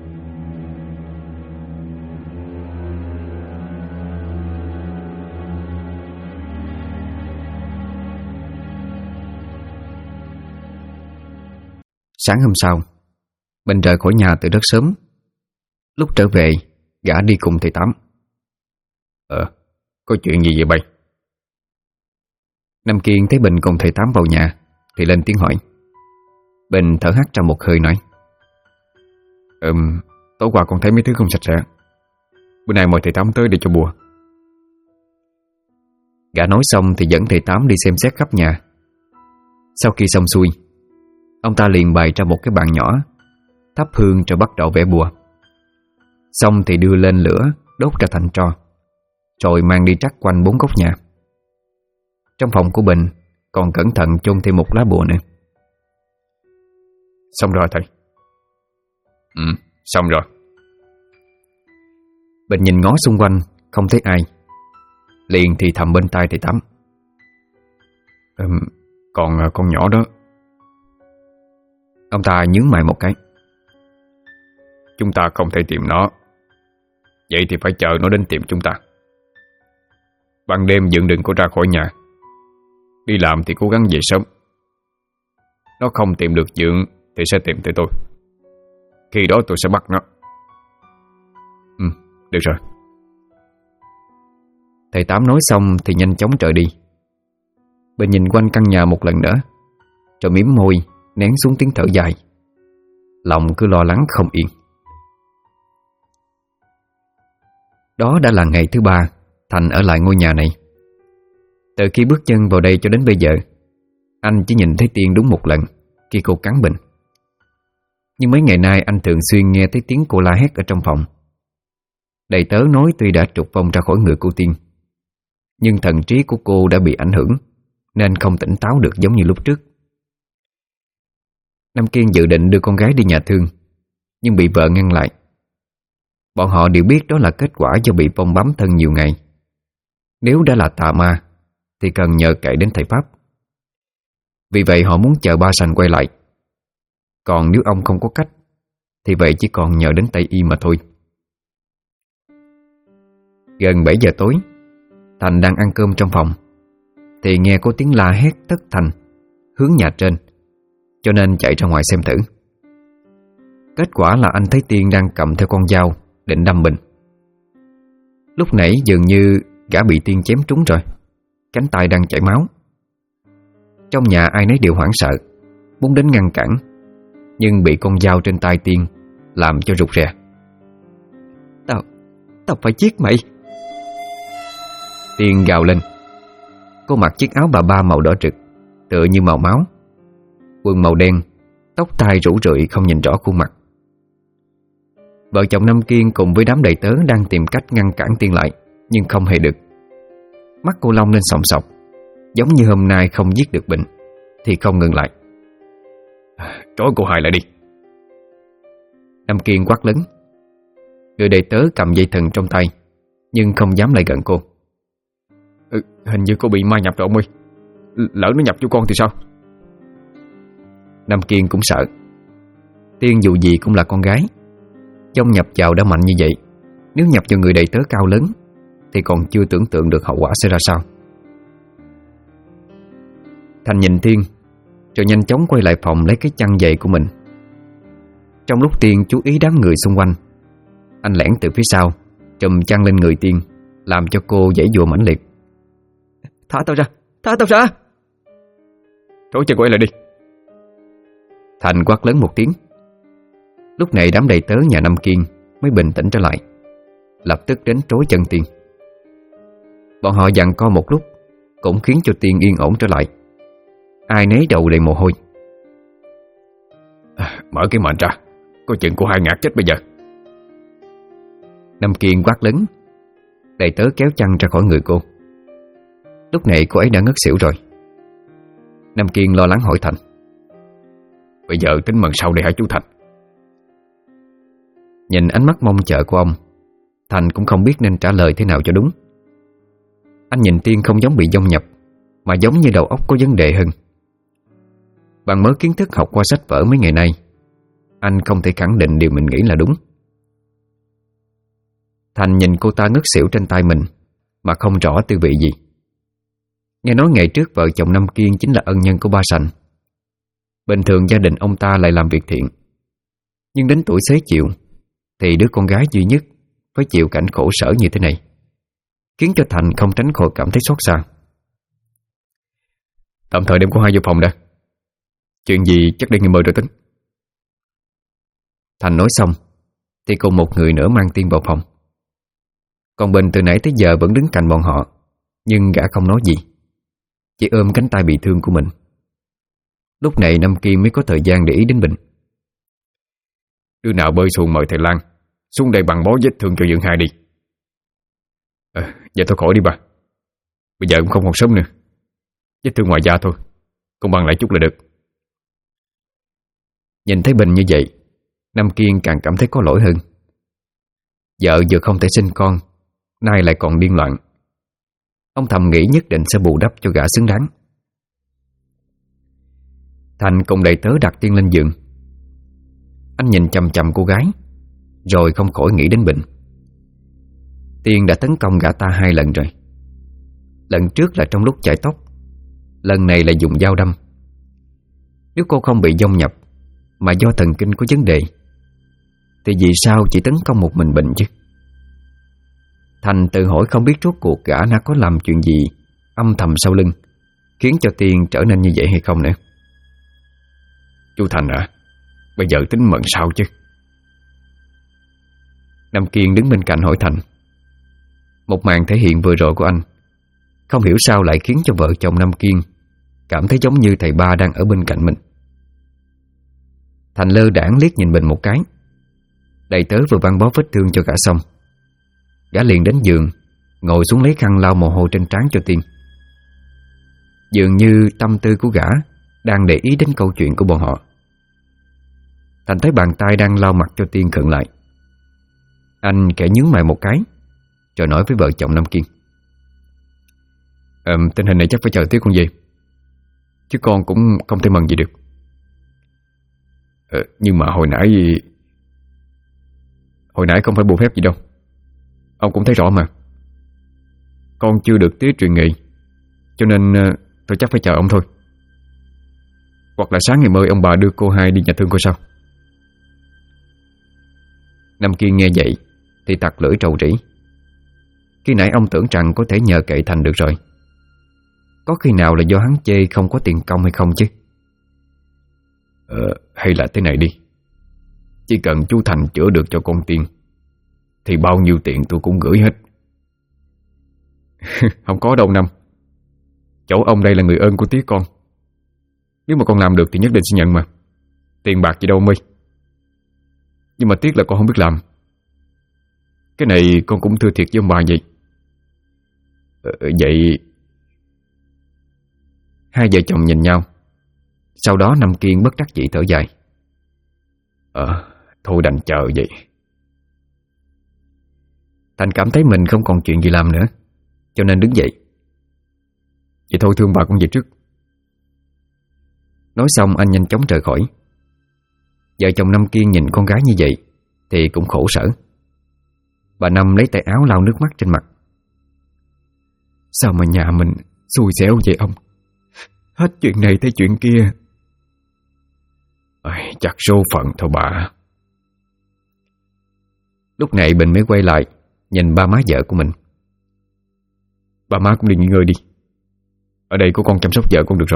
Sáng hôm sau, Bình rời khỏi nhà từ rất sớm. Lúc trở về, gã đi cùng thầy Tám. Có chuyện gì vậy bay? Nam Kiên thấy Bình cùng thầy Tám vào nhà thì lên tiếng hỏi. Bình thở hắt ra một hơi nói: Tối qua con thấy mấy thứ không sạch sẽ, bữa nay mời thầy Tám tới để cho bùa. Gã nói xong thì dẫn thầy Tám đi xem xét khắp nhà. Sau khi xong xuôi, ông ta liền bày ra một cái bàn nhỏ, thắp hương rồi bắt đầu vẽ bùa. Xong thì đưa lên lửa đốt ra thành tro, rồi mang đi trắc quanh 4 góc nhà. Trong phòng của Bình còn cẩn thận chôn thêm một lá bùa nữa. Xong rồi thầy. Xong rồi. Bình nhìn ngó xung quanh không thấy ai, liền thì thầm bên tai thầy Tám: Còn con nhỏ đó. Ông ta nhướng mày một cái: Chúng ta không thể tìm nó, vậy thì phải chờ nó đến tìm chúng ta. Ban đêm Dượng đừng có ra khỏi nhà, đi làm thì cố gắng về sớm. Nó không tìm được Dượng thì sẽ tìm tới tôi. Khi đó tôi sẽ bắt nó. Được rồi. Thầy Tám nói xong thì nhanh chóng trở đi. Bình nhìn quanh căn nhà một lần nữa, rồi mím môi nén xuống tiếng thở dài. Lòng cứ lo lắng không yên. Đó đã là ngày thứ 3 Thành ở lại ngôi nhà này. Từ khi bước chân vào đây cho đến bây giờ, anh chỉ nhìn thấy Tiên đúng một lần khi cô cắn Bình. Nhưng mấy ngày nay anh thường xuyên nghe thấy tiếng cô la hét ở trong phòng. Đầy tớ nói tuy đã trục vong ra khỏi người cô Tiên, nhưng thần trí của cô đã bị ảnh hưởng nên không tỉnh táo được giống như lúc trước. Nam Kiên dự định đưa con gái đi nhà thương, nhưng bị vợ ngăn lại. Bọn họ đều biết đó là kết quả do bị vong bám thân nhiều ngày. Nếu đã là tà ma thì cần nhờ cậy đến thầy Pháp. Vì vậy họ muốn chờ ba Sành quay lại. Còn nếu ông không có cách thì vậy chỉ còn nhờ đến Tây Y mà thôi. Gần 7 giờ tối, Thành đang ăn cơm trong phòng thì nghe có tiếng la hét thất thanh hướng nhà trên, cho nên chạy ra ngoài xem thử. Kết quả là anh thấy Tiên đang cầm theo con dao định đâm Bình. Lúc nãy dường như gã bị Tiên chém trúng rồi, cánh tay đang chảy máu. Trong nhà ai nấy đều hoảng sợ, muốn đến ngăn cản, nhưng bị con dao trên tay Tiên làm cho rụt rè. Tao phải giết mày! Tiên gào lên. Cô mặc chiếc áo bà ba màu đỏ rực, tựa như màu máu, quần màu đen, tóc tai rủ rượi không nhìn rõ khuôn mặt. Vợ chồng Nam Kiên cùng với đám đầy tớ đang tìm cách ngăn cản Tiên lại, nhưng không hề được. Mắt cô long lên sòng sọc, giống như hôm nay không giết được Bình thì không ngừng lại. Trói cô Hai lại đi! Nam Kiên quát lớn. Người đầy tớ cầm dây thừng trong tay, nhưng không dám lại gần cô. Hình như cô bị ma nhập rồi ông ơi. Lỡ nó nhập vô con thì sao? Nam Kiên cũng sợ. Tiên dù gì cũng là con gái, trong nhập vào đã mạnh như vậy, nếu nhập vào người đầy tớ cao lớn thì còn chưa tưởng tượng được hậu quả sẽ ra sao. Thành nhìn Tiên, rồi nhanh chóng quay lại phòng lấy cái chăn dày của mình. Trong lúc Tiên chú ý đám người xung quanh, anh lẻn từ phía sau trùm chăn lên người Tiên, làm cho cô giãy giụa mãnh liệt. Thả tao ra! Thả tao ra! Trói chân quay lại đi! Thành quát lớn một tiếng. Lúc này đám đầy tớ nhà Nam Kiên mới bình tĩnh trở lại, lập tức đến trói chân Tiên. Bọn họ giằng co một lúc cũng khiến cho Tiên yên ổn trở lại. Ai nấy đầu đầy mồ hôi. Mở cái mền ra, có chuyện của hai ngạt chết bây giờ. Nam Kiên quát lớn. Đầy tớ kéo chăn ra khỏi người cô. Lúc này cô ấy đã ngất xỉu rồi. Nam Kiên lo lắng hỏi Thành. Bây giờ tính mần sau đây hả chú Thành? Nhìn ánh mắt mong chờ của ông, Thành cũng không biết nên trả lời thế nào cho đúng. Anh nhìn Tiên không giống bị dông nhập, mà giống như đầu óc có vấn đề hơn. Bằng mớ kiến thức học qua sách vở mấy ngày nay, anh không thể khẳng định điều mình nghĩ là đúng. Thành nhìn cô ta ngất xỉu trên tay mình mà không rõ tư vị gì. Nghe nói ngày trước vợ chồng Nam Kiên chính là ân nhân của Ba Sành. Bình thường gia đình ông ta lại làm việc thiện, nhưng đến tuổi xế chiều thì đứa con gái duy nhất phải chịu cảnh khổ sở như thế này, khiến cho Thành không tránh khỏi cảm thấy xót xa. Tạm thời đem cô hai vô phòng đã. Chuyện gì chắc để nghỉ mơ rồi tính. Thành nói xong thì cùng một người nữa mang Tiên vào phòng. Còn Bình từ nãy tới giờ vẫn đứng cạnh bọn họ, nhưng gã không nói gì, chỉ ôm cánh tay bị thương của mình. Lúc này Nam Kiên mới có thời gian để ý đến Bình. Đứa nào bơi xuồng mời thầy Lan xuống đây bằng bó vết thương cho Dượng Hai đi. Dạ thôi khỏi đi bà. Bây giờ cũng không còn sớm nữa. Vết thương ngoài da thôi, con băng lại chút là được. Nhìn thấy Bình như vậy, Nam Kiên càng cảm thấy có lỗi hơn. Vợ vừa không thể sinh con, nay lại còn điên loạn. Ông thầm nghĩ nhất định sẽ bù đắp cho gã xứng đáng. Thành cùng đầy tớ đặt Tiên lên giường. Anh nhìn chằm chằm cô gái, rồi không khỏi nghĩ đến Bình. Tiên đã tấn công gã ta 2 lần rồi. Lần trước là trong lúc chải tóc, lần này là dùng dao đâm. Nếu cô không bị dông nhập mà do thần kinh có vấn đề, thì vì sao chỉ tấn công một mình Bình chứ? Thành tự hỏi không biết rốt cuộc gã đã có làm chuyện gì âm thầm sau lưng khiến cho Tiên trở nên như vậy hay không nữa. Chú Thành à, bây giờ tính mận sao chứ? Nam Kiên đứng bên cạnh hỏi Thành. Một màn thể hiện vừa rồi của anh không hiểu sao lại khiến cho vợ chồng Nam Kiên cảm thấy giống như thầy Ba đang ở bên cạnh mình. Thành lơ đãng liếc nhìn Bình một cái. Đầy tớ vừa băng bó vết thương cho gã xong, gã liền đến giường, ngồi xuống lấy khăn lau mồ hôi trên trán cho Tiên. Dường như tâm tư của gã đang để ý đến câu chuyện của bọn họ. Thành thấy bàn tay đang lau mặt cho Tiên khựng lại. Anh khẽ nhướng mày một cái, rồi nói với vợ chồng Nam Kiên. Tình hình này chắc phải chờ tí con về, chứ con cũng không thể mần gì được. Nhưng mà hồi nãy không phải bùa phép gì đâu. Ông cũng thấy rõ mà. Con chưa được tía truyền nghề, cho nên tôi chắc phải chờ ông thôi. Hoặc là sáng ngày mai ông bà đưa cô hai đi nhà thương coi sao. Nam Kiên nghe vậy thì tặc lưỡi trầu rĩ. Khi nãy ông tưởng rằng có thể nhờ cậy Thành được rồi. Có khi nào là do hắn chê không có tiền công hay không chứ? Hay là thế này đi. Chỉ cần chú Thành chữa được cho con Tiên thì bao nhiêu tiền tôi cũng gửi hết. Không có đâu Năm. Chỗ ông đây là người ơn của tía con. Nếu mà con làm được thì nhất định sẽ nhận mà. Tiền bạc gì đâu My. Nhưng mà tiếc là con không biết làm. Cái này con cũng thưa thiệt với ông bà vậy. Vậy... Hai vợ chồng nhìn nhau. Sau đó Nam Kiên bất đắc dĩ thở dài. Thôi đành chờ vậy. Thành cảm thấy mình không còn chuyện gì làm nữa, cho nên đứng dậy. Vậy thôi thương bà con về trước. Nói xong anh nhanh chóng rời khỏi. Vợ chồng Nam Kiên nhìn con gái như vậy thì cũng khổ sở. Bà Năm lấy tay áo lau nước mắt trên mặt. Sao mà nhà mình xui xẻo vậy ông? Hết chuyện này tới chuyện kia. Chắc số phận thôi bà. Lúc này Bình mới quay lại nhìn ba má vợ của mình. Ba má cũng đi nghỉ ngơi đi. Ở đây có con chăm sóc vợ con được rồi.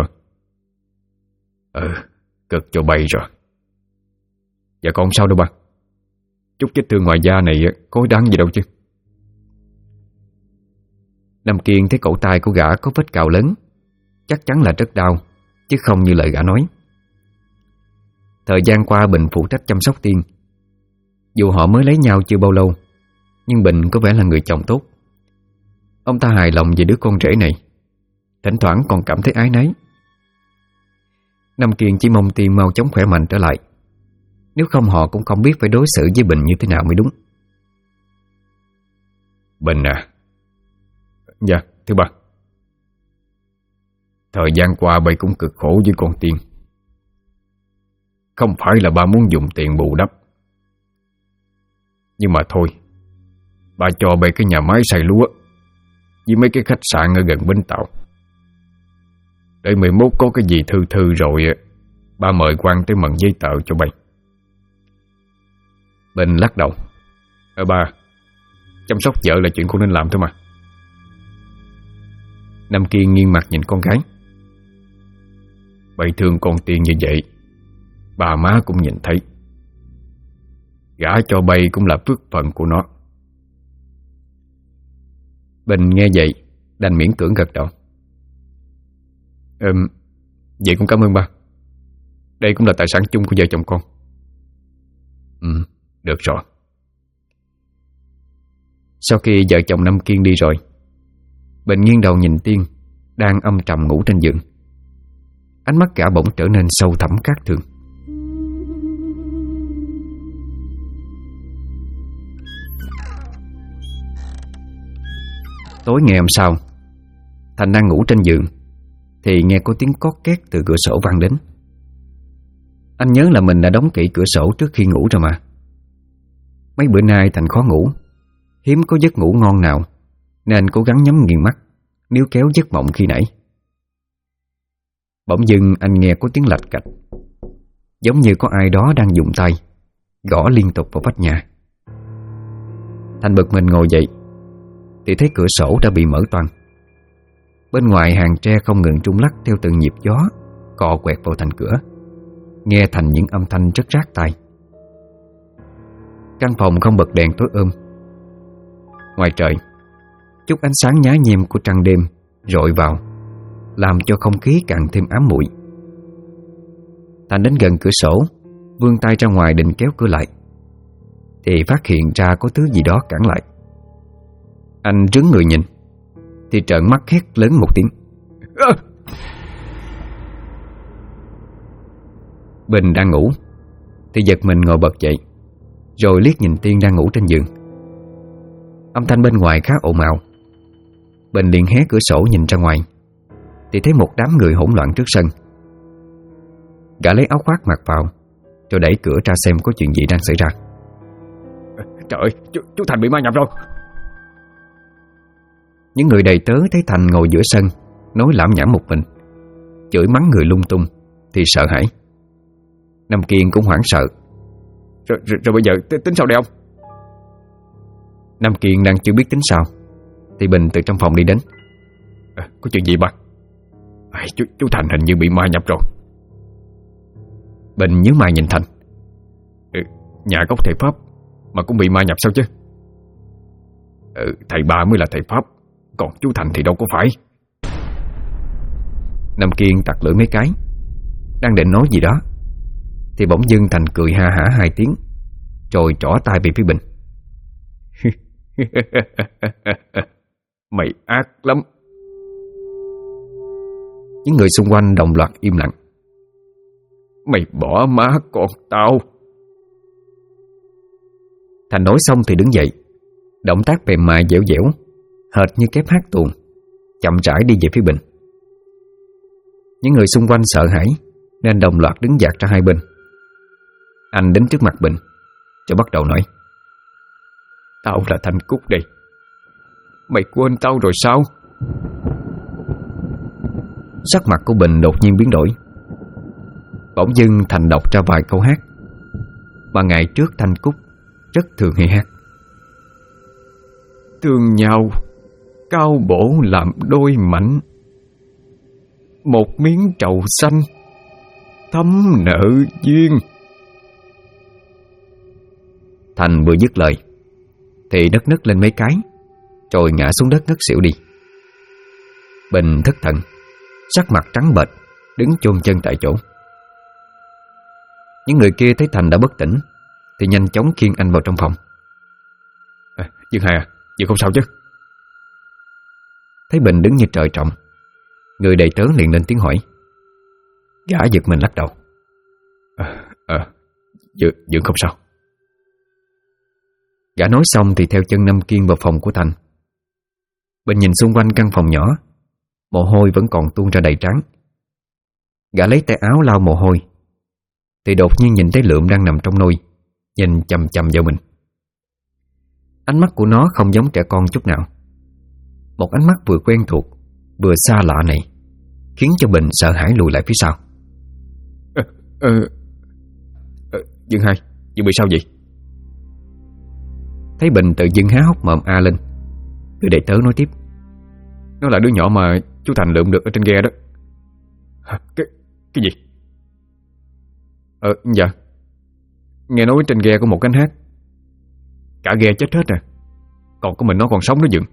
Cực cho bay rồi. Dạ con không sao đâu ba. Chút vết thương ngoài da này có đáng gì đâu chứ. Nam Kiên thấy cổ tay của gã có vết cào lớn, chắc chắn là rất đau, chứ không như lời gã nói. Thời gian qua Bình phụ trách chăm sóc Tiên. Dù họ mới lấy nhau chưa bao lâu, nhưng Bình có vẻ là người chồng tốt. Ông ta hài lòng về đứa con rể này, thỉnh thoảng còn cảm thấy áy náy. Nam Kiên chỉ mong Tiên mau chóng khỏe mạnh trở lại, nếu không họ cũng không biết phải đối xử với Bình như thế nào mới đúng. Bình à? Dạ, thưa ba. Thời gian qua bà cũng cực khổ với con Tiên. Không phải là ba muốn dùng tiền bù đắp, nhưng mà thôi, ba cho bà cái nhà máy xay lúa với mấy cái khách sạn ở gần Bến Tàu. Để 11 có cái gì thư rồi ba mời quan tới mần giấy tờ cho bà. Bình lắc đầu. Ba, chăm sóc vợ là chuyện con nên làm thôi mà. Nam Kiên nghiêng mặt nhìn con gái. Bà thương con Tiên như vậy, bà má cũng nhìn thấy. Gả cho bay cũng là phước phận của nó. Bình nghe vậy đành miễn cưỡng gật đầu. Vậy cũng cảm ơn ba. Đây cũng là tài sản chung của vợ chồng con. Được rồi. Sau khi vợ chồng Nam Kiên đi rồi, Bình nghiêng đầu nhìn Tiên đang âm trầm ngủ trên giường. Ánh mắt gã bỗng trở nên sâu thẳm khác thường. Tối ngày hôm sau, Thành đang ngủ trên giường thì nghe có tiếng cót két từ cửa sổ vang đến. Anh nhớ là mình đã đóng kỹ cửa sổ trước khi ngủ rồi mà. Mấy bữa nay Thành khó ngủ, hiếm có giấc ngủ ngon nào, nên cố gắng nhắm nghiền mắt níu kéo giấc mộng khi nãy. Bỗng dưng anh nghe có tiếng lạch cạch, giống như có ai đó đang dùng tay gõ liên tục vào vách nhà. Thành bực mình ngồi dậy thì thấy cửa sổ đã bị mở toang. Bên ngoài hàng tre không ngừng rung lắc theo từng nhịp gió cọ quẹt vào thành cửa, nghe thành những âm thanh rất rát tai. Căn phòng không bật đèn tối ôm. Ngoài trời, chút ánh sáng nhá nhem của trăng đêm rọi vào, làm cho không khí càng thêm ám muội. Thành đến gần cửa sổ, vươn tay ra ngoài định kéo cửa lại, thì phát hiện ra có thứ gì đó cản lại. Anh rướn người nhìn thì trợn mắt hét lớn một tiếng. Bình đang ngủ thì giật mình ngồi bật dậy, rồi liếc nhìn Tiên đang ngủ trên giường. Âm thanh bên ngoài khá ồn ào. Bình liền hé cửa sổ nhìn ra ngoài thì thấy một đám người hỗn loạn trước sân. Gã lấy áo khoác mặc vào, rồi đẩy cửa ra xem có chuyện gì đang xảy ra. Trời ơi, chú Thành bị ma nhập rồi. Những người đầy tớ thấy Thành ngồi giữa sân nói lảm nhảm một mình, chửi mắng người lung tung thì sợ hãi. Nam Kiên cũng hoảng sợ. Rồi bây giờ tính sao đây ông? Nam Kiên đang chưa biết tính sao thì Bình từ trong phòng đi đến. Có chuyện gì ba? Chú Thành hình như bị ma nhập rồi. Bình nhíu mày nhìn Thành. Nhà gốc thầy Pháp mà cũng bị ma nhập sao chứ? Thầy ba mới là thầy Pháp, còn chú Thành thì đâu có phải. Nam Kiên tặc lưỡi mấy cái, đang định nói gì đó thì bỗng dưng Thành cười ha hả hai tiếng, rồi trỏ tay về phía Bình. Mày ác lắm. Những người xung quanh đồng loạt im lặng. Mày bỏ má con tao. Thành nói xong thì đứng dậy, động tác mềm mại dẻo dẻo, hệt như kép hát tuồng, chậm rãi đi về phía Bình. Những người xung quanh sợ hãi nên đồng loạt đứng dạt ra hai bên. Anh đến trước mặt Bình rồi bắt đầu nói. Tao là Thành Cúc đây. Mày quên tao rồi sao? Sắc mặt của Bình đột nhiên biến đổi. Bỗng dưng Thành đọc ra vài câu hát mà ngày trước Thành Cúc rất thường hay hát. Thương nhau cao bổ làm đôi mảnh, một miếng trầu xanh thấm nợ duyên. Thành vừa dứt lời thì đất nứt lên mấy cái, rồi ngã xuống đất ngất xỉu đi. Bình thất thần, sắc mặt trắng bệch, đứng chôn chân tại chỗ. Những người kia thấy Thành đã bất tỉnh thì nhanh chóng khiêng anh vào trong phòng. Dương Hai à, Dương không sao chứ? Thấy Bình đứng như trời trồng, người đầy tớ liền lên tiếng hỏi. Gã giật mình lắc đầu. Dương không sao. Gã nói xong thì theo chân Nam Kiên vào phòng của Thành. Bình nhìn xung quanh căn phòng nhỏ, mồ hôi vẫn còn tuôn ra đầy trán. Gã lấy tay áo lau mồ hôi thì đột nhiên nhìn thấy Lượm đang nằm trong nôi, nhìn chằm chằm vào mình. Ánh mắt của nó không giống trẻ con chút nào. Một ánh mắt vừa quen thuộc vừa xa lạ này khiến cho Bình sợ hãi lùi lại phía sau. Dương Hai, Dương bị sao vậy? Thấy Bình tự dưng há hốc mồm a lên, người đệ tớ nói tiếp. Nó là đứa nhỏ mà chú Thành lượm được ở trên ghe đó. Cái gì? Dạ, nghe nói trên ghe có một cánh hát. Cả ghe chết hết rồi, còn có mình nó còn sống đó Dương.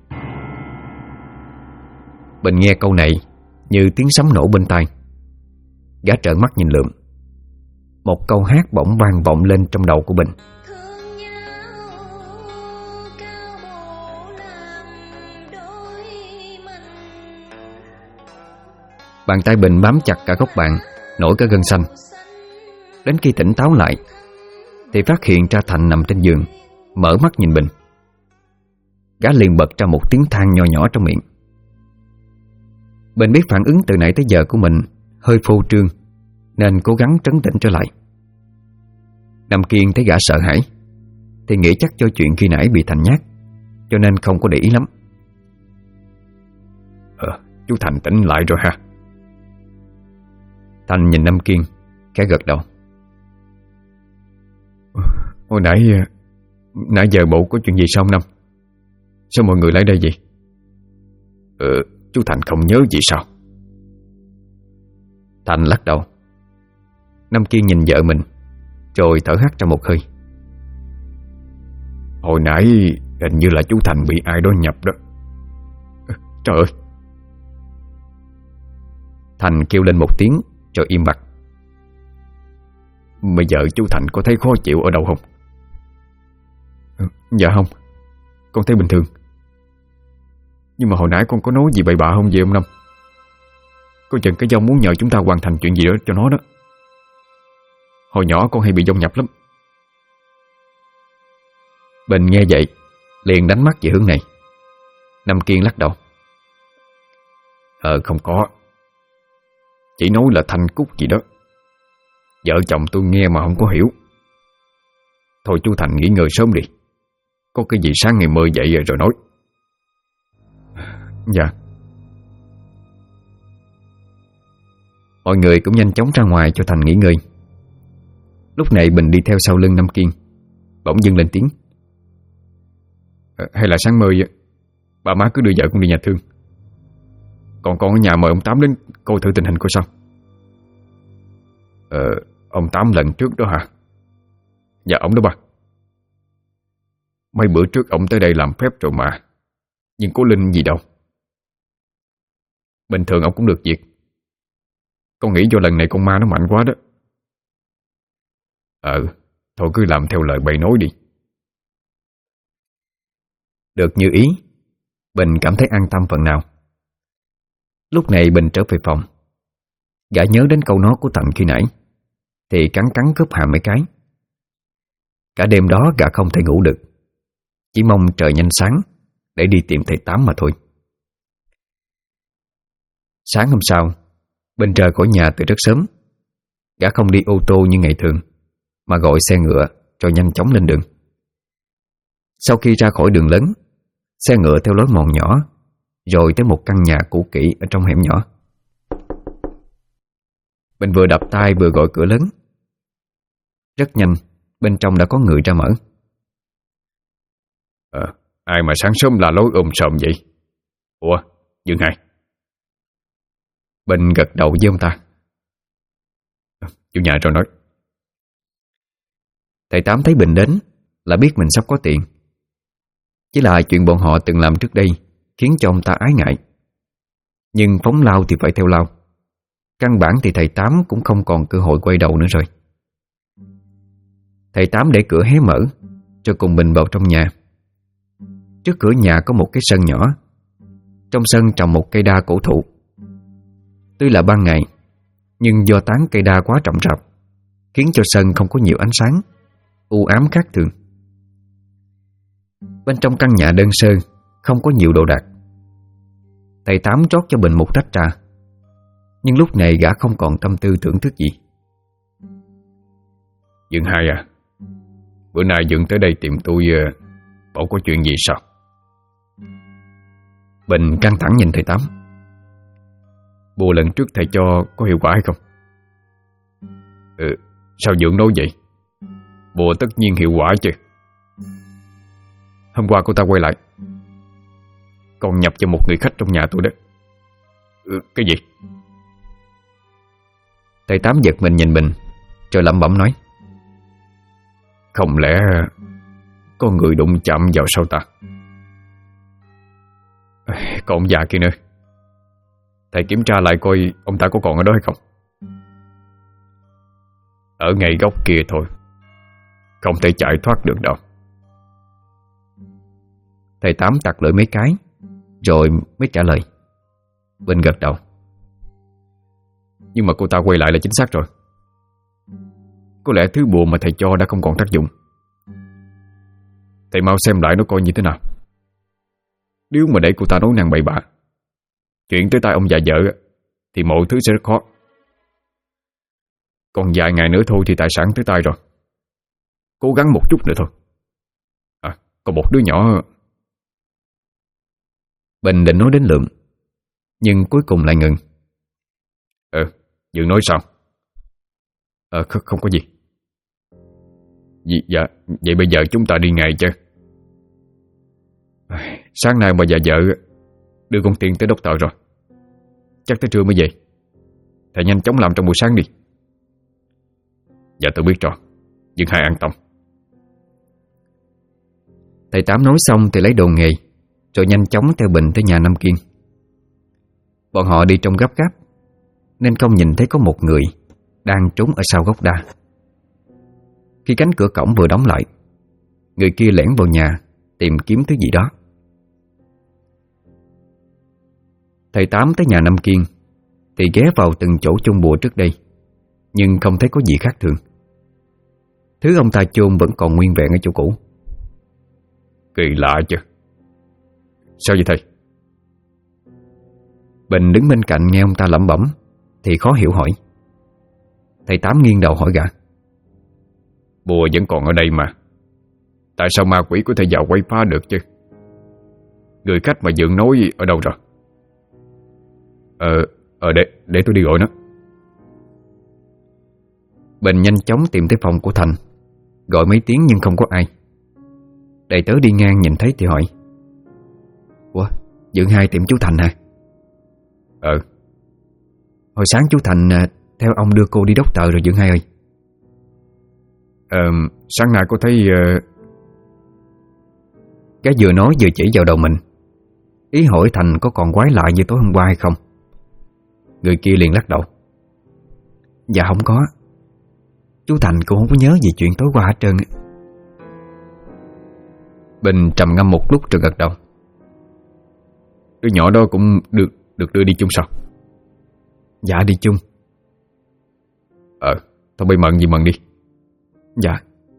Bình nghe câu này như tiếng sấm nổ bên tai. Gã trợn mắt nhìn Lượm. Một câu hát bỗng vang vọng lên trong đầu của Bình. Bàn tay Bình bám chặt cả góc bàn, nổi cả gân xanh. Đến khi tỉnh táo lại thì phát hiện ra Thành nằm trên giường, mở mắt nhìn Bình. Gã liền bật ra một tiếng than nho nhỏ trong miệng. Bình biết phản ứng từ nãy tới giờ của mình hơi phô trương, nên cố gắng trấn tĩnh trở lại. Nam Kiên thấy gã sợ hãi thì nghĩ chắc cho chuyện khi nãy bị Thành nhát, cho nên không có để ý lắm. Chú Thành tỉnh lại rồi ha? Thành nhìn Nam Kiên, khẽ gật đầu. Hồi nãy giờ bộ có chuyện gì sao ông Năm? Sao mọi người lại đây vậy? Chú Thành không nhớ gì sao? Thành lắc đầu. Nam Kiên nhìn vợ mình rồi thở hắt ra một hơi. Hồi nãy hình như là chú Thành bị ai đó nhập đó. Trời ơi! Thành kêu lên một tiếng rồi im bặt. Bây giờ chú Thành có thấy khó chịu ở đâu không? Dạ không, con thấy bình thường. Nhưng mà hồi nãy con có nói gì bậy bạ không vậy ông Năm? Có chừng cái dông muốn nhờ chúng ta hoàn thành chuyện gì đó cho nó đó. Hồi nhỏ con hay bị dông nhập lắm. Bình nghe vậy liền đánh mắt về hướng này. Nam Kiên lắc đầu. Không có. Chỉ nói là thanh cúc gì đó. Vợ chồng tôi nghe mà không có hiểu. Thôi chú Thành nghỉ ngơi sớm đi. Có cái gì sáng ngày mơ dậy rồi nói. Dạ. Mọi người cũng nhanh chóng ra ngoài cho Thành nghỉ ngơi. Lúc này Bình đi theo sau lưng Nam Kiên, bỗng dưng lên tiếng. Hay là sáng mơ vậy? Bà má cứ đưa vợ con đi nhà thương. Còn con ở nhà mời ông Tám đến coi thử tình hình coi sao. Ông Tám lần trước đó hả? Dạ ông đó ba. Mấy bữa trước ông tới đây làm phép rồi mà. Nhưng có linh gì đâu. Bình thường ông cũng được việc. Con nghĩ do lần này con ma nó mạnh quá đó. Thôi cứ làm theo lời bầy nói đi. Được như ý, Bình cảm thấy an tâm phần nào. Lúc này Bình trở về phòng. Gã nhớ đến câu nói của Thành khi nãy thì cắn cướp hàm mấy cái. Cả đêm đó gã không thể ngủ được, chỉ mong trời nhanh sáng để đi tìm thầy Tám mà thôi. Sáng hôm sau, Bình rời khỏi nhà từ rất sớm. Gã không đi ô tô như ngày thường, mà gọi xe ngựa rồi nhanh chóng lên đường. Sau khi ra khỏi đường lớn, xe ngựa theo lối mòn nhỏ rồi tới một căn nhà cũ kỹ ở trong hẻm nhỏ. Bình vừa đập tay vừa gọi cửa lớn. Rất nhanh, bên trong đã có người ra mở. Ai mà sáng sớm là lối sòm vậy? Ủa, Dương Hai. Bình gật đầu với ông ta. Chủ nhà rồi nói. Thầy Tám thấy Bình đến là biết mình sắp có tiền. Chỉ là chuyện bọn họ từng làm trước đây khiến cho ông ta ái ngại. Nhưng phóng lao thì phải theo lao. Căn bản thì thầy Tám cũng không còn cơ hội quay đầu nữa rồi. Thầy Tám để cửa hé mở cho cùng mình vào trong nhà. Trước cửa nhà có một cái sân nhỏ. Trong sân trồng một cây đa cổ thụ. Tuy là ban ngày, nhưng do tán cây đa quá rậm rạp, khiến cho sân không có nhiều ánh sáng, u ám khác thường. Bên trong căn nhà đơn sơ, không có nhiều đồ đạc. Thầy Tám trót cho Bình một tách trà, nhưng lúc này gã không còn tâm tư thưởng thức gì. Dương Hai à, bữa nay Dương tới đây tìm tôi, bảo có chuyện gì sao? Bình căng thẳng nhìn thầy Tám. Bùa lần trước thầy cho có hiệu quả hay không? Sao Dương nói vậy? Bùa tất nhiên hiệu quả chứ. Hôm qua cô ta quay lại, còn nhập cho một người khách trong nhà tôi đó. Cái gì? Thầy Tám giật mình nhìn Bình, rồi lẩm bẩm nói: Không lẽ có người đụng chạm vào sao ta? Còn ông già kia nữa, thầy kiểm tra lại coi ông ta có còn ở đó hay không. Ở ngay góc kia thôi, không thể chạy thoát được đâu. Thầy Tám tặc lưỡi mấy cái, rồi mới trả lời. Bình gật đầu. Nhưng mà cô ta quay lại là chính xác rồi. Có lẽ thứ bùa mà thầy cho đã không còn tác dụng. Thầy mau xem lại nó coi như thế nào. Nếu mà để cô ta nói năng bậy bạ, chuyện tới tay ông già vợ thì mọi thứ sẽ rất khó. Còn vài ngày nữa thôi thì tài sản tới tay rồi. Cố gắng một chút nữa thôi. Còn một đứa nhỏ. Bình định nói đến Lượm, nhưng cuối cùng lại ngừng. Dương nói sao? Không có gì. Dạ, vậy bây giờ chúng ta đi ngay chứ? Sáng nay bà già vợ đưa con Tiên tới doctor rồi. Chắc tới trưa mới về. Thầy nhanh chóng làm trong buổi sáng đi. Dạ tôi biết rồi. Dương Hai an tâm. Thầy Tám nói xong thì lấy đồ nghề, rồi nhanh chóng theo Bình tới nhà Nam Kiên. Bọn họ đi trong gấp gáp, nên không nhìn thấy có một người đang trốn ở sau gốc đa. Khi cánh cửa cổng vừa đóng lại, người kia lẻn vào nhà tìm kiếm thứ gì đó. Thầy Tám tới nhà Nam Kiên thì ghé vào từng chỗ chôn bùa trước đây, nhưng không thấy có gì khác thường. Thứ ông ta chôn vẫn còn nguyên vẹn ở chỗ cũ. Kỳ lạ chứ. Sao vậy thầy? Bình đứng bên cạnh nghe ông ta lẩm bẩm thì khó hiểu hỏi. Thầy Tám nghiêng đầu hỏi gã. Bùa vẫn còn ở đây mà, tại sao ma quỷ có thể vào quấy phá được chứ? Người khách mà Dượng nói ở đâu rồi? Để tôi đi gọi nó. Bình nhanh chóng tìm tới phòng của Thành, gọi mấy tiếng nhưng không có ai. Đầy tớ đi ngang nhìn thấy thì hỏi. Ủa, Dượng Hai tìm chú Thành hả? Hồi sáng chú Thành theo ông đưa cô đi doctor rồi Dượng Hai ơi. Sáng nay cô thấy... Cái vừa nói vừa chỉ vào đầu mình, ý hỏi Thành có còn quái lạ như tối hôm qua hay không. Người kia liền lắc đầu. Dạ không có. Chú Thành cũng không có nhớ gì chuyện tối qua hết trơn. Bình trầm ngâm một lúc rồi gật đầu. Đứa nhỏ đó cũng được đưa đi chung sao? Dạ đi chung. Thôi bây mận gì mận đi. Dạ.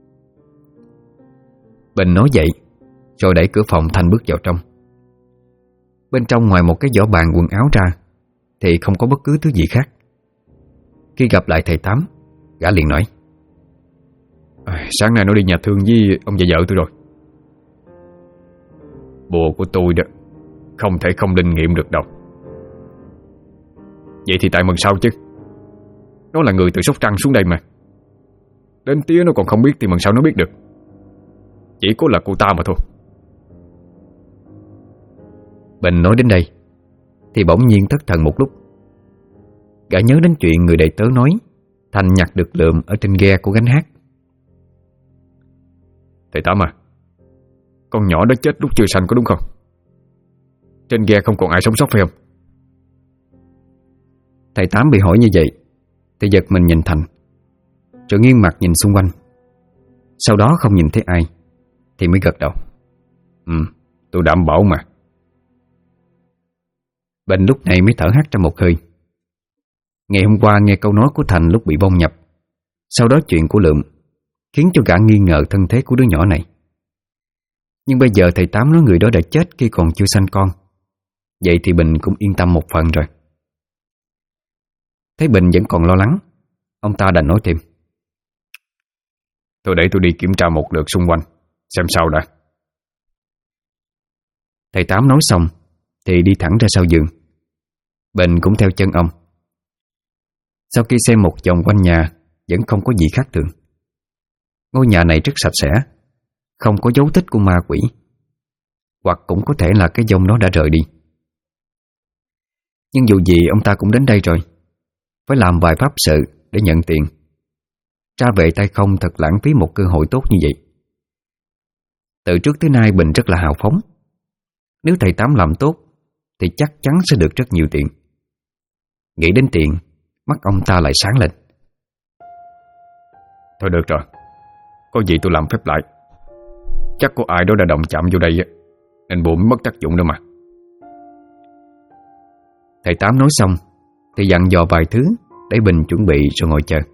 Bình nói vậy rồi đẩy cửa phòng Thành bước vào trong. Bên trong ngoài một cái giỏ bàn quần áo ra thì không có bất cứ thứ gì khác. Khi gặp lại thầy Tám, gã liền nói. Sáng nay nó đi nhà thương với ông già vợ tôi rồi. Bùa của tôi đó không thể không linh nghiệm được đâu. Vậy thì tại mần sao chứ? Nó là người từ Sóc Trăng xuống đây mà. Đến tía nó còn không biết thì mần sao nó biết được. Chỉ có là cô ta mà thôi. Bình nói đến đây thì bỗng nhiên thất thần một lúc. Gã nhớ đến chuyện người đầy tớ nói Thành nhặt được lượm ở trên ghe của gánh hát. Thầy Tám à, con nhỏ đó chết lúc chưa sanh có đúng không? Trên ghe không còn ai sống sót phải không? Thầy Tám bị hỏi như vậy thì giật mình nhìn Thành, rồi nghiêng mặt nhìn xung quanh. Sau đó không nhìn thấy ai thì mới gật đầu. Tôi đảm bảo mà. Bình lúc này mới thở hắt ra một hơi. Ngày hôm qua nghe câu nói của Thành lúc bị vong nhập, sau đó chuyện của Lượm, khiến cho gã nghi ngờ thân thế của đứa nhỏ này. Nhưng bây giờ thầy Tám nói người đó đã chết khi còn chưa sanh con, vậy thì Bình cũng yên tâm một phần rồi. Thấy Bình vẫn còn lo lắng, ông ta đành nói thêm: Tôi để tôi đi kiểm tra một lượt xung quanh xem sao đã. Thầy Tám nói xong thì đi thẳng ra sau giường. Bình cũng theo chân ông. Sau khi xem một vòng quanh nhà vẫn không có gì khác thường. Ngôi nhà này rất sạch sẽ, không có dấu tích của ma quỷ, hoặc cũng có thể là cái vong đó đã rời đi. Nhưng dù gì ông ta cũng đến đây rồi, phải làm vài pháp sự để nhận tiền. Ra về tay không thật lãng phí một cơ hội tốt như vậy. Từ trước tới nay Bình rất là hào phóng. Nếu thầy Tám làm tốt thì chắc chắn sẽ được rất nhiều tiền. Nghĩ đến tiền, mắt ông ta lại sáng lên. Thôi được rồi, có gì tôi làm phép lại. Chắc có ai đó đã động chạm vô đây nên bùa mới mất tác dụng đâu mà. Thầy Tám nói xong thì dặn dò vài thứ để Bình chuẩn bị rồi ngồi chờ.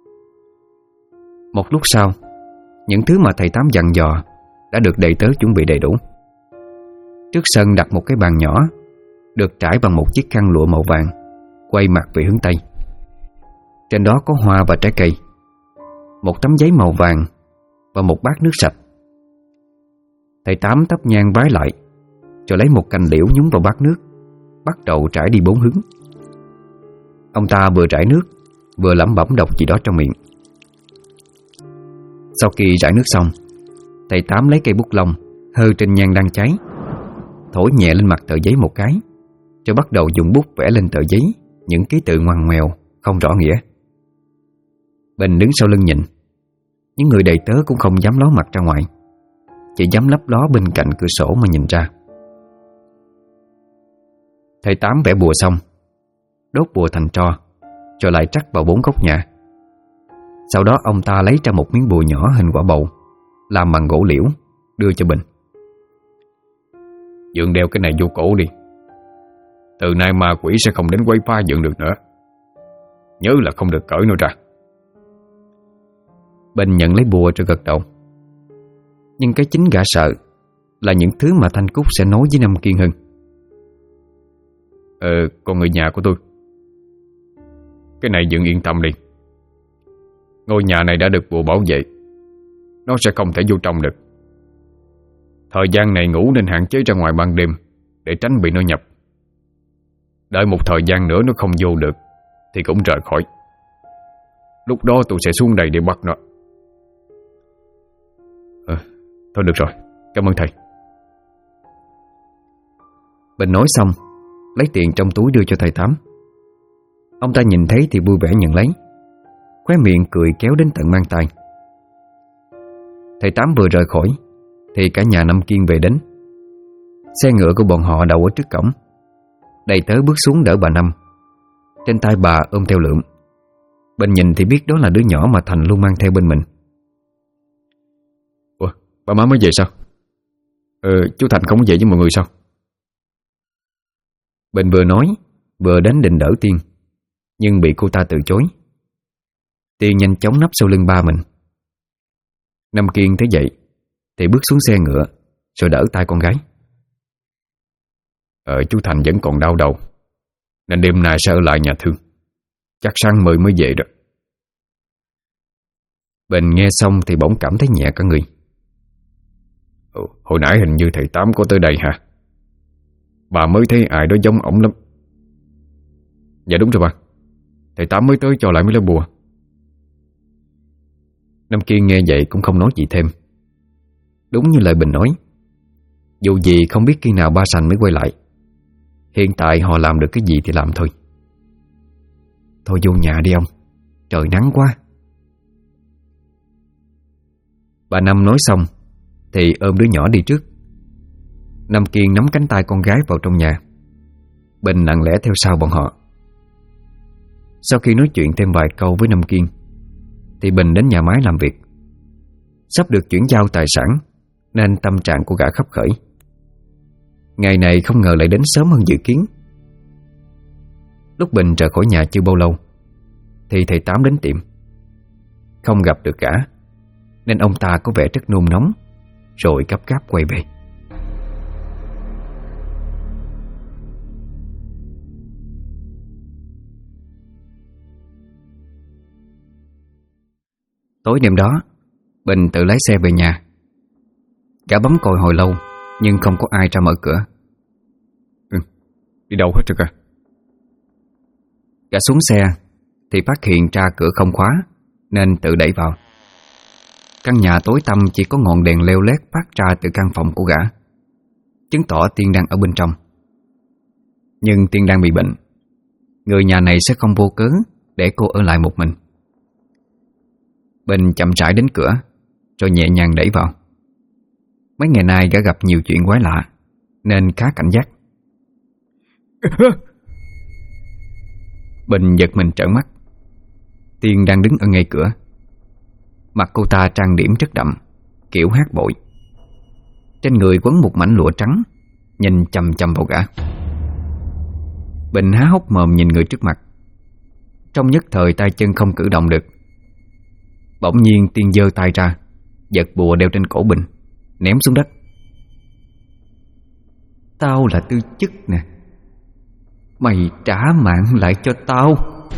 Một lúc sau, những thứ mà thầy Tám dặn dò đã được đầy tớ chuẩn bị đầy đủ. Trước sân đặt một cái bàn nhỏ, được trải bằng một chiếc khăn lụa màu vàng, quay mặt về hướng Tây. Trên đó có hoa và trái cây, một tấm giấy màu vàng và một bát nước sạch. Thầy Tám thắp nhang vái lại, rồi lấy một cành liễu nhúng vào bát nước, bắt đầu trải đi 4 hướng. Ông ta vừa trải nước vừa lẩm bẩm đọc gì đó trong miệng. Sau khi rải nước xong, thầy Tám lấy cây bút lông hơ trên nhang đang cháy, thổi nhẹ lên mặt tờ giấy một cái, rồi bắt đầu dùng bút vẽ lên tờ giấy những ký tự ngoằn ngoèo không rõ nghĩa. Bình đứng sau lưng nhìn. Những người đầy tớ cũng không dám ló mặt ra ngoài, chỉ dám lấp ló bên cạnh cửa sổ mà nhìn ra. Thầy Tám vẽ bùa xong, đốt bùa thành tro, rồi lại trắc vào 4 góc nhà. Sau đó ông ta lấy ra một miếng bùa nhỏ hình quả bầu, làm bằng gỗ liễu, đưa cho Bình. Dượng đeo cái này vô cổ đi. Từ nay ma quỷ sẽ không đến quấy phá dượng được nữa. Nhớ là không được cởi nó ra. Bình nhận lấy bùa rồi gật đầu. Nhưng cái chính gã sợ là những thứ mà Thanh Cúc sẽ nói với Năm Kiên Hưng. Con người nhà của tôi, cái này dượng yên tâm đi. Ngôi nhà này đã được bùa bảo vệ, nó sẽ không thể vô trong được. Thời gian này ngủ nên hạn chế ra ngoài ban đêm, để tránh bị nó nhập. Đợi một thời gian nữa nó không vô được thì cũng rời khỏi. Lúc đó tôi sẽ xuống đây để bắt nó. Thôi được rồi, cảm ơn thầy. Bình nói xong, lấy tiền trong túi đưa cho thầy Tám. Ông ta nhìn thấy thì vui vẻ nhận lấy, khóe miệng cười kéo đến tận mang tai. Thầy Tám vừa rời khỏi thì cả nhà Năm Kiên về đến. Xe ngựa của bọn họ đậu ở trước cổng. Đầy tớ bước xuống đỡ bà Năm, trên tay bà ôm theo Lượm. Bình nhìn thì biết đó là đứa nhỏ mà Thành luôn mang theo bên mình. Ủa, bà má mới về sao? Chú Thành không có về với mọi người sao? Bình vừa nói vừa đến định đỡ Tiên, nhưng bị cô ta từ chối. Tiên nhanh chóng nấp sau lưng ba mình. Năm Kiên thấy vậy thì bước xuống xe ngựa, rồi đỡ tay con gái. Chú Thành vẫn còn đau đầu, nên đêm nay sẽ ở lại nhà thương. Chắc sáng mới về đó. Bình nghe xong thì bỗng cảm thấy nhẹ cả người. Hồi nãy hình như thầy Tám có tới đây hả? Bà mới thấy ai đó giống ổng lắm. Dạ đúng rồi bà, thầy Tám mới tới cho lại mấy lá bùa. Năm Kiên nghe vậy cũng không nói gì thêm. Đúng như lời Bình nói, dù gì không biết khi nào ba Sành mới quay lại. Hiện tại họ làm được cái gì thì làm thôi. Thôi vô nhà đi ông, trời nắng quá. Bà Năm nói xong thì ôm đứa nhỏ đi trước. Năm Kiên nắm cánh tay con gái vào trong nhà. Bình lặng lẽ theo sau bọn họ. Sau khi nói chuyện thêm vài câu với Năm Kiên thì Bình đến nhà máy làm việc. Sắp được chuyển giao tài sản nên tâm trạng của gã khấp khởi. Ngày này không ngờ lại đến sớm hơn dự kiến. Lúc Bình rời khỏi nhà chưa bao lâu thì thầy Tám đến tiệm. Không gặp được gã nên ông ta có vẻ rất nôn nóng, rồi gấp gáp quay về. Tối đêm đó, Bình tự lái xe về nhà. Gã bấm còi hồi lâu nhưng không có ai ra mở cửa. Đi đâu hết rồi kìa? Gã xuống xe thì phát hiện ra cửa không khóa nên tự đẩy vào. Căn nhà tối tăm chỉ có ngọn đèn leo lét phát ra từ căn phòng của gã, chứng tỏ Tiên đang ở bên trong. Nhưng Tiên đang bị bệnh, người nhà này sẽ không vô cớ để cô ở lại một mình. Bình chậm rãi đến cửa rồi nhẹ nhàng đẩy vào. Mấy ngày nay gã gặp nhiều chuyện quái lạ nên khá cảnh giác. Bình giật mình trợn mắt. Tiên đang đứng ở ngay cửa. Mặt cô ta trang điểm rất đậm, kiểu hát bội. Trên người quấn một mảnh lụa trắng, nhìn chằm chằm vào gã. Bình há hốc mồm nhìn người trước mặt. Trong nhất thời tay chân không cử động được. Bỗng nhiên Tiên giơ tay ra, giật bùa đeo trên cổ Bình, ném xuống đất. Tao là Tư Chức nè, mày trả mạng lại cho tao.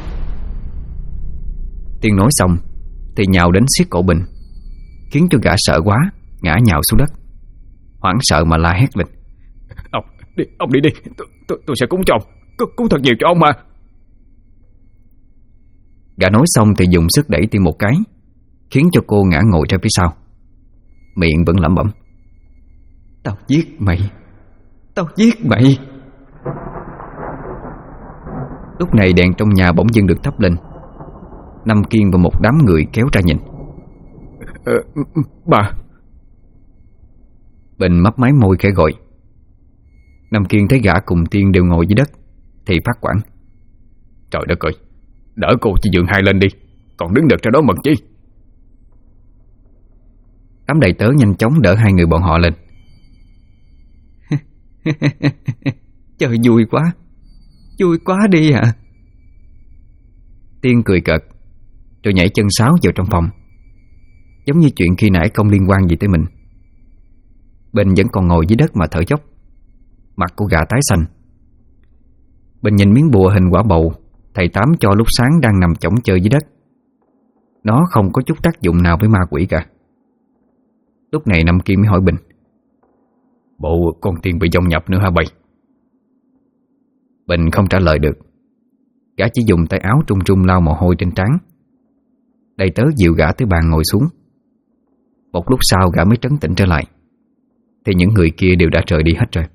Tiên nói xong thì nhào đến siết cổ Bình, khiến cho gã sợ quá, ngã nhào xuống đất, hoảng sợ mà la hét lên. Ông đi đi, tôi sẽ cúng cho ông, cúng thật nhiều cho ông mà. Gã nói xong thì dùng sức đẩy Tiên một cái, khiến cho cô ngã ngồi ra phía sau. Miệng vẫn lẩm bẩm. Tao giết mày, tao giết mày. Lúc này đèn trong nhà bỗng dưng được thắp lên. Năm Kiên và một đám người kéo ra nhìn. Bà. Bình mấp máy môi khẽ gọi. Năm Kiên thấy gã cùng Tiên đều ngồi dưới đất thì phát quản. Trời đất ơi, đỡ cô chị Dượng Hai lên đi, còn đứng được ra đó mừng chi. Đám đầy tớ nhanh chóng đỡ hai người bọn họ lên. Trời vui quá đi à. Tiên cười cợt rồi nhảy chân sáo vào trong phòng, giống như chuyện khi nãy không liên quan gì tới mình. Bình vẫn còn ngồi dưới đất mà thở dốc. Mặt của gã tái xanh. Bình nhìn miếng bùa hình quả bầu thầy Tám cho lúc sáng đang nằm chõng chơi dưới đất. Nó không có chút tác dụng nào với ma quỷ cả. Lúc này Năm Kim mới hỏi Bình. Bộ con Tiên bị dông nhập nữa hả bầy? Bình không trả lời được. Gã chỉ dùng tay áo trung trung lau mồ hôi trên trán. Đầy tớ dìu gã tới bàn ngồi xuống. Một lúc sau gã mới trấn tĩnh trở lại thì những người kia đều đã rời đi hết rồi.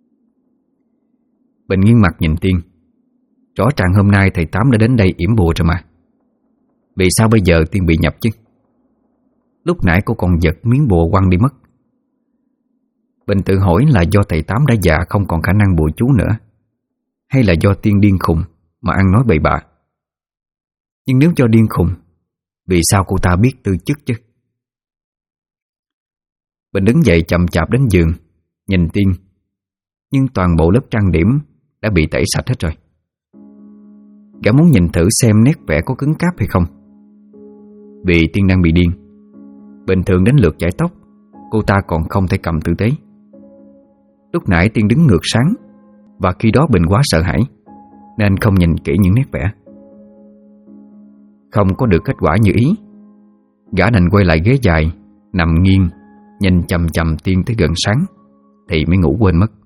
Bình nghiêng mặt nhìn Tiên. Rõ ràng hôm nay thầy Tám đã đến đây yểm bùa rồi mà. Vì sao bây giờ Tiên bị nhập chứ? Lúc nãy cô còn giật miếng bùa quăng đi mất. Bình tự hỏi là do thầy Tám đã già không còn khả năng bùa chú nữa, hay là do Tiên điên khùng mà ăn nói bậy bạ. Nhưng nếu do điên khùng, vì sao cô ta biết Tư Chức chứ? Bình đứng dậy chậm chạp đến giường, nhìn Tiên. Nhưng toàn bộ lớp trang điểm đã bị tẩy sạch hết rồi. Gã muốn nhìn thử xem nét vẽ có cứng cáp hay không. Vì Tiên đang bị điên, bình thường đến lượt chải tóc cô ta còn không thể cầm tử tế. Lúc nãy Tiên đứng ngược sáng, và khi đó Bình quá sợ hãi nên không nhìn kỹ những nét vẽ. Không có được kết quả như ý, gã đành quay lại ghế dài, nằm nghiêng, nhìn chằm chằm Tiên tới gần sáng thì mới ngủ quên mất.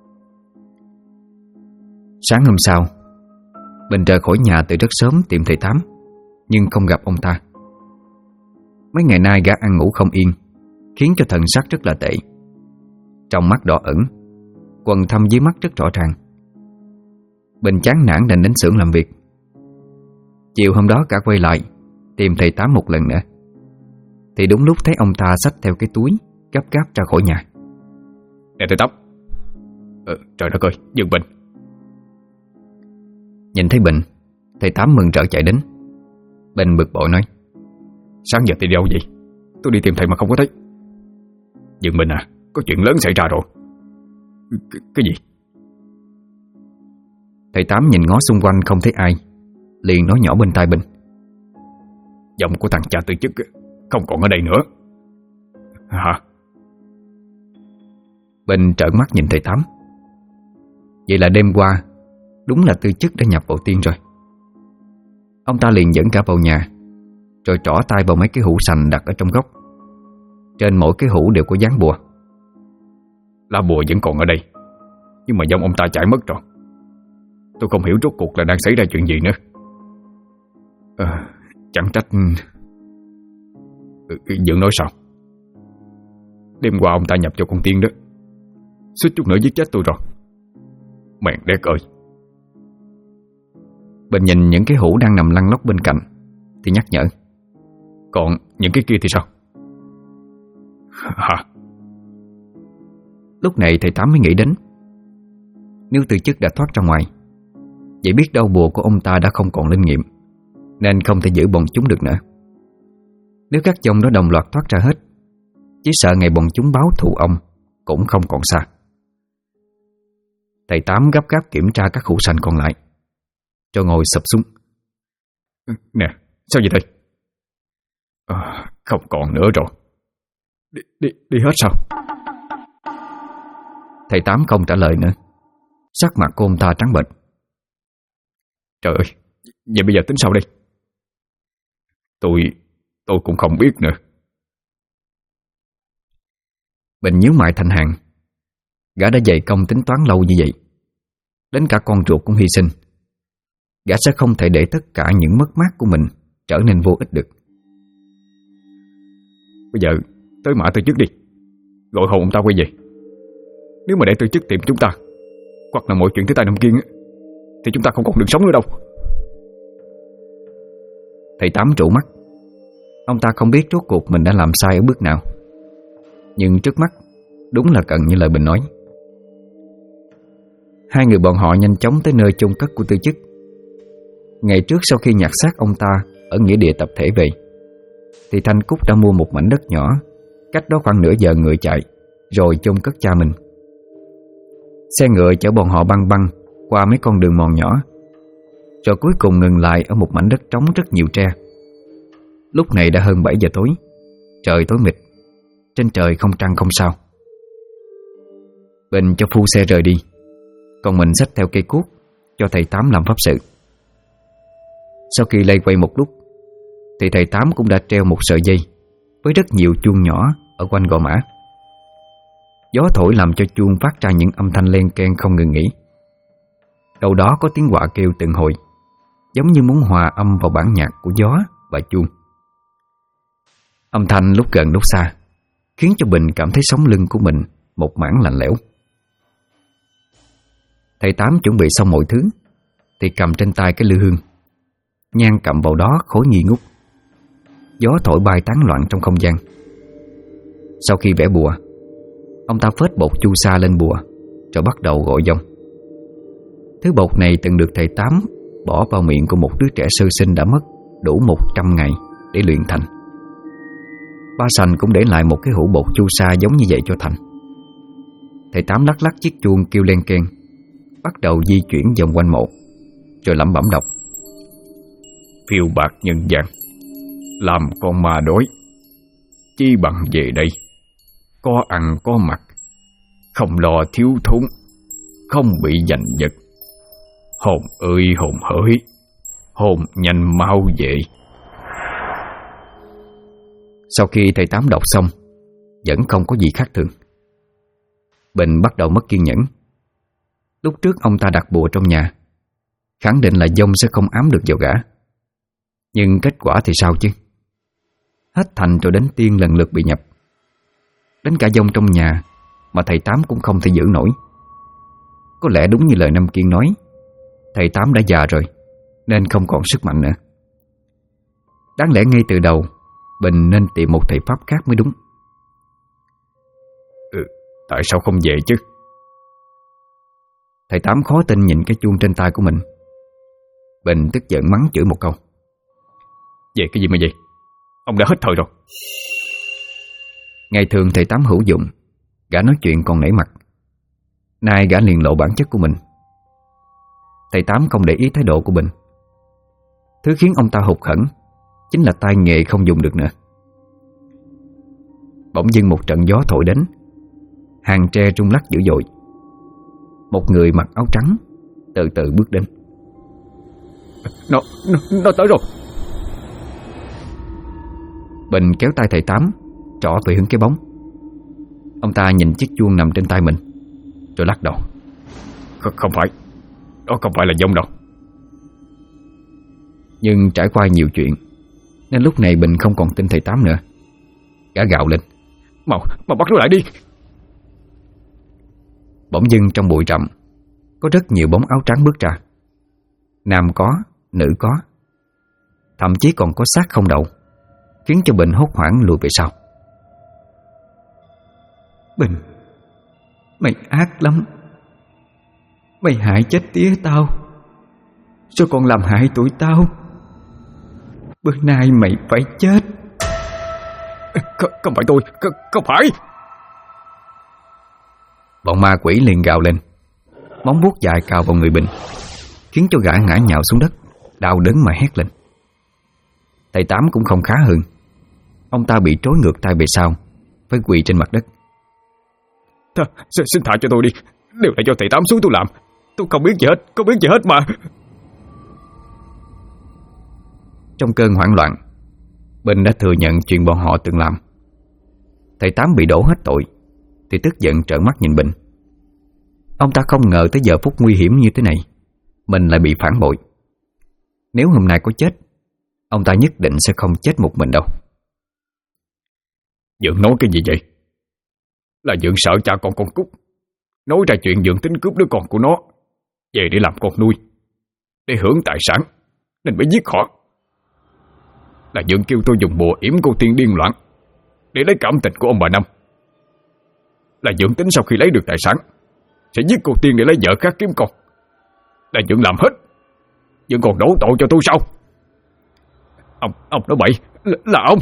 Sáng hôm sau, Bình rời khỏi nhà từ rất sớm tìm thầy Tám, nhưng không gặp ông ta. Mấy ngày nay gã ăn ngủ không yên, khiến cho thần sắc rất là tệ. Trong mắt đỏ ửng, quầng thâm dưới mắt rất rõ ràng. Bình chán nản đành đến xưởng làm việc. Chiều hôm đó cả quay lại tìm thầy Tám một lần nữa, thì đúng lúc thấy ông ta xách theo cái túi, gấp gáp ra khỏi nhà. Nè thầy Tám. Trời đất ơi, Dương Bình. Nhìn thấy Bình, Thầy Tám mừng rỡ chạy đến. Bình bực bội nói: Sáng giờ thì đi đâu vậy? Tôi đi tìm thầy mà không có thấy. Dương Minh à, có chuyện lớn xảy ra rồi. Cái gì? Thầy Tám nhìn ngó xung quanh không thấy ai, liền nói nhỏ bên tai Bình: Giọng của thằng cha Tư Chức không còn ở đây nữa. Hả? Bình trợn mắt nhìn thầy Tám. Vậy là đêm qua đúng là Tư Chức đã nhập vào tiên rồi. Ông ta liền dẫn cả vào nhà, rồi trỏ tay vào mấy cái hũ sành đặt ở trong góc. Trên mỗi cái hũ đều có dán bùa. Lá bùa vẫn còn ở đây, nhưng mà dòng ông ta chạy mất rồi. Tôi không hiểu rốt cuộc là đang xảy ra chuyện gì nữa. Chẳng trách. Dưỡng nói sao? Đêm qua ông ta nhập cho con tiên đó, suýt chút nữa giết chết tôi rồi. Mẹ đét ơi. Bình nhìn những cái hũ đang nằm lăn lóc bên cạnh thì nhắc nhở: Còn những cái kia thì sao? Hả? Lúc này thầy Tám mới nghĩ đến, nếu Tư Chức đã thoát ra ngoài, vậy biết đâu bùa của ông ta đã không còn linh nghiệm, nên không thể giữ bọn chúng được nữa. Nếu các dòng đó đồng loạt thoát ra hết, chỉ sợ ngày bọn chúng báo thù ông cũng không còn xa. Thầy Tám gấp gáp kiểm tra các hũ sành còn lại, rồi ngồi sụp xuống. Nè, sao vậy thầy? Không còn nữa rồi. Đi hết sao? Thầy Tám không trả lời nữa. Sắc mặt của ông ta trắng bệch. Trời ơi, vậy bây giờ tính sao đây? Tôi cũng không biết nữa. Bình nhíu mày thành hàng. Gã đã dày công tính toán lâu như vậy, đến cả con ruột cũng hy sinh. Gã sẽ không thể để tất cả những mất mát của mình trở nên vô ích được. Bây giờ tới Mã Tư Chức đi, gọi hồn ông ta quay về. Nếu mà để Tư Chức tìm chúng ta, hoặc là mọi chuyện tới tay Nam Kiên, thì chúng ta không còn đường sống nữa đâu. Thầy Tám trụ mắt. Ông ta không biết rốt cuộc mình đã làm sai ở bước nào, nhưng trước mắt đúng là cần như lời Bình nói. Hai người bọn họ nhanh chóng tới nơi chôn cất của Tư Chức. Ngày trước sau khi nhặt xác ông ta ở nghĩa địa tập thể về, thì Thanh Cúc đã mua một mảnh đất nhỏ cách đó khoảng nửa giờ người chạy, rồi chôn cất cha mình. Xe ngựa chở bọn họ băng băng qua mấy con đường mòn nhỏ, rồi cuối cùng ngừng lại ở một mảnh đất trống rất nhiều tre. Lúc này đã hơn 7 giờ tối, trời tối mịt, trên trời không trăng không sao. Bình cho phu xe rời đi, còn mình xách theo cây cuốc cho thầy Tám làm pháp sự. Sau khi lây quay một lúc, thì thầy Tám cũng đã treo một sợi dây với rất nhiều chuông nhỏ ở quanh gò mã. Gió thổi làm cho chuông phát ra những âm thanh len keng không ngừng nghỉ. Đâu đó có tiếng quạ kêu từng hồi, giống như muốn hòa âm vào bản nhạc của gió và chuông. Âm thanh lúc gần lúc xa khiến cho Bình cảm thấy sống lưng của mình một mảng lạnh lẽo. Thầy Tám chuẩn bị xong mọi thứ thì cầm trên tay cái lư hương, nhang cầm vào đó khối nghi ngút. Gió thổi bay tán loạn trong không gian. Sau khi vẽ bùa, ông ta phết bột chu sa lên bùa, rồi bắt đầu gọi dông. Thứ bột này từng được thầy Tám bỏ vào miệng của một đứa trẻ sơ sinh đã mất đủ 100 ngày để luyện thành. Ba Sành cũng để lại một cái hũ bột chu sa giống như vậy cho Thành. Thầy Tám lắc lắc chiếc chuông kêu len keng, bắt đầu di chuyển vòng quanh mộ, rồi lẩm bẩm đọc: Phiêu bạc nhân gian, làm con ma đói, chi bằng về đây, có ăn có mặc, không lo thiếu thốn, không bị giành giật. Hồn ơi hồn hỡi, hồn nhanh mau về. Sau khi thầy Tám đọc xong, vẫn không có gì khác thường. Bình bắt đầu mất kiên nhẫn. Lúc trước ông ta đặt bùa trong nhà, khẳng định là dông sẽ không ám được vào gã. Nhưng kết quả thì sao chứ? Hết thành rồi đến tiên lần lượt bị nhập. Đến cả dông trong nhà mà thầy Tám cũng không thể giữ nổi. Có lẽ đúng như lời Nam Kiên nói, thầy Tám đã già rồi nên không còn sức mạnh nữa. Đáng lẽ ngay từ đầu Bình nên tìm một thầy pháp khác mới đúng. Tại sao không về chứ? Thầy Tám khó tin nhìn cái chuông trên tay của mình. Bình tức giận mắng chửi một câu. Về cái gì mà vậy? Ông đã hết thời rồi. Ngày thường thầy Tám hữu dụng, gã nói chuyện còn nể mặt. Nay gã liền lộ bản chất của mình. Thầy Tám không để ý thái độ của Bình. Thứ khiến ông ta hụt hẫng chính là tay nghề không dùng được nữa. Bỗng dưng một trận gió thổi đến, hàng tre rung lắc dữ dội. Một người mặc áo trắng từ từ bước đến. Nó tới rồi. Bình kéo tay thầy Tám trỏ về hướng cái bóng. Ông ta nhìn chiếc chuông nằm trên tay mình rồi lắc đầu. Không phải. Đó không phải là dông đâu. Nhưng trải qua nhiều chuyện nên lúc này Bình không còn tin thầy Tám nữa. Gã gào lên. Mau bắt nó lại đi. Bỗng dưng trong bụi rậm có rất nhiều bóng áo trắng bước ra. Nam có, nữ có, thậm chí còn có xác không đầu, khiến cho Bình hốt hoảng lùi về sau. Bình, mày ác lắm. Mày hại chết tía tao, sao còn làm hại tụi tao? Bữa nay mày phải chết. Không phải tôi, không phải. Bọn ma quỷ liền gào lên, móng vuốt dài cào vào người Bình, khiến cho gã ngã nhào xuống đất, đau đớn mà hét lên. Thầy Tám cũng không khá hơn. Ông ta bị trói ngược tay về sau, phải quỳ trên mặt đất. Xin thả cho tôi đi. Đều là do thầy Tám xuống tôi làm. Tôi không biết gì hết mà. Trong cơn hoảng loạn, Bình đã thừa nhận chuyện bọn họ từng làm. Thầy Tám bị đổ hết tội thì tức giận trợn mắt nhìn Bình. Ông ta không ngờ tới giờ phút nguy hiểm như thế này mình lại bị phản bội. Nếu hôm nay có chết, ông ta nhất định sẽ không chết một mình đâu. Dượng nói cái gì vậy? Là Dượng sợ cha con Cúc nói ra chuyện Dượng tính cướp đứa con của nó về để làm con nuôi, để hưởng tài sản, nên mới giết họ. Là Dượng kêu tôi dùng bùa yểm cô tiên điên loạn để lấy cảm tình của ông bà Năm. Là Dượng tính sau khi lấy được tài sản sẽ giết cô tiên để lấy vợ khác kiếm con. Là Dượng làm hết. Dượng còn đổ tội cho tôi sao? Ông nói bậy. Là ông.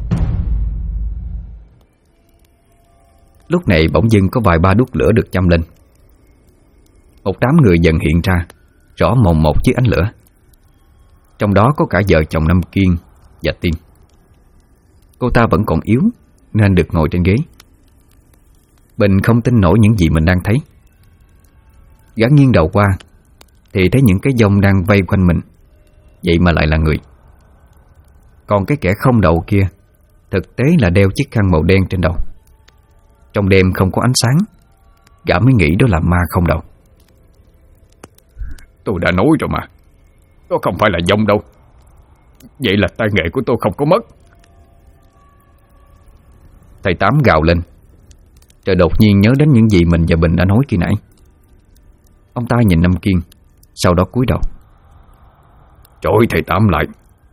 Lúc này bỗng dưng có vài ba đuốc lửa được châm lên. Một đám người dần hiện ra, rõ mồn một dưới ánh lửa. Trong đó có cả vợ chồng Năm Kiên và Tiên. Cô ta vẫn còn yếu nên được ngồi trên ghế. Bình không tin nổi những gì mình đang thấy. Gã nghiêng đầu qua thì thấy những cái dông đang vây quanh mình, vậy mà lại là người. Còn cái kẻ không đầu kia thực tế là đeo chiếc khăn màu đen trên đầu. Trong đêm không có ánh sáng, gã mới nghĩ đó là ma không đầu. Tôi đã nói rồi mà, đó không phải là dông đâu. Vậy là tay nghệ của tôi không có mất. Thầy Tám gào lên, rồi đột nhiên nhớ đến những gì mình và Bình đã nói khi nãy. Ông ta nhìn Năm Kiên, sau đó cúi đầu. Trói thầy Tám lại.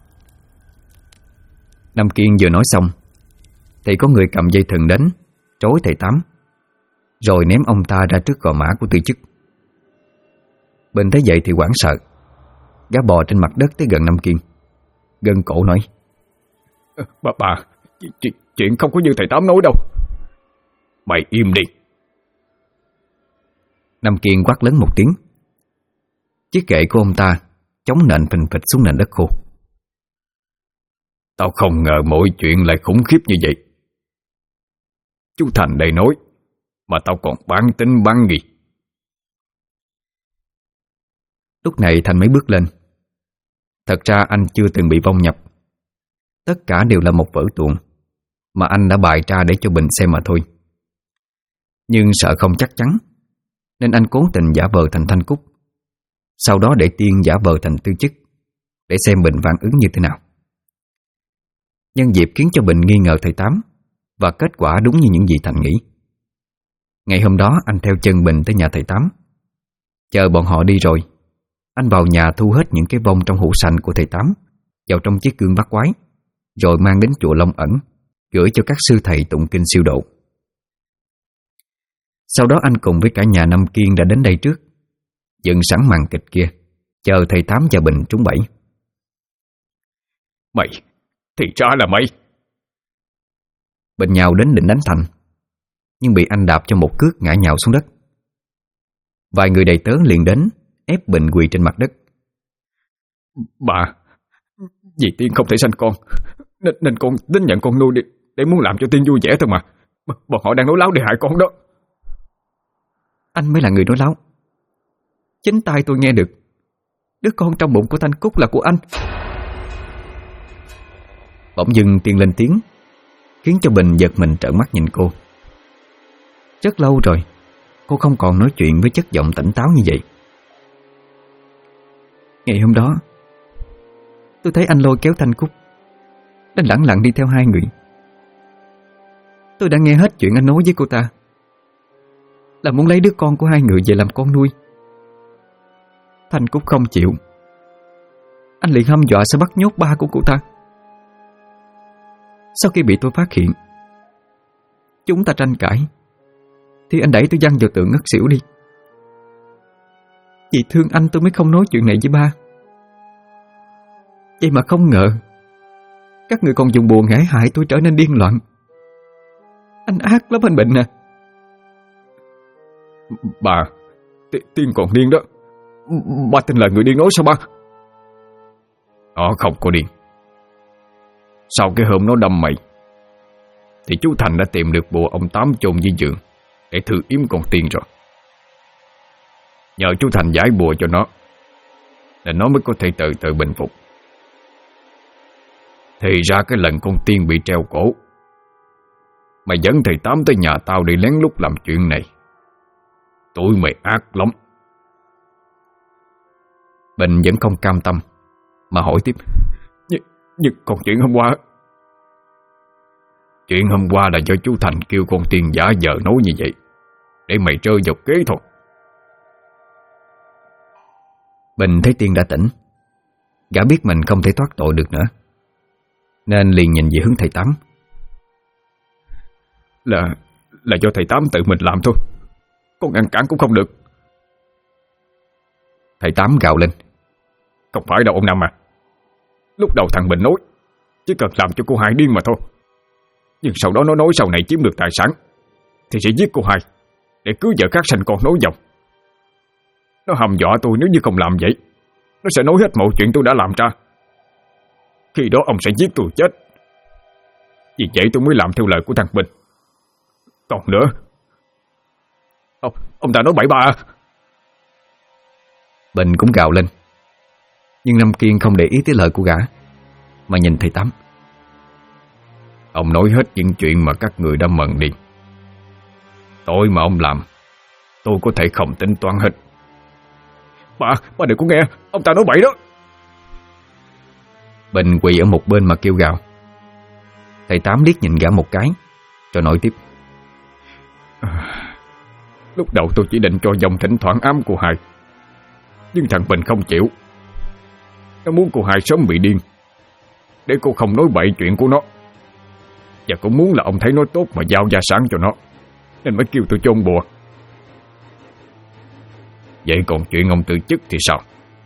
Năm Kiên vừa nói xong thì có người cầm dây thừng đến trói thầy Tám, rồi ném ông ta ra trước gò mã của Tư Chức. Bình thấy vậy thì hoảng sợ. Gã bò trên mặt đất tới gần Năm Kiên, gân cổ nói: Bà, chuyện không có như thầy Tám nói đâu. Mày im đi. Năm Kiên quát lớn một tiếng. Chiếc kệ của ông ta chống nện phình phịch xuống nền đất khô. Tao không ngờ mọi chuyện lại khủng khiếp như vậy. Chú Thành đây nói mà tao còn bán tính bán nghi. Lúc này Thành mới bước lên. Thật ra anh chưa từng bị vong nhập. Tất cả đều là một vở tuồng mà anh đã bày ra để cho Bình xem mà thôi. Nhưng sợ không chắc chắn nên anh cố tình giả vờ thành Thanh Cúc, sau đó để Tiên giả vờ thành Tư Chức, để xem Bình phản ứng như thế nào. Nhân dịp khiến cho Bình nghi ngờ thầy Tám, và kết quả đúng như những gì Thành nghĩ. Ngày hôm đó anh theo chân Bình tới nhà thầy Tám. Chờ bọn họ đi rồi, anh vào nhà thu hết những cái vong trong hũ sành của thầy Tám vào trong chiếc gương bắt quái, rồi mang đến chùa Long Ẩn, gửi cho các sư thầy tụng kinh siêu độ. Sau đó anh cùng với cả nhà Năm Kiên đã đến đây trước, dựng sẵn màn kịch kia, chờ thầy Tám và Bình trúng bẫy. Mày, thì ra là mày. Bình nhào đến định đánh Thành, nhưng bị anh đạp cho một cước ngã nhào xuống đất. Vài người đầy tớ liền đến ép Bình quỳ trên mặt đất. Bà, vì Tiên không thể sanh con, nên con tính nhận con nuôi để muốn làm cho Tiên vui vẻ thôi mà. Bọn họ đang nói láo để hại con đó. Anh mới là người nói láo. Chính tai tôi nghe được đứa con trong bụng của Thanh Cúc là của anh. Bỗng dưng Tiên lên tiếng, khiến cho Bình giật mình trợn mắt nhìn cô. Rất lâu rồi cô không còn nói chuyện với chất giọng tỉnh táo như vậy. Ngày hôm đó tôi thấy anh lôi kéo Thanh Cúc, đang lẳng lặng đi theo hai người. Tôi đã nghe hết chuyện anh nói với cô ta, là muốn lấy đứa con của hai người về làm con nuôi. Thanh Cúc không chịu, anh liền hăm dọa sẽ bắt nhốt ba của cô ta. Sau khi bị tôi phát hiện, chúng ta tranh cãi, thì anh đẩy tôi văng vào tường ngất xỉu đi. Vì thương anh tôi mới không nói chuyện này với ba. Vậy mà không ngờ các người còn dùng bùa ngải hại tôi trở nên điên loạn. Anh ác lắm anh Bình à. Bà, Tiên còn điên đó. Ba tin là người điên nói sao ba? Nó không có điên. Sau cái hôm nó đâm mày thì chú Thành đã tìm được bùa ông Tám chôn dưới giường để thử yếm con Tiên rồi. Nhờ chú Thành giải bùa cho nó nên nó mới có thể từ từ bình phục. Thì ra cái lần con Tiên bị treo cổ, mày dẫn thầy Tám tới nhà tao để lén lút làm chuyện này. Tụi mày ác lắm. Bình vẫn không cam tâm mà hỏi tiếp. Nhưng còn chuyện hôm qua? Chuyện hôm qua là do chú Thành kêu con Tiên giả vờ nói như vậy để mày rơi vào kế thôi. Bình thấy Tiên đã tỉnh, gã biết mình không thể thoát tội được nữa, nên liền nhìn về hướng thầy Tám. Là do thầy Tám tự mình làm thôi, con ngăn cản cũng không được. Thầy Tám gào lên. Không phải đâu ông Năm à. Lúc đầu thằng Bình nói chỉ cần làm cho cô Hai điên mà thôi, nhưng sau đó nó nói sau này chiếm được tài sản thì sẽ giết cô Hai để cưới vợ khác sanh con nối dòng. Nó hăm dọa tôi nếu như không làm vậy, nó sẽ nói hết mọi chuyện tôi đã làm ra. Khi đó ông sẽ giết tôi chết. Vì vậy tôi mới làm theo lời của thằng Bình. Còn nữa, ông ta nói bậy bạ. Bình cũng gào lên, nhưng Năm Kiên không để ý tới lời của gã mà nhìn thầy Tám. Ông nói hết những chuyện mà các người đã mần đi. Tội mà ông làm tôi có thể không tính toán hết. Bà đừng có nghe, ông ta nói bậy đó. Bình quỳ ở một bên mà kêu gào. Thầy Tám liếc nhìn gã một cái rồi nói tiếp. Lúc đầu tôi chỉ định cho dòng thỉnh thoảng ám cô Hai, nhưng thằng Bình không chịu. Nó muốn cô Hai sớm bị điên để cô không nói bậy chuyện của nó, và cũng muốn là ông thấy nó tốt mà giao gia sản cho nó, nên mới kêu tôi chôn bùa. Vậy còn chuyện ông từ chức thì sao?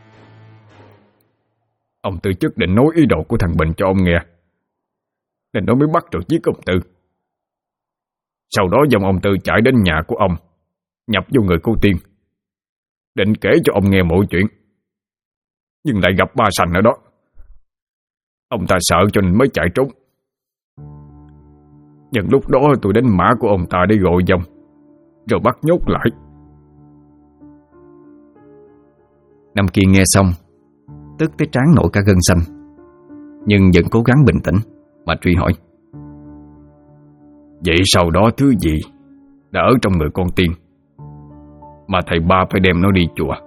Ông từ chức định nói ý đồ của thằng Bình cho ông nghe, nên nó mới bắt rồi giết ông Tư. Sau đó dòng ông Tư chạy đến nhà của ông, nhập vô người cô Tiên, định kể cho ông nghe mọi chuyện, nhưng lại gặp ba Sành ở đó. Ông ta sợ cho nên mới chạy trốn. Nhưng lúc đó tôi đánh mã của ông ta để gọi dòng, rồi bắt nhốt lại. Năm Kiên nghe xong tức tới trán nổi cả gân xanh, nhưng vẫn cố gắng bình tĩnh mà truy hỏi. Vậy sau đó thứ gì đã ở trong người con Tiên mà thầy ba phải đem nó đi chùa?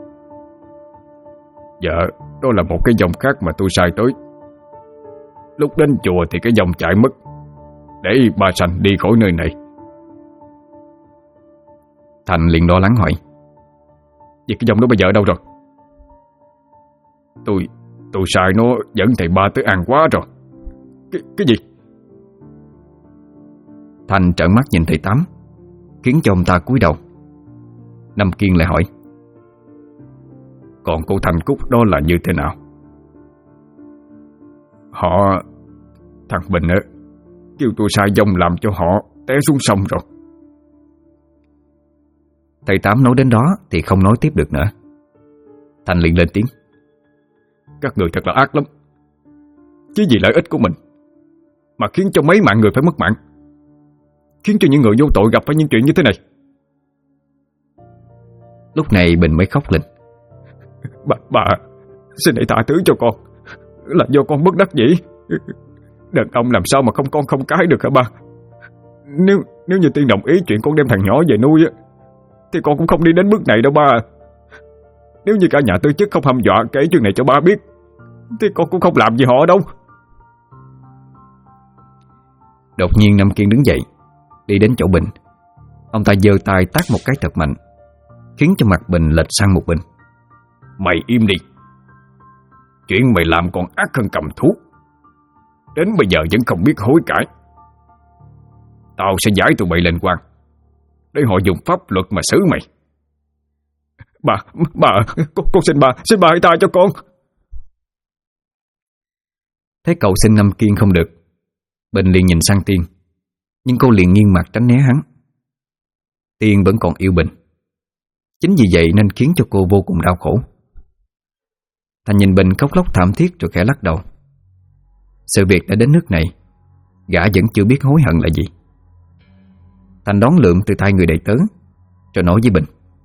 Dạ, đó là một cái dòng khác mà tôi sai tới. Lúc đến chùa thì cái dòng chạy mất, để ba Sành đi khỏi nơi này. Thành liền lo lắng hỏi. Vậy cái dòng đó bây giờ ở đâu rồi? Tôi sai nó dẫn thầy ba tới An Quá rồi. Cái gì? Thành trợn mắt nhìn thầy Tám, khiến cho ông ta cúi đầu. Năm Kiên lại hỏi. Còn cô Thành Cúc đó là như thế nào? Thằng Bình á, kêu tôi sai dông làm cho họ té xuống sông rồi. Thầy Tám nói đến đó thì không nói tiếp được nữa. Thành liền lên tiếng: Các người thật là ác lắm. Chỉ vì lợi ích của mình mà khiến cho mấy mạng người phải mất mạng, khiến cho những người vô tội gặp phải những chuyện như thế này. Lúc này Bình mới khóc lên: Bà xin hãy tha thứ cho con. Là do con bất đắc dĩ. Đàn ông làm sao mà không con không cái được hả ba? Nếu như Tiên đồng ý chuyện con đem thằng nhỏ về nuôi á, thì con cũng không đi đến bước này đâu ba. Nếu như cả nhà tư chức không hăm dọa kể chuyện này cho ba biết, thì con cũng không làm gì họ đâu. Đột nhiên Nam Kiên đứng dậy, đi đến chỗ Bình. Ông ta giơ tay tát một cái thật mạnh, khiến cho mặt Bình lệch sang một bên. Mày im đi. Chuyện mày làm còn ác hơn cầm thú. Đến bây giờ vẫn không biết hối cải. Tao sẽ giải tụi bay lên quan, để họ dùng pháp luật mà xử mày. Bà, con xin bà hãy tha cho con. Thấy cậu xin Nam Kiên không được, Bình liền nhìn sang Tiên, nhưng cô liền nghiêng mặt tránh né hắn. Tiên vẫn còn yêu Bình, chính vì vậy nên khiến cho cô vô cùng đau khổ. Thành nhìn Bình khóc lóc thảm thiết rồi khẽ lắc đầu. Sự việc đã đến nước này, gã vẫn chưa biết hối hận là gì. Thành đón lượm từ tay người đầy tớ, rồi nói với Bình: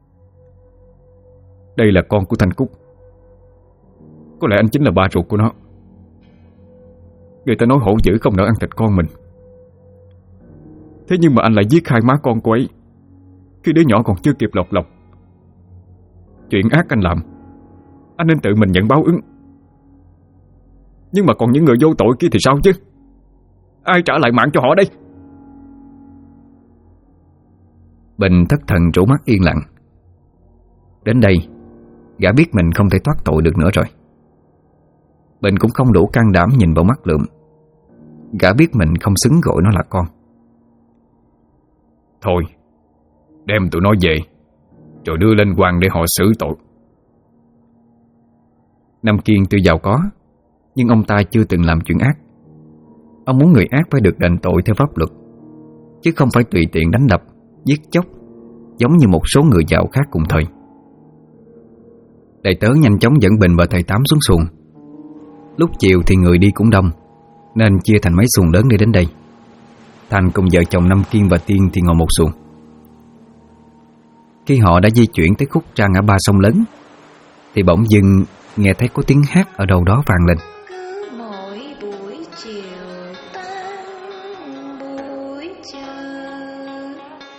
Đây là con của Thành Cúc. Có lẽ anh chính là ba ruột của nó. Người ta nói hổ dữ không nỡ ăn thịt con mình. Thế nhưng mà anh lại giết hai má con cô ấy khi đứa nhỏ còn chưa kịp lột lọc. Chuyện ác anh làm, anh nên tự mình nhận báo ứng. Nhưng mà còn những người vô tội kia thì sao chứ? Ai trả lại mạng cho họ đây? Bình thất thần trố mắt yên lặng. Đến đây, gã biết mình không thể thoát tội được nữa rồi. Bình cũng không đủ can đảm nhìn vào mắt Lượm. Gã biết mình không xứng gọi nó là con. Thôi, đem tụi nó về, rồi đưa lên quan để họ xử tội. Nam Kiên tuy giàu có, nhưng ông ta chưa từng làm chuyện ác. Ông muốn người ác phải được đền tội theo pháp luật, chứ không phải tùy tiện đánh đập, giết chóc giống như một số người giàu khác cùng thời. Đầy tớ nhanh chóng dẫn Bình và thầy Tám xuống xuồng. Lúc chiều thì người đi cũng đông, nên chia thành mấy xuồng lớn để đến đây. Thành cùng vợ chồng Nam Kiên và Tiên thì ngồi một xuồng. Khi họ đã di chuyển tới khúc ra ngã ba sông lớn, thì bỗng dưng nghe thấy có tiếng hát ở đâu đó vang lên. Cứ mỗi buổi chiều tan buổi chờ,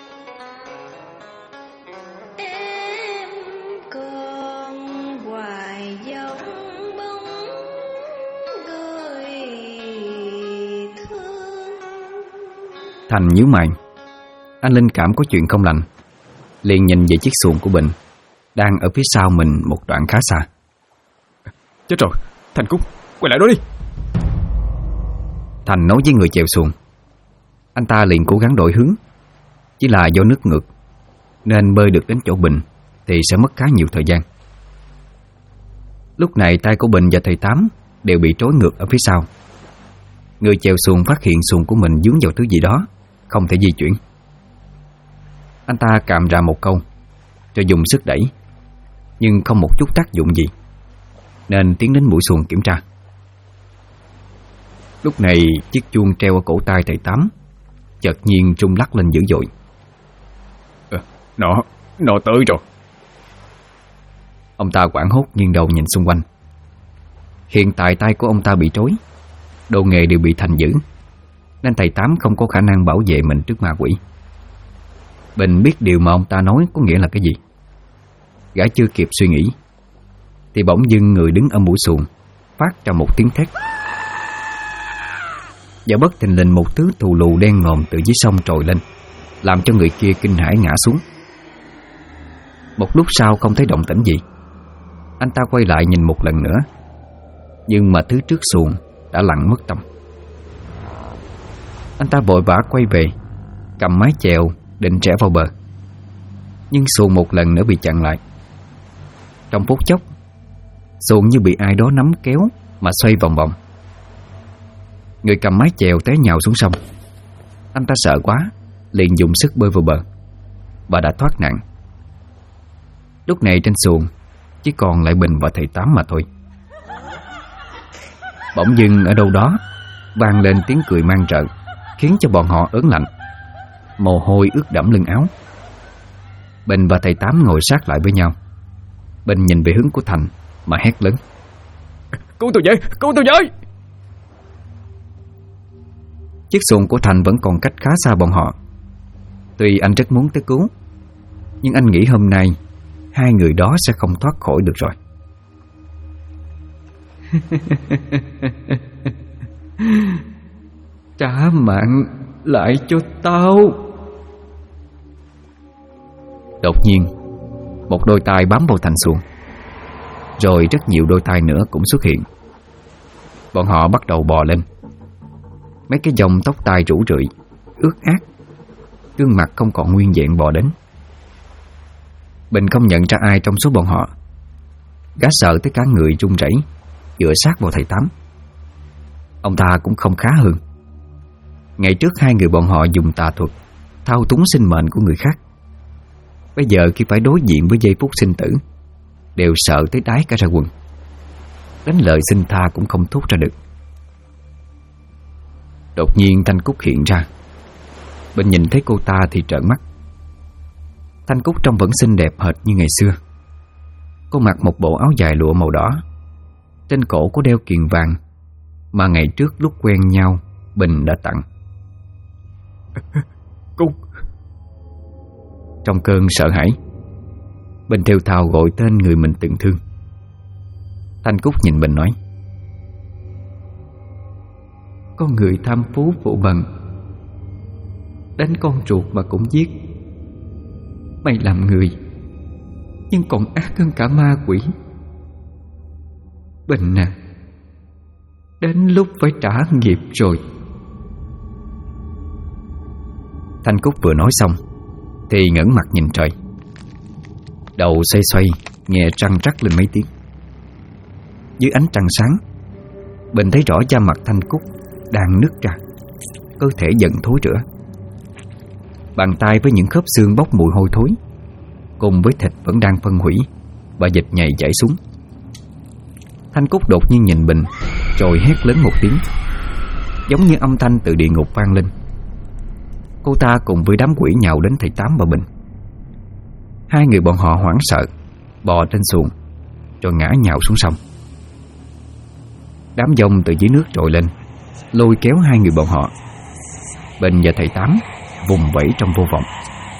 em còn hoài dòng bóng người thương. Thành nhíu mày, anh linh cảm có chuyện không lành, liền nhìn về chiếc xuồng của Bình đang ở phía sau mình một đoạn khá xa. Chết rồi, Thành Cúc, quay lại đó đi. Thành nói với người chèo xuồng. Anh ta liền cố gắng đổi hướng, chỉ là do nước ngược nên bơi được đến chỗ Bình thì sẽ mất khá nhiều thời gian. Lúc này tay của Bình và thầy Tám đều bị trói ngược ở phía sau. Người chèo xuồng phát hiện xuồng của mình dướng vào thứ gì đó, không thể di chuyển. Anh ta càm ra một câu, rồi dùng sức đẩy, nhưng không một chút tác dụng gì, nên tiến đến mũi xuồng kiểm tra. Lúc này chiếc chuông treo ở cổ tay thầy Tám chợt nhiên rung lắc lên dữ dội. Nó tới rồi. Ông ta hoảng hốt nghiêng đầu nhìn xung quanh. Hiện tại tay của ông ta bị trói, đồ nghề đều bị Thành giữ, nên thầy Tám không có khả năng bảo vệ mình trước ma quỷ. Bình biết điều mà ông ta nói có nghĩa là cái gì. Gã chưa kịp suy nghĩ thì bỗng dưng người đứng ở mũi xuồng phát ra một tiếng thét, và bất thình lình một thứ thù lù đen ngòm từ dưới sông trồi lên, làm cho người kia kinh hãi ngã xuống. Một lúc sau không thấy động tĩnh gì, anh ta quay lại nhìn một lần nữa, nhưng mà thứ trước xuồng đã lặn mất tâm. Anh ta vội vã quay về, cầm mái chèo định rẽ vào bờ, nhưng xuồng một lần nữa bị chặn lại. Trong phút chốc, xuồng như bị ai đó nắm kéo mà xoay vòng vòng. Người cầm mái chèo té nhào xuống sông. Anh ta sợ quá, liền dùng sức bơi vào bờ và đã thoát nạn. Lúc này trên xuồng chỉ còn lại Bình và thầy Tám mà thôi. Bỗng dưng ở đâu đó vang lên tiếng cười man rợ, khiến cho bọn họ ớn lạnh. Mồ hôi ướt đẫm lưng áo. Bình và thầy Tám ngồi sát lại với nhau. Bình nhìn về hướng của Thành mà hét lớn: Cứu tôi với! Cứu tôi với! Chiếc xuồng của Thành vẫn còn cách khá xa bọn họ. Tuy anh rất muốn tới cứu, nhưng anh nghĩ hôm nay hai người đó sẽ không thoát khỏi được rồi. Trả mạng lại cho tao. Đột nhiên, một đôi tay bám vào thành xuồng, rồi rất nhiều đôi tay nữa cũng xuất hiện. Bọn họ bắt đầu bò lên. Mấy cái dòng tóc tai rủ rượi, ướt át, gương mặt không còn nguyên vẹn bò đến. Bình không nhận ra ai trong số bọn họ. Gã sợ tới cả người run rẩy, dựa sát vào thầy Tám. Ông ta cũng không khá hơn. Ngày trước hai người bọn họ dùng tà thuật thao túng sinh mệnh của người khác. Bây giờ khi phải đối diện với giây phút sinh tử, đều sợ tới đái cả ra quần. Đến lời xin tha cũng không thốt ra được. Đột nhiên Thanh Cúc hiện ra. Bình nhìn thấy cô ta thì trợn mắt. Thanh Cúc trông vẫn xinh đẹp hệt như ngày xưa. Cô mặc một bộ áo dài lụa màu đỏ, trên cổ có đeo kiềng vàng mà ngày trước lúc quen nhau Bình đã tặng. Cúc! Trong cơn sợ hãi, Bình thều thào gọi tên người mình từng thương. Thanh Cúc nhìn Bình nói: Con người tham phú phụ bần, đánh con ruột mà cũng giết. Mày làm người nhưng còn ác hơn cả ma quỷ. Bình à, đến lúc phải trả nghiệp rồi. Thanh Cúc vừa nói xong thì ngẩng mặt nhìn trời. Đầu xoay xoay, nghe trăng trắc lên mấy tiếng. Dưới ánh trăng sáng, Bình thấy rõ da mặt Thanh Cúc đang nứt ra, cơ thể dần thối rữa. Bàn tay với những khớp xương bốc mùi hôi thối, cùng với thịt vẫn đang phân hủy và dịch nhầy chảy xuống. Thanh Cúc đột nhiên nhìn Bình, rồi hét lớn một tiếng, giống như âm thanh từ địa ngục vang lên. Cô ta cùng với đám quỷ nhào đến thầy Tám và Bình. Hai người bọn họ hoảng sợ, bò trên xuồng, rồi ngã nhào xuống sông. Đám dông từ dưới nước trồi lên, lôi kéo hai người bọn họ. Bình và thầy Tám vùng vẫy trong vô vọng.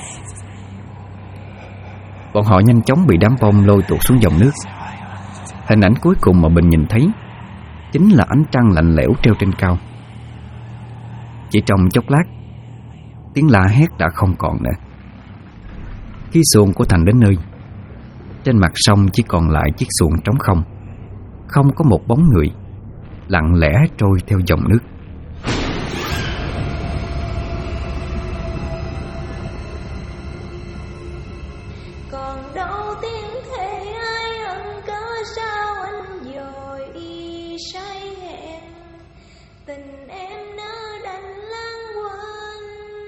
Bọn họ nhanh chóng bị đám bom lôi tuột xuống dòng nước. Hình ảnh cuối cùng mà Bình nhìn thấy chính là ánh trăng lạnh lẽo treo trên cao. Chỉ trong chốc lát, tiếng la hét đã không còn nữa. Khi xuồng của Thành đến nơi, trên mặt sông chỉ còn lại chiếc xuồng trống không, không có một bóng người, lặng lẽ trôi theo dòng nước. Còn đâu tiếng thề ai ân cớ sao anh dội say hẹn. Tình em nỡ đành lãng quên,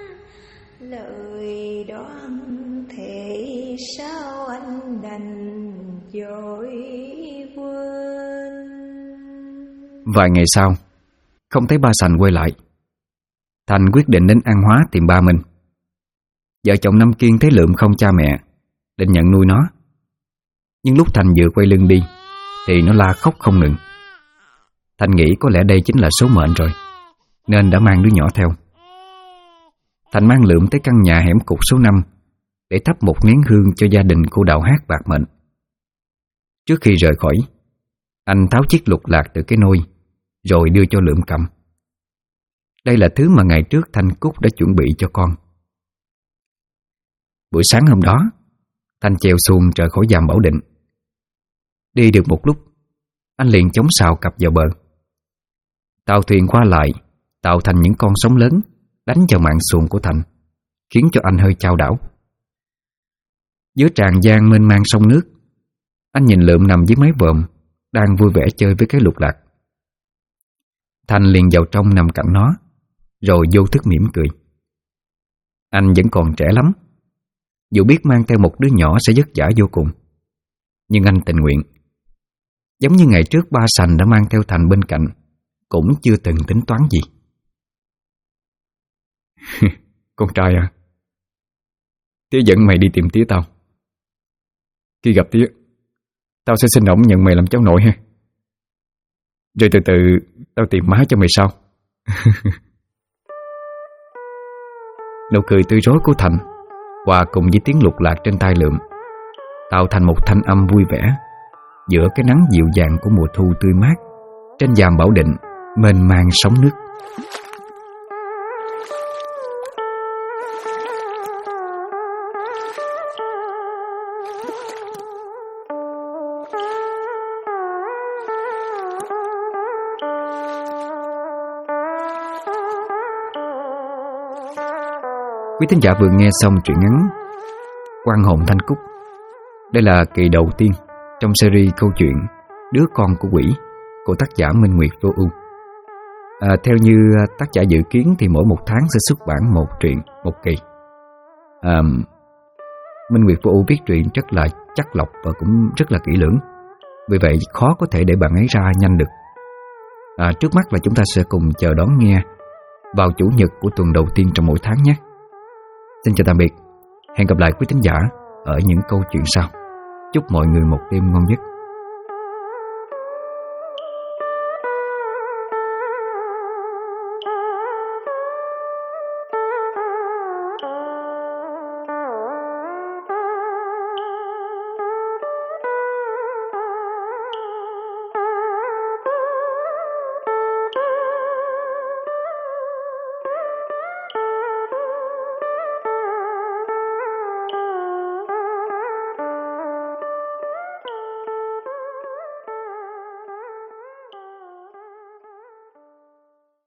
lời đoán thề sao anh đành dội quên. Vài ngày sau, không thấy ba Sành quay lại. Thành quyết định đến An Hóa tìm ba mình. Vợ chồng Năm Kiên thấy Lượm không cha mẹ, định nhận nuôi nó. Nhưng lúc Thành vừa quay lưng đi thì nó la khóc không ngừng. Thành nghĩ có lẽ đây chính là số mệnh rồi, nên đã mang đứa nhỏ theo. Thành mang Lượm tới căn nhà hẻm cục số 5 để thắp một nén hương cho gia đình cô Đào Hát bạc mệnh. Trước khi rời khỏi, anh tháo chiếc lục lạc từ cái nôi rồi đưa cho Lượm cầm. Đây là thứ mà ngày trước Thanh Cúc đã chuẩn bị cho con. Buổi sáng hôm đó, Thanh chèo xuồng rời khỏi Giàm Bảo Định. Đi được một lúc, anh liền chống sào cập vào bờ. Tàu thuyền qua lại tạo thành những con sóng lớn đánh vào mạn xuồng của Thành, khiến cho anh hơi chao đảo. Giữa tràn gian mênh mang sông nước, anh nhìn Lượm nằm dưới mái vòm, đang vui vẻ chơi với cái lục lạc. Thành liền vào trong nằm cạnh nó, rồi vô thức mỉm cười. Anh vẫn còn trẻ lắm, dù biết mang theo một đứa nhỏ sẽ vất vả vô cùng, nhưng anh tình nguyện. Giống như ngày trước ba Sành đã mang theo Thành bên cạnh, cũng chưa từng tính toán gì. Con trai à, tía dẫn mày đi tìm tía tao. Khi gặp tía, tao sẽ xin ổng nhận mày làm cháu nội ha. Rồi từ từ tao tìm má cho mày sau. Nụ cười tươi rói của Thành hòa cùng với tiếng lục lạc trên tai Lượm tạo thành một thanh âm vui vẻ giữa cái nắng dịu dàng của mùa thu tươi mát trên Giàm Bảo Định mênh mang sóng nước. Quý thính giả vừa nghe xong truyện ngắn Quan Hồn Thanh Cúc. Đây là kỳ đầu tiên trong series câu chuyện Đứa Con Của Quỷ của tác giả Minh Nguyệt Vô Ưu. Theo như tác giả dự kiến thì mỗi một tháng sẽ xuất bản một truyện, một kỳ. Minh Nguyệt Vô Ưu viết truyện rất là chắc lọc và cũng rất là kỹ lưỡng, vì vậy khó có thể để bạn ấy ra nhanh được. Trước mắt là chúng ta sẽ cùng chờ đón nghe vào chủ nhật của tuần đầu tiên trong mỗi tháng nhé. Xin chào tạm biệt. Hẹn gặp lại quý thính giả ở những câu chuyện sau. Chúc mọi người một đêm ngon giấc.